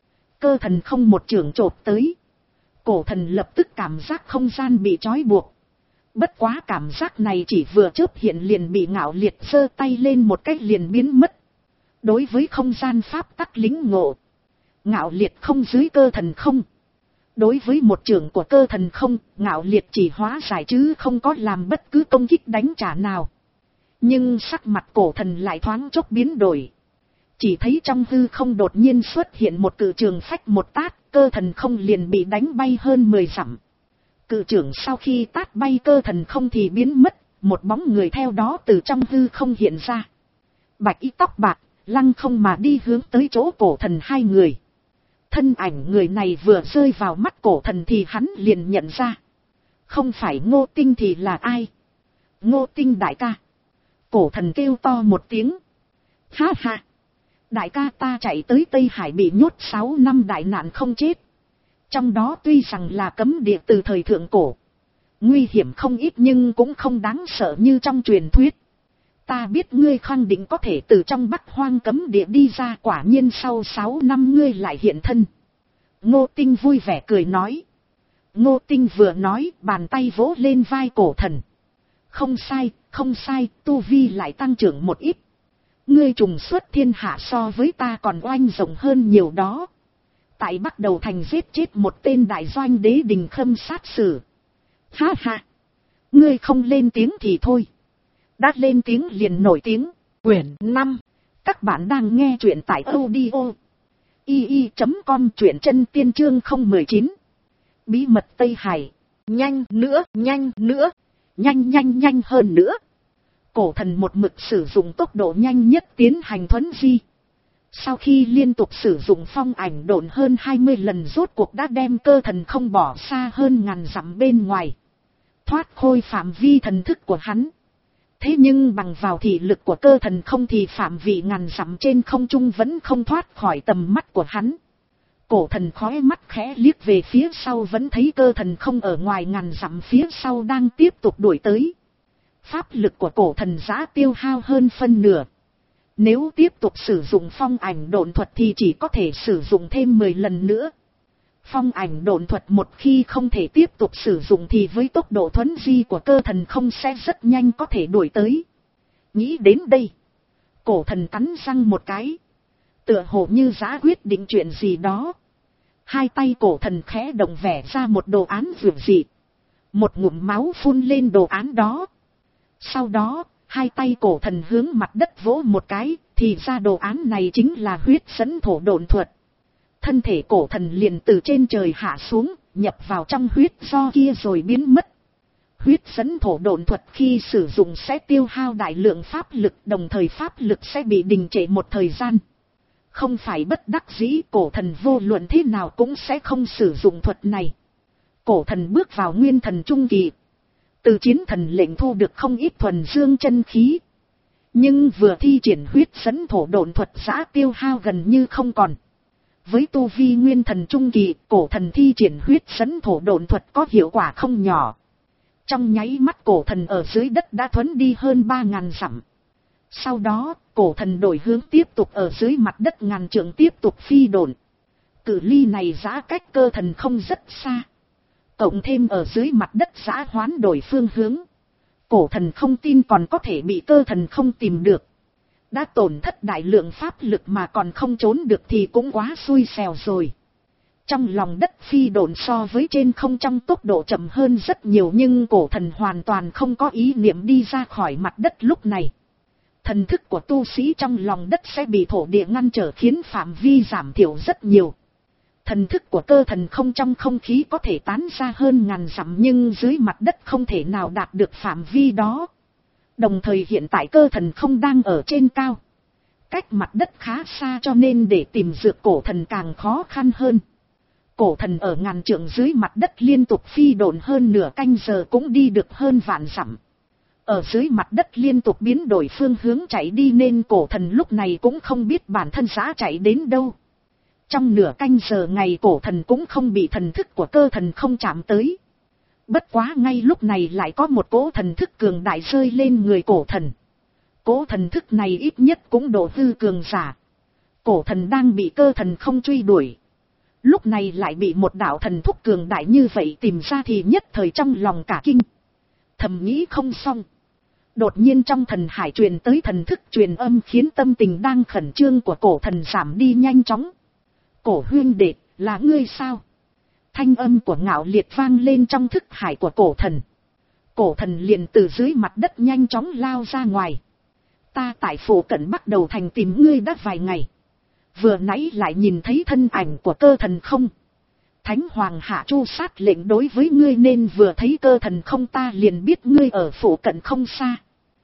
Cơ Thần Không một chưởng chộp tới. Cổ thần lập tức cảm giác không gian bị trói buộc. Bất quá cảm giác này chỉ vừa chớp hiện liền bị Ngạo Liệt giơ tay lên một cách liền biến mất. Đối với không gian pháp tắc lĩnh ngộ, Ngạo Liệt không dưới Cơ Thần Không. Đối với một trưởng của Cơ Thần Không, Ngạo Liệt chỉ hóa giải chứ không có làm bất cứ công kích đánh trả nào. Nhưng sắc mặt cổ thần lại thoáng chốc biến đổi. Chỉ thấy trong hư không đột nhiên xuất hiện một cự trường phách một tát, Cơ Thần Không liền bị đánh bay hơn mười dặm. Cự trưởng sau khi tát bay Cơ Thần Không thì biến mất, một bóng người theo đó từ trong hư không hiện ra. Bạch y tóc bạc, lăng không mà đi hướng tới chỗ cổ thần hai người. Thân ảnh người này vừa rơi vào mắt cổ thần thì hắn liền nhận ra. Không phải Ngô Tinh thì là ai? Ngô Tinh đại ca. Cổ thần kêu to một tiếng. Ha ha! Đại ca ta chạy tới Tây Hải bị nhốt sáu năm đại nạn không chết. Trong đó tuy rằng là cấm địa từ thời thượng cổ. Nguy hiểm không ít nhưng cũng không đáng sợ như trong truyền thuyết. Ta biết ngươi khẳng định có thể từ trong Bắc Hoang cấm địa đi ra, quả nhiên sau sáu năm ngươi lại hiện thân. Ngô Tinh vui vẻ cười nói. Ngô Tinh vừa nói, bàn tay vỗ lên vai cổ thần. Không sai, không sai, tu vi lại tăng trưởng một ít. Ngươi trùng xuất thiên hạ so với ta còn oanh rộng hơn nhiều đó. Tại bắt đầu thành giết chết một tên đại doanh đế đình khâm sát sử. Ha ha! Ngươi không lên tiếng thì thôi. Đã lên tiếng liền nổi tiếng. Quyển năm. Các bạn đang nghe truyện tại audio i i chấm com, truyện chân tiên chương không một chín. Bí mật Tây Hải. Nhanh nữa, nhanh nữa. Nhanh nhanh nhanh hơn nữa. Cổ thần một mực sử dụng tốc độ nhanh nhất tiến hành thuấn di. Sau khi liên tục sử dụng phong ảnh độn hơn hai mươi lần, rốt cuộc đã đem Cơ Thần Không bỏ xa hơn ngàn dặm bên ngoài. Thoát khôi phạm vi thần thức của hắn. Thế nhưng bằng vào thị lực của Cơ Thần Không thì phạm vị ngàn dặm trên không trung vẫn không thoát khỏi tầm mắt của hắn. Cổ thần khói mắt khẽ liếc về phía sau, vẫn thấy Cơ Thần Không ở ngoài ngàn dặm phía sau đang tiếp tục đuổi tới. Pháp lực của cổ thần giã tiêu hao hơn phân nửa. Nếu tiếp tục sử dụng phong ảnh độn thuật thì chỉ có thể sử dụng thêm mười lần nữa. Phong ảnh độn thuật một khi không thể tiếp tục sử dụng thì với tốc độ thuấn di của Cơ Thần Không sẽ rất nhanh có thể đuổi tới. Nghĩ đến đây, cổ thần cắn răng một cái. Tựa hồ như đã quyết định chuyện gì đó. Hai tay cổ thần khẽ động vẽ ra một đồ án vượt dị. Một ngụm máu phun lên đồ án đó. Sau đó, hai tay cổ thần hướng mặt đất vỗ một cái, thì ra đồ án này chính là huyết dẫn thổ độn thuật. Thân thể cổ thần liền từ trên trời hạ xuống, nhập vào trong huyết do kia rồi biến mất. Huyết dẫn thổ độn thuật khi sử dụng sẽ tiêu hao đại lượng pháp lực, đồng thời pháp lực sẽ bị đình trệ một thời gian. Không phải bất đắc dĩ, cổ thần vô luận thế nào cũng sẽ không sử dụng thuật này. Cổ thần bước vào nguyên thần trung kỳ. Từ chiến thần lệnh thu được không ít thuần dương chân khí. Nhưng vừa thi triển huyết dẫn thổ độn thuật giã tiêu hao gần như không còn. Với tu vi nguyên thần trung kỳ, cổ thần thi triển huyết dẫn thổ độn thuật có hiệu quả không nhỏ. Trong nháy mắt cổ thần ở dưới đất đã thuấn đi hơn ba ngàn dặm. Sau đó, cổ thần đổi hướng tiếp tục ở dưới mặt đất ngàn trượng tiếp tục phi độn. Cự ly này giã cách cơ thần không rất xa. Cộng thêm ở dưới mặt đất giã hoán đổi phương hướng. Cổ thần không tin còn có thể bị cơ thần không tìm được. Đã tổn thất đại lượng pháp lực mà còn không trốn được thì cũng quá xui xẻo rồi. Trong lòng đất phi độn so với trên không trong tốc độ chậm hơn rất nhiều, nhưng cổ thần hoàn toàn không có ý niệm đi ra khỏi mặt đất lúc này. Thần thức của tu sĩ trong lòng đất sẽ bị thổ địa ngăn trở khiến phạm vi giảm thiểu rất nhiều. Thần thức của cơ thần không trong không khí có thể tán ra hơn ngàn dặm, nhưng dưới mặt đất không thể nào đạt được phạm vi đó. Đồng thời hiện tại cơ thần không đang ở trên cao. Cách mặt đất khá xa cho nên để tìm dược cổ thần càng khó khăn hơn. Cổ thần ở ngàn trượng dưới mặt đất liên tục phi độn hơn nửa canh giờ cũng đi được hơn vạn dặm. Ở dưới mặt đất liên tục biến đổi phương hướng chạy đi nên cổ thần lúc này cũng không biết bản thân giã chạy đến đâu. Trong nửa canh giờ ngày cổ thần cũng không bị thần thức của cơ thần không chạm tới. Bất quá ngay lúc này lại có một cỗ thần thức cường đại rơi lên người cổ thần. Cỗ thần thức này ít nhất cũng độ hư cường giả. Cổ thần đang bị cơ thần không truy đuổi. Lúc này lại bị một đạo thần thúc cường đại như vậy tìm ra thì nhất thời trong lòng cả kinh. Thầm nghĩ không xong. Đột nhiên trong thần hải truyền tới thần thức truyền âm khiến tâm tình đang khẩn trương của cổ thần giảm đi nhanh chóng. Cổ huynh đệ, là ngươi sao? Thanh âm của Ngạo Liệt vang lên trong thức hải của cổ thần. Cổ thần liền từ dưới mặt đất nhanh chóng lao ra ngoài. Ta tại phủ cận bắt đầu thành tìm ngươi đã vài ngày. Vừa nãy lại nhìn thấy thân ảnh của cơ thần không. Thánh Hoàng hạ chu sát lệnh đối với ngươi nên vừa thấy cơ thần không ta liền biết ngươi ở phủ cận không xa.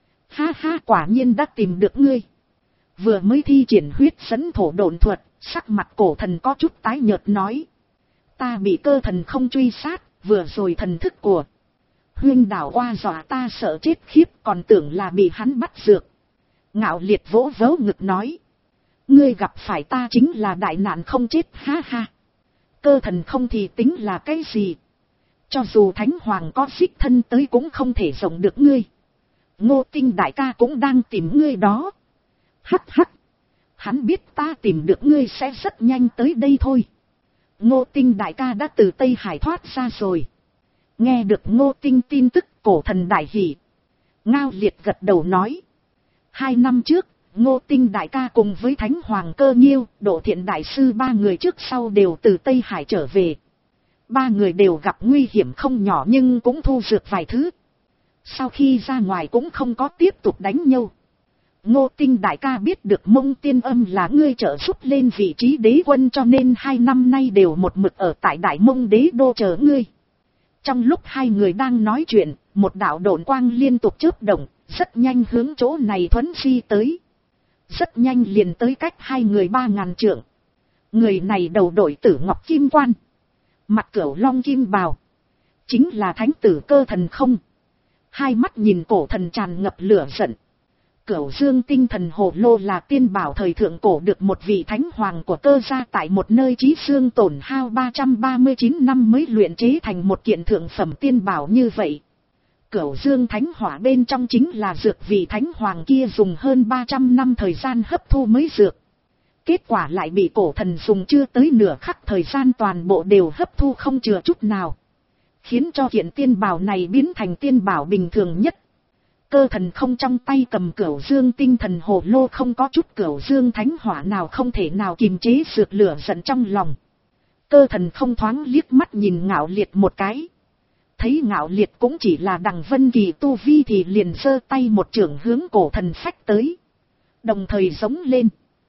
Ha ha, quả nhiên đã tìm được ngươi. Vừa mới thi triển huyết dẫn thổ độn thuật, sắc mặt cổ thần có chút tái nhợt nói. Ta bị cơ thần không truy sát, vừa rồi thần thức của huynh đảo qua dọa ta sợ chết khiếp, còn tưởng là bị hắn bắt dược. Ngạo Liệt vỗ vỗ ngực nói. Ngươi gặp phải ta chính là đại nạn không chết, ha ha. Cơ thần không thì tính là cái gì? Cho dù Thánh Hoàng có xích thân tới cũng không thể rộng được ngươi. Ngô Tinh đại ca cũng đang tìm ngươi đó. Hắc hắc. Hắn biết ta tìm được ngươi sẽ rất nhanh tới đây thôi. Ngô Tinh đại ca đã từ Tây Hải thoát ra rồi. Nghe được Ngô Tinh tin tức, cổ thần đại hỉ. Ngao Liệt gật đầu nói. Hai năm trước, Ngô Tinh đại ca cùng với Thánh Hoàng Cơ Nhiêu, Độ Thiện đại sư ba người trước sau đều từ Tây Hải trở về. Ba người đều gặp nguy hiểm không nhỏ nhưng cũng thu dược vài thứ. Sau khi ra ngoài cũng không có tiếp tục đánh nhau. Ngô Tinh đại ca biết được Mông Tiên Âm là ngươi trợ giúp lên vị trí đế quân cho nên hai năm nay đều một mực ở tại Đại Mông Đế Đô chờ ngươi. Trong lúc hai người đang nói chuyện, một đạo độn quang liên tục chớp động, rất nhanh hướng chỗ này thuấn phi tới. Rất nhanh liền tới cách hai người ba ngàn trượng. Người này đầu đội tử ngọc kim quan, mặt cửu long kim bào, chính là thánh tử cơ thần không. Hai mắt nhìn cổ thần tràn ngập lửa giận. Cửu dương tinh thần hồ lô là tiên bảo thời thượng cổ được một vị thánh hoàng của cơ gia tại một nơi chí xương tổn hao ba trăm ba mươi chín năm mới luyện chế thành một kiện thượng phẩm tiên bảo như vậy. Cửu dương thánh hỏa bên trong chính là dược vị thánh hoàng kia dùng hơn ba trăm năm thời gian hấp thu mới dược. Kết quả lại bị cổ thần dùng chưa tới nửa khắc thời gian toàn bộ đều hấp thu không chừa chút nào. Khiến cho kiện tiên bảo này biến thành tiên bảo bình thường nhất. Cơ thần không trong tay cầm cửu dương tinh thần hồ lô không có chút cửu dương thánh hỏa nào không thể nào kiềm chế dược lửa giận trong lòng. Cơ thần không thoáng liếc mắt nhìn Ngạo Liệt một cái. Thấy Ngạo Liệt cũng chỉ là đằng vân kỳ tu vi thì liền giơ tay một chưởng hướng cổ thần phách tới. Đồng thời giống lên.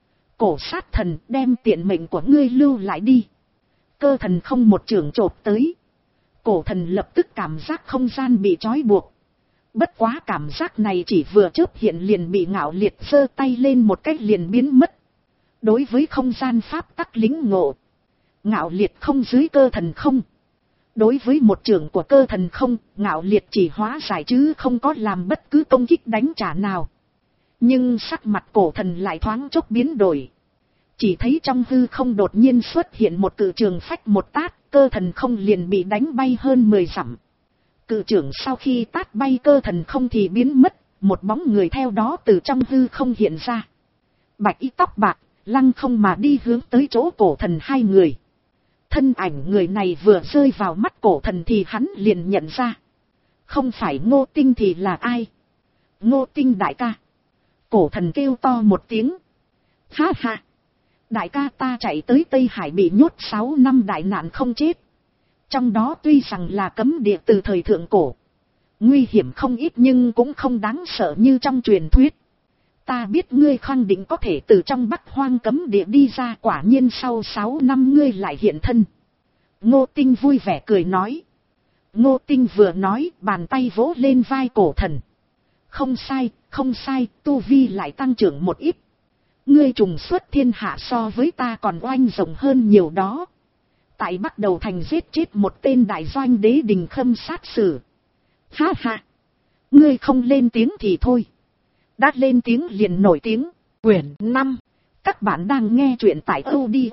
Cổ sát thần, đem tiện mệnh của ngươi lưu lại đi. Cơ thần không một chưởng chộp tới. Cổ thần lập tức cảm giác không gian bị trói buộc. Bất quá cảm giác này chỉ vừa chớp hiện liền bị Ngạo Liệt giơ tay lên một cách liền biến mất. Đối với không gian pháp tắc lĩnh ngộ, Ngạo Liệt không dưới cơ thần không. Đối với một trưởng của cơ thần không, Ngạo Liệt chỉ hóa giải chứ không có làm bất cứ công kích đánh trả nào. Nhưng sắc mặt cổ thần lại thoáng chốc biến đổi. Chỉ thấy trong hư không đột nhiên xuất hiện một cự trường phách một tát, cơ thần không liền bị đánh bay hơn mười dặm. Cự trưởng sau khi tát bay cơ thần không thì biến mất, một bóng người theo đó từ trong hư không hiện ra. Bạch y tóc bạc, lăng không mà đi hướng tới chỗ cổ thần hai người. Thân ảnh người này vừa rơi vào mắt cổ thần thì hắn liền nhận ra. Không phải Ngô Tinh thì là ai? Ngô Tinh đại ca. Cổ thần kêu to một tiếng. Ha ha. Đại ca ta chạy tới Tây Hải bị nhốt sáu năm đại nạn không chết. Trong đó tuy rằng là cấm địa từ thời thượng cổ. Nguy hiểm không ít nhưng cũng không đáng sợ như trong truyền thuyết. Ta biết ngươi khẳng định có thể từ trong Bắc Hoang cấm địa đi ra, quả nhiên sau sáu năm ngươi lại hiện thân. Ngô Tinh vui vẻ cười nói. Ngô Tinh vừa nói, bàn tay vỗ lên vai cổ thần. Không sai, không sai, tu vi lại tăng trưởng một ít. Ngươi trùng xuất thiên hạ so với ta còn oanh rộng hơn nhiều đó. Tại bắt đầu thành giết chết một tên đại doanh đế đình khâm sát sử. Ha ha. Ngươi không lên tiếng thì thôi. Đã lên tiếng liền nổi tiếng. Quyển năm. Các bạn đang nghe truyện tại audio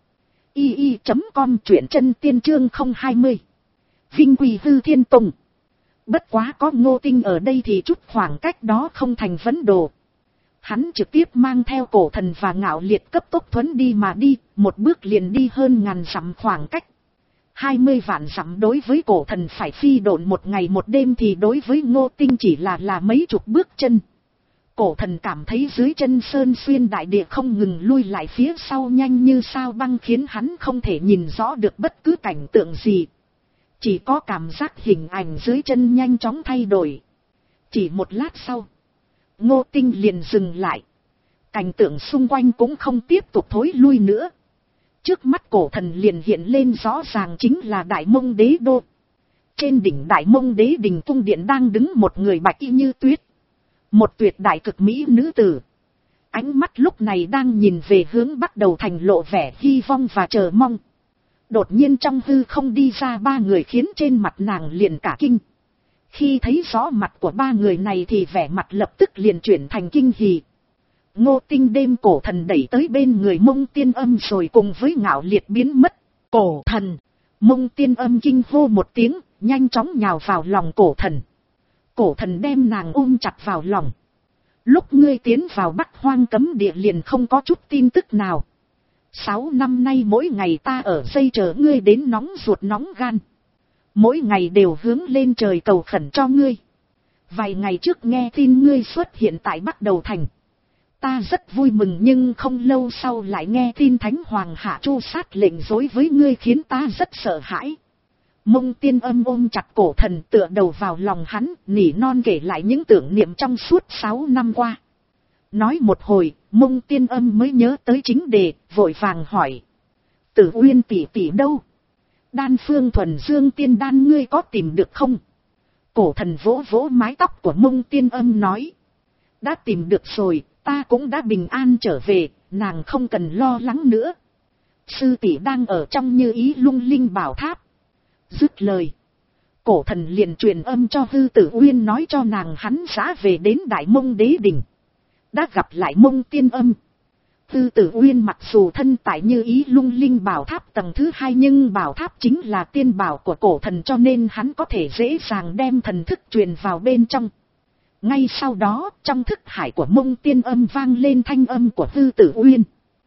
i i chấm com, truyện chân tiên chương không hai mươi. Vinh quy hư thiên tùng. Bất quá có Ngô Tinh ở đây thì chút khoảng cách đó không thành vấn đề. Hắn trực tiếp mang theo cổ thần và Ngạo Liệt cấp tốc thuấn đi mà đi, một bước liền đi hơn ngàn dặm khoảng cách. Hai mươi vạn dặm đối với cổ thần phải phi độn một ngày một đêm thì đối với Ngô Tinh chỉ là là mấy chục bước chân. Cổ thần cảm thấy dưới chân sơn xuyên đại địa không ngừng lui lại phía sau nhanh như sao băng, khiến hắn không thể nhìn rõ được bất cứ cảnh tượng gì. Chỉ có cảm giác hình ảnh dưới chân nhanh chóng thay đổi. Chỉ một lát sau, Ngô Tinh liền dừng lại. Cảnh tượng xung quanh cũng không tiếp tục thối lui nữa. Trước mắt cổ thần liền hiện lên rõ ràng chính là Đại Mông Đế Đô. Trên đỉnh Đại Mông Đế đình cung điện đang đứng một người bạch y như tuyết. Một tuyệt đại cực mỹ nữ tử. Ánh mắt lúc này đang nhìn về hướng bắt đầu thành lộ vẻ hy vọng và chờ mong. Đột nhiên trong hư không đi ra ba người khiến trên mặt nàng liền cả kinh. Khi thấy rõ mặt của ba người này thì vẻ mặt lập tức liền chuyển thành kinh hỉ. Ngô Tinh đêm cổ thần đẩy tới bên người Mông Tiên Âm rồi cùng với Ngạo Liệt biến mất. Cổ thần! Mông Tiên Âm kinh hô một tiếng, nhanh chóng nhào vào lòng cổ thần. Cổ thần đem nàng ôm chặt vào lòng. Lúc ngươi tiến vào Bắc Hoang cấm địa liền không có chút tin tức nào. Sáu năm nay mỗi ngày ta ở dây chờ ngươi đến nóng ruột nóng gan. Mỗi ngày đều hướng lên trời cầu khẩn cho ngươi. Vài ngày trước nghe tin ngươi xuất hiện tại Bắc Đầu Thành. Ta rất vui mừng nhưng không lâu sau lại nghe tin Thánh Hoàng hạ tru sát lệnh đối với ngươi khiến ta rất sợ hãi. Mông Tiên Âm ôm chặt cổ thần tựa đầu vào lòng hắn, nỉ non kể lại những tưởng niệm trong suốt sáu năm qua. Nói một hồi, Mông Tiên Âm mới nhớ tới chính đề, vội vàng hỏi. Tử Uyên tỷ tỷ đâu? Đan phương thuần dương tiên đan ngươi có tìm được không? Cổ thần vỗ vỗ mái tóc của Mông Tiên Âm nói. Đã tìm được rồi, ta cũng đã bình an trở về, nàng không cần lo lắng nữa. Sư tỷ đang ở trong Như Ý Lung Linh Bảo Tháp. Dứt lời, cổ thần liền truyền âm cho Hư Tử Uyên nói cho nàng hắn giã về đến Đại Mông Đế Đình. Đã gặp lại Mông Tiên Âm. Hư Tử Uyên mặc dù thân tại Như Ý Lung Linh Bảo Tháp tầng thứ hai nhưng bảo tháp chính là tiên bảo của cổ thần cho nên hắn có thể dễ dàng đem thần thức truyền vào bên trong. Ngay sau đó, trong thức hải của Mông Tiên Âm vang lên thanh âm của Hư Tử Uyên.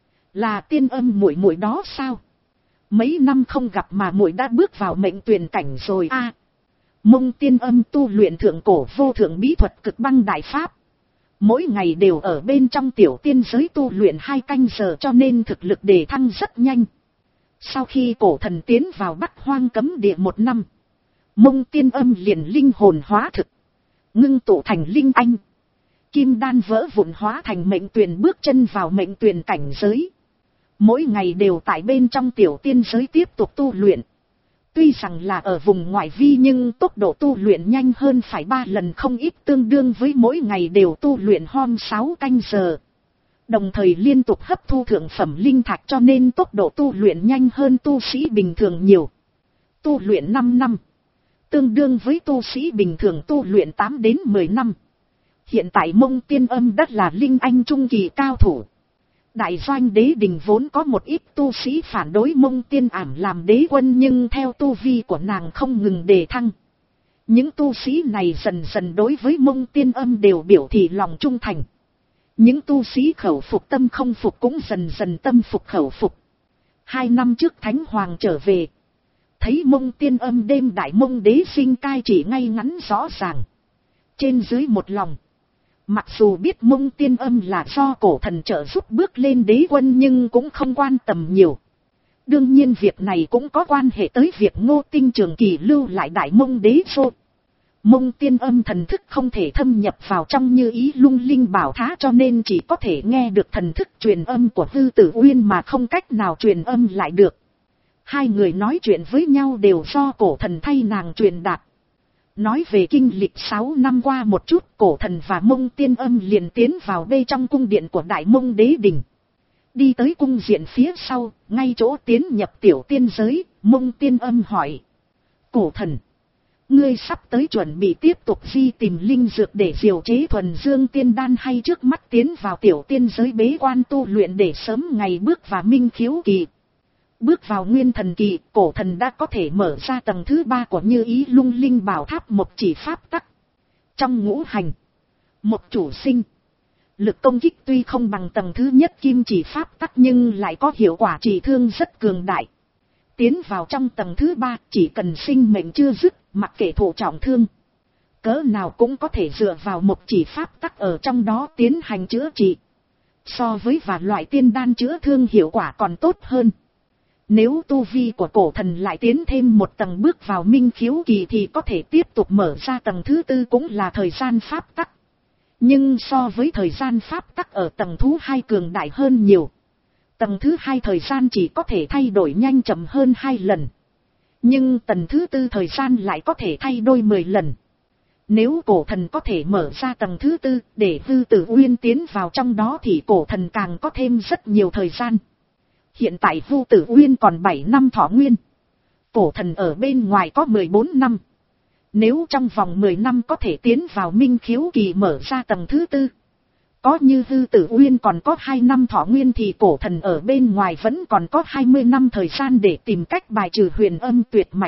Là Tiên Âm muội muội đó sao? Mấy năm không gặp mà muội đã bước vào mệnh tuyển cảnh rồi a. À, Mông Tiên Âm tu luyện thượng cổ vô thượng bí thuật Cực Băng Đại Pháp. Mỗi ngày đều ở bên trong tiểu tiên giới tu luyện hai canh giờ cho nên thực lực đề thăng rất nhanh. Sau khi cổ thần tiến vào Bắc Hoang cấm địa một năm, Mông Tiên Âm liền linh hồn hóa thực, ngưng tụ thành linh anh. Kim đan vỡ vụn hóa thành mệnh tuyển bước chân vào mệnh tuyển cảnh giới. Mỗi ngày đều tại bên trong tiểu tiên giới tiếp tục tu luyện. Tuy rằng là ở vùng ngoại vi nhưng tốc độ tu luyện nhanh hơn phải ba lần không ít, tương đương với mỗi ngày đều tu luyện hôm sáu canh giờ. Đồng thời liên tục hấp thu thượng phẩm linh thạch cho nên tốc độ tu luyện nhanh hơn tu sĩ bình thường nhiều. tu luyện năm năm, tương đương với tu sĩ bình thường tu luyện tám đến mười năm. Hiện tại Mông Tiên Âm đất là linh anh trung kỳ cao thủ. Đại doanh đế đình vốn có một ít tu sĩ phản đối Mông Tiên Ảm làm đế quân, nhưng theo tu vi của nàng không ngừng đề thăng, những tu sĩ này dần dần đối với Mông Tiên Âm đều biểu thị lòng trung thành. Những tu sĩ khẩu phục tâm không phục cũng dần dần tâm phục khẩu phục. Hai năm trước Thánh Hoàng trở về, thấy Mông Tiên Âm đêm đại Mông đế sinh cai trị ngay ngắn rõ ràng, trên dưới một lòng. Mặc dù biết Mông Tiên Âm là do cổ thần trợ giúp bước lên đế quân, nhưng cũng không quan tâm nhiều. Đương nhiên việc này cũng có quan hệ tới việc Ngô Tinh Trường kỳ lưu lại đại Mông đế vô. Mông Tiên Âm thần thức không thể thâm nhập vào trong như ý lung linh bảo thá, cho nên chỉ có thể nghe được thần thức truyền âm của Hư Tử Uyên mà không cách nào truyền âm lại được. Hai người nói chuyện với nhau đều do cổ thần thay nàng truyền đạt. Nói về kinh lịch sáu năm qua một chút, cổ thần và Mông Tiên Âm liền tiến vào bên trong cung điện của Đại Mông Đế Đình. Đi tới cung diện phía sau, ngay chỗ tiến nhập tiểu tiên giới, Mông Tiên Âm hỏi: cổ thần, ngươi sắp tới chuẩn bị tiếp tục di tìm linh dược để diều chế thuần dương tiên đan, hay trước mắt tiến vào tiểu tiên giới bế quan tu luyện để sớm ngày bước vào minh khiếu kỳ? Bước vào nguyên thần kỳ, cổ thần đã có thể mở ra tầng thứ ba của như ý lung linh bảo tháp một chỉ pháp tắc. Trong ngũ hành, một chủ sinh, lực công kích tuy không bằng tầng thứ nhất kim chỉ pháp tắc nhưng lại có hiệu quả trị thương rất cường đại. Tiến vào trong tầng thứ ba, chỉ cần sinh mệnh chưa dứt, mặc kệ thụ trọng thương, cỡ nào cũng có thể dựa vào một chỉ pháp tắc ở trong đó tiến hành chữa trị. So với và loại tiên đan chữa thương hiệu quả còn tốt hơn. Nếu tu vi của cổ thần lại tiến thêm một tầng bước vào minh khiếu kỳ thì có thể tiếp tục mở ra tầng thứ tư, cũng là thời gian pháp tắc. Nhưng so với thời gian pháp tắc ở tầng thứ hai cường đại hơn nhiều. Tầng thứ hai thời gian chỉ có thể thay đổi nhanh chậm hơn hai lần. Nhưng tầng thứ tư thời gian lại có thể thay đổi mười lần. Nếu cổ thần có thể mở ra tầng thứ tư để Hư Tử Uyên tiến vào trong đó thì cổ thần càng có thêm rất nhiều thời gian. Hiện tại Hư Tử Uyên còn bảy năm thọ nguyên. Cổ thần ở bên ngoài có mười bốn năm. Nếu trong vòng mười năm có thể tiến vào minh khiếu kỳ mở ra tầng thứ tư, có như Hư Tử Uyên còn có hai năm thọ nguyên thì cổ thần ở bên ngoài vẫn còn có hai mươi năm thời gian để tìm cách bài trừ huyền âm tuyệt mạch.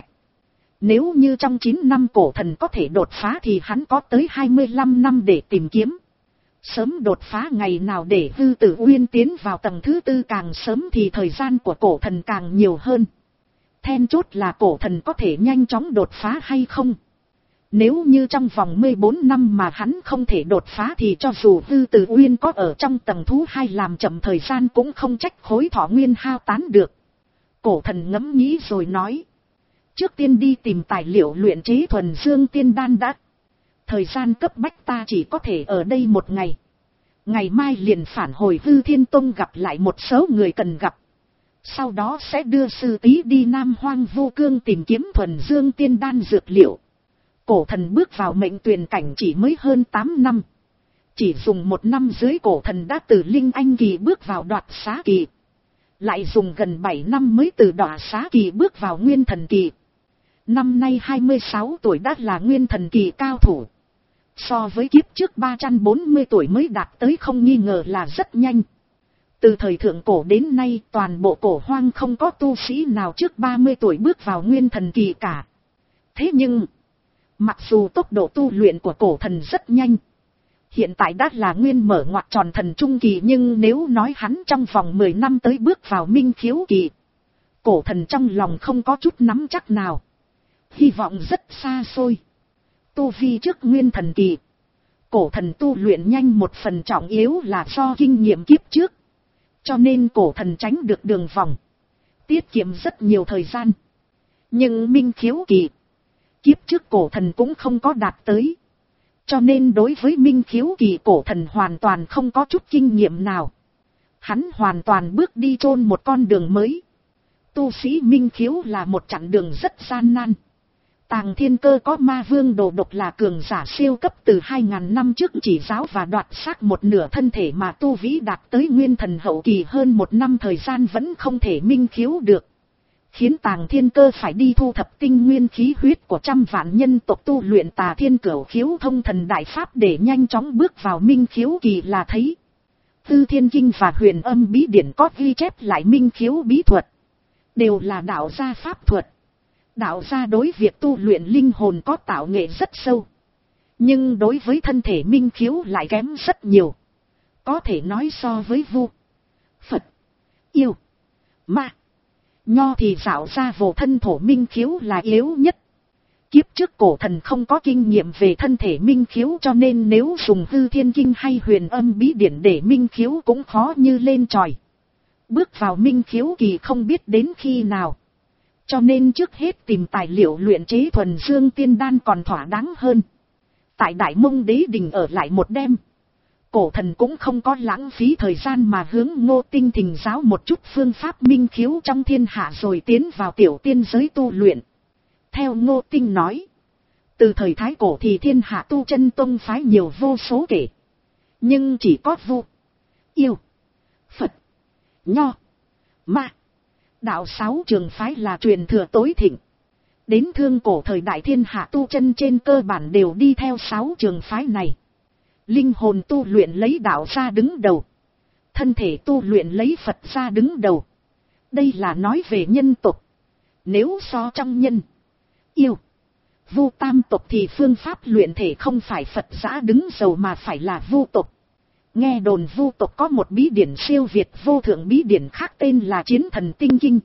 Nếu như trong chín năm cổ thần có thể đột phá thì hắn có tới hai mươi lăm năm để tìm kiếm. Sớm đột phá ngày nào để Hư Tử Uyên tiến vào tầng thứ tư càng sớm thì thời gian của cổ thần càng nhiều hơn. Then chốt là cổ thần có thể nhanh chóng đột phá hay không. Nếu như trong vòng mười bốn năm mà hắn không thể đột phá thì cho dù Hư Tử Uyên có ở trong tầng thứ hai làm chậm thời gian cũng không trách khối thọ nguyên hao tán được. Cổ thần ngẫm nghĩ rồi nói: trước tiên đi tìm tài liệu luyện chế thuần dương tiên đan đã. Thời gian cấp bách ta chỉ có thể ở đây một ngày. Ngày mai liền phản hồi Hư Thiên Tông gặp lại một số người cần gặp. Sau đó sẽ đưa sư tí đi Nam Hoang Vô Cương tìm kiếm thuần dương tiên đan dược liệu. Cổ thần bước vào mệnh tuyền cảnh chỉ mới hơn tám năm. Chỉ dùng một năm dưới cổ thần đã từ linh anh kỳ bước vào đoạt xá kỳ. Lại dùng gần bảy năm mới từ đoạt xá kỳ bước vào nguyên thần kỳ. Năm nay hai mươi sáu tuổi đã là nguyên thần kỳ cao thủ. So với kiếp trước ba trăm bốn mươi tuổi mới đạt tới không nghi ngờ là rất nhanh. Từ thời thượng cổ đến nay toàn bộ cổ hoang không có tu sĩ nào trước ba mươi tuổi bước vào nguyên thần kỳ cả. Thế nhưng, mặc dù tốc độ tu luyện của cổ thần rất nhanh, hiện tại đã là nguyên mở ngoặc tròn thần trung kỳ, nhưng nếu nói hắn trong vòng mười năm tới bước vào minh khiếu kỳ, cổ thần trong lòng không có chút nắm chắc nào. Hy vọng rất xa xôi. Tu vi trước nguyên thần kỳ, cổ thần tu luyện nhanh một phần trọng yếu là do kinh nghiệm kiếp trước. Cho nên cổ thần tránh được đường vòng, tiết kiệm rất nhiều thời gian. Nhưng minh khiếu kỳ, kiếp trước cổ thần cũng không có đạt tới. Cho nên đối với minh khiếu kỳ cổ thần hoàn toàn không có chút kinh nghiệm nào. Hắn hoàn toàn bước đi chôn một con đường mới. Tu sĩ minh khiếu là một chặng đường rất gian nan. Tàng Thiên Cơ có ma vương đồ độc là cường giả siêu cấp từ hai nghìn năm trước chỉ giáo và đoạt xác một nửa thân thể mà tu vĩ đạt tới nguyên thần hậu kỳ hơn một năm thời gian vẫn không thể minh khiếu được. khiến Tàng Thiên Cơ phải đi thu thập tinh nguyên khí huyết của trăm vạn nhân tộc tu luyện Tà Thiên Cửu Khiếu Thông Thần Đại Pháp để nhanh chóng bước vào minh khiếu kỳ là thấy. Tư Thiên Kinh và Huyền Âm Bí Điển có ghi chép lại minh khiếu bí thuật. Đều là đạo gia pháp thuật. Đạo gia đối việc tu luyện linh hồn có tạo nghệ rất sâu. Nhưng đối với thân thể minh khiếu lại kém rất nhiều. Có thể nói so với Vu, Phật, Yêu, Ma, Nho thì đạo gia vô thân thổ minh khiếu là yếu nhất. Kiếp trước cổ thần không có kinh nghiệm về thân thể minh khiếu cho nên nếu dùng Hư Thiên Kinh hay Huyền Âm Bí Điển để minh khiếu cũng khó như lên chòi. Bước vào minh khiếu kỳ không biết đến khi nào. Cho nên trước hết tìm tài liệu luyện chế thuần dương tiên đan còn thỏa đáng hơn. Tại Đại Mông Đế Đình ở lại một đêm. Cổ thần cũng không có lãng phí thời gian mà hướng Ngô Tinh thỉnh giáo một chút phương pháp minh khiếu trong thiên hạ rồi tiến vào tiểu tiên giới tu luyện. Theo Ngô Tinh nói, từ thời Thái Cổ thì thiên hạ tu chân tông phái nhiều vô số kể. Nhưng chỉ có Vu, Yêu, Phật, Nho, Ma, đạo sáu trường phái là truyền thừa tối thịnh. Đến thương cổ thời đại thiên hạ tu chân trên cơ bản đều đi theo sáu trường phái này. Linh hồn tu luyện lấy đạo ra đứng đầu. Thân thể tu luyện lấy Phật ra đứng đầu. Đây là nói về nhân tộc. Nếu so trong nhân, Yêu, Vu tam tộc thì phương pháp luyện thể không phải Phật giã đứng đầu mà phải là Vu tộc. Nghe đồn Vu tộc có một bí điển siêu việt vô thượng bí điển khác tên là Chiến Thần Tinh Kinh.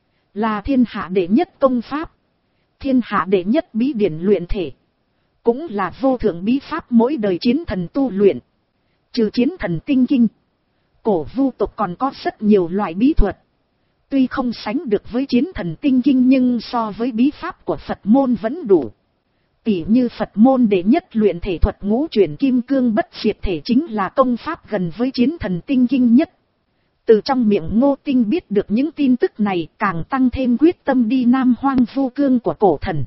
Là thiên hạ đệ nhất công pháp. Thiên hạ đệ nhất bí điển luyện thể. Cũng là vô thượng bí pháp mỗi đời chiến thần tu luyện. Trừ Chiến Thần Tinh Kinh, cổ Vu tộc còn có rất nhiều loại bí thuật. Tuy không sánh được với Chiến Thần Tinh Kinh nhưng so với bí pháp của Phật môn vẫn đủ. Tỉ như Phật môn đệ nhất luyện thể thuật ngũ chuyển kim cương bất diệt thể chính là công pháp gần với Chiến Thần Tinh Kinh nhất. Từ trong miệng Ngô Tinh biết được những tin tức này càng tăng thêm quyết tâm đi Nam Hoang Vu Cương của cổ thần.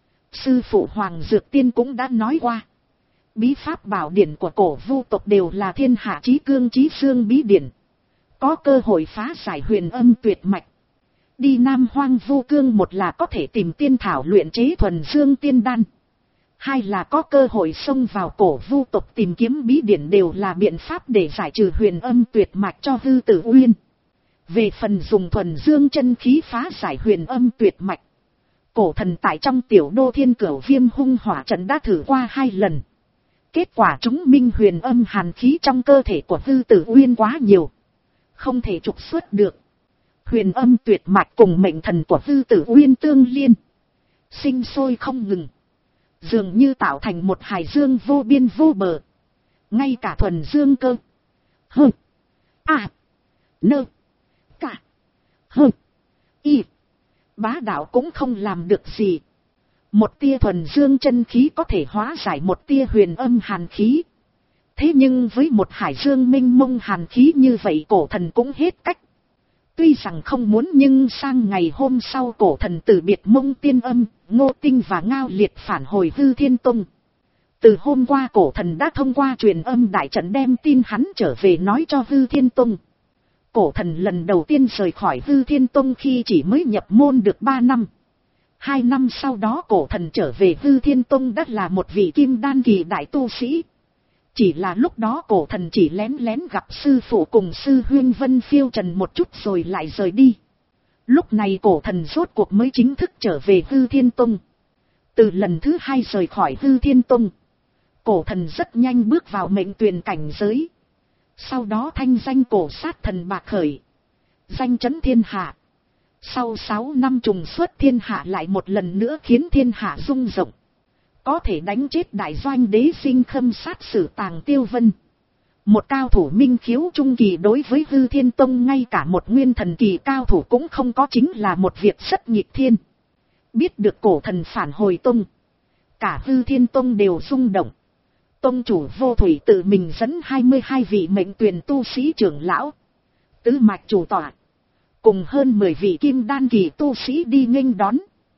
Sư phụ Hoàng Dược Tiên cũng đã nói qua. Bí pháp bảo điển của cổ Vu tộc đều là thiên hạ chí cương chí xương bí điển. Có cơ hội phá giải huyền âm tuyệt mạch. Đi Nam Hoang Vu Cương một là có thể tìm tiên thảo luyện chế thuần dương tiên đan. Hai là có cơ hội xông vào cổ Vu tộc tìm kiếm bí điển đều là biện pháp để giải trừ huyền âm tuyệt mạch cho Hư Tử Uyên. Về phần dùng thuần dương chân khí phá giải huyền âm tuyệt mạch. Cổ thần tại trong tiểu đô Thiên Cửu Viêm hung hỏa trận đã thử qua hai lần. Kết quả chúng minh huyền âm hàn khí trong cơ thể của Hư Tử Uyên quá nhiều. Không thể trục xuất được. Huyền âm tuyệt mạch cùng mệnh thần của Hư Tử Uyên tương liên. Sinh sôi không ngừng. Dường như tạo thành một hải dương vô biên vô bờ. Ngay cả thuần dương cơ. Hơ. À. Nơ. Cả. Hơ. Y. Bá đạo cũng không làm được gì. Một tia thuần dương chân khí có thể hóa giải một tia huyền âm hàn khí. Thế nhưng với một hải dương minh mông hàn khí như vậy cổ thần cũng hết cách. Tuy rằng không muốn nhưng sang ngày hôm sau cổ thần từ biệt Mông Tiên Âm, Ngô Tinh và Ngao Liệt phản hồi Hư Thiên Tông. Từ hôm qua cổ thần đã thông qua truyền âm đại trận đem tin hắn trở về nói cho Hư Thiên Tông. Cổ thần lần đầu tiên rời khỏi Hư Thiên Tông khi chỉ mới nhập môn được ba năm. Hai năm sau đó cổ thần trở về Hư Thiên Tông đã là một vị kim đan kỳ đại tu sĩ. Chỉ là lúc đó cổ thần chỉ lén lén gặp sư phụ cùng sư huyên Vân Phiêu Trần một chút rồi lại rời đi. Lúc này cổ thần rốt cuộc mới chính thức trở về Hư Thiên Tông. Từ lần thứ hai rời khỏi Hư Thiên Tông, cổ thần rất nhanh bước vào mệnh tuyền cảnh giới. Sau đó thanh danh cổ sát thần bạc khởi. Danh chấn thiên hạ. Sau sáu năm trùng xuất thiên hạ lại một lần nữa khiến thiên hạ rung rộng. Có thể đánh chết đại doanh đế sinh khâm sát sử Tàng Tiêu Vân. Một cao thủ minh khiếu trung kỳ đối với Hư Thiên Tông ngay cả một nguyên thần kỳ cao thủ cũng không có chính là một việc rất nghịch thiên. Biết được cổ thần phản hồi tông. Cả Hư Thiên Tông đều rung động. Tông chủ Vô Thủy tự mình dẫn hai mươi hai vị mệnh tuyền tu sĩ trưởng lão. Tứ mạch chủ tọa. Cùng hơn mười vị kim đan kỳ tu sĩ đi nghênh đón.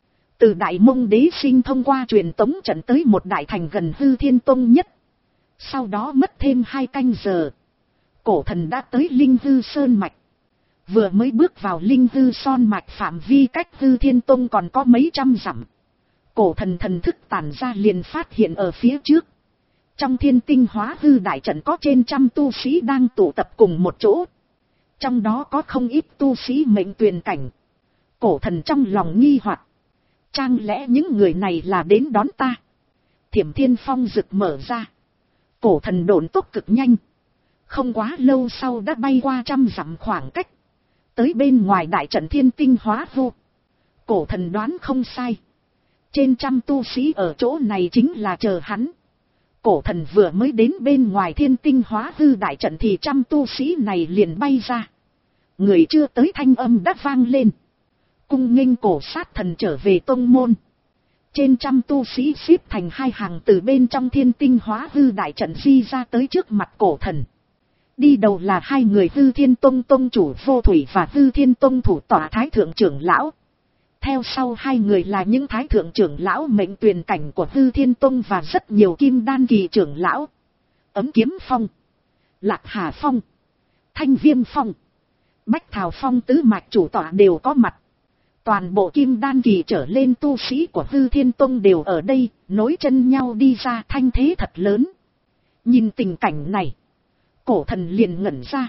Từ Đại Mông Đế Sinh thông qua truyền tống trận tới một đại thành gần Hư Thiên Tông nhất. Sau đó mất thêm hai canh giờ. Cổ thần đã tới Linh Hư Sơn Mạch. Vừa mới bước vào linh hư son mạch phạm vi cách hư thiên tông còn có mấy trăm dặm. Cổ thần thần thức tản ra liền phát hiện ở phía trước. Trong thiên tinh hóa hư đại trận có trên trăm tu sĩ đang tụ tập cùng một chỗ. Trong đó có không ít tu sĩ mệnh tuyền cảnh. Cổ thần trong lòng nghi hoặc. Chẳng lẽ những người này là đến đón ta? Thiểm thiên phong rực mở ra. Cổ thần độn tốc cực nhanh. Không quá lâu sau đã bay qua trăm dặm khoảng cách. Tới bên ngoài đại trận thiên tinh hóa vô. Cổ thần đoán không sai. Trên trăm tu sĩ ở chỗ này chính là chờ hắn. Cổ thần vừa mới đến bên ngoài thiên tinh hóa hư đại trận thì trăm tu sĩ này liền bay ra. Người chưa tới thanh âm đã vang lên. Cung nghênh cổ sát thần trở về tông môn. Trên trăm tu sĩ xếp thành hai hàng từ bên trong thiên tinh hóa hư đại trận di ra tới trước mặt cổ thần. Đi đầu là hai người Hư Thiên Tông tông chủ Vô Thủy và Hư Thiên Tông thủ tọa Thái Thượng trưởng lão. Theo sau hai người là những Thái Thượng trưởng lão mệnh tuyền cảnh của Hư Thiên Tông và rất nhiều kim đan kỳ trưởng lão. Ấm Kiếm Phong, Lạc Hà Phong, Thanh Viêm Phong, Bách Thảo Phong tứ mạch chủ tọa đều có mặt. Toàn bộ kim đan kỳ trở lên tu sĩ của Hư Thiên Tông đều ở đây, nối chân nhau đi ra, thanh thế thật lớn. Nhìn tình cảnh này, cổ thần liền ngẩn ra.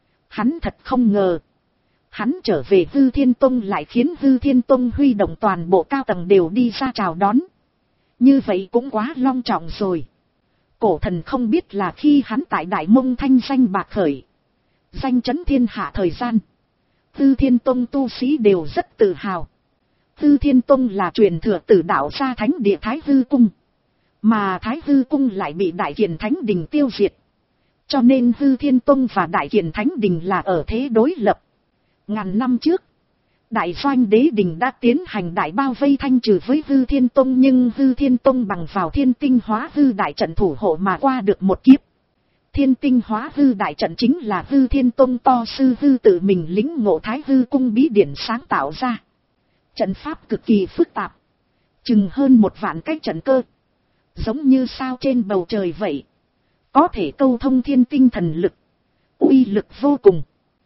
Hắn thật không ngờ. Hắn trở về Hư Thiên Tông lại khiến Hư Thiên Tông huy động toàn bộ cao tầng đều đi ra chào đón. Như vậy cũng quá long trọng rồi. Cổ thần không biết là khi hắn tại Đại Mông thanh danh bạc khởi, danh chấn thiên hạ thời gian, Hư Thiên Tông tu sĩ đều rất tự hào. Hư Thiên Tông là truyền thừa tử đạo gia thánh địa Thái Hư Cung. Mà Thái Hư Cung lại bị Đại Kiền Thánh Đình tiêu diệt. Cho nên Hư Thiên Tông và Đại Kiền Thánh Đình là ở thế đối lập. Ngàn năm trước, Đại Doanh Đế Đình đã tiến hành đại bao vây thanh trừ với Hư Thiên Tông, nhưng Hư Thiên Tông bằng vào thiên tinh hóa hư đại trận thủ hộ mà qua được một kiếp. Thiên tinh hóa hư đại trận chính là Hư Thiên Tông to sư Hư tự mình lĩnh ngộ Thái Hư Cung bí điển sáng tạo ra. Trận pháp cực kỳ phức tạp, chừng hơn một vạn cái trận cơ, giống như sao trên bầu trời vậy, có thể câu thông thiên tinh thần lực, uy lực vô cùng.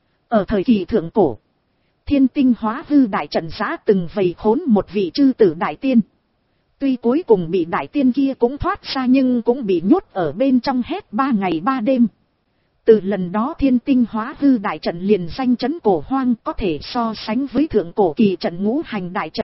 Ở thời kỳ thượng cổ, thiên tinh hóa hư đại trận giã từng vây khốn một vị chư tử đại tiên. Tuy cuối cùng bị đại tiên kia cũng thoát ra nhưng cũng bị nhốt ở bên trong hết ba ngày ba đêm. Từ lần đó thiên tinh hóa hư đại trận liền danh chấn cổ hoang, có thể so sánh với thượng cổ kỳ trận ngũ hành đại trận.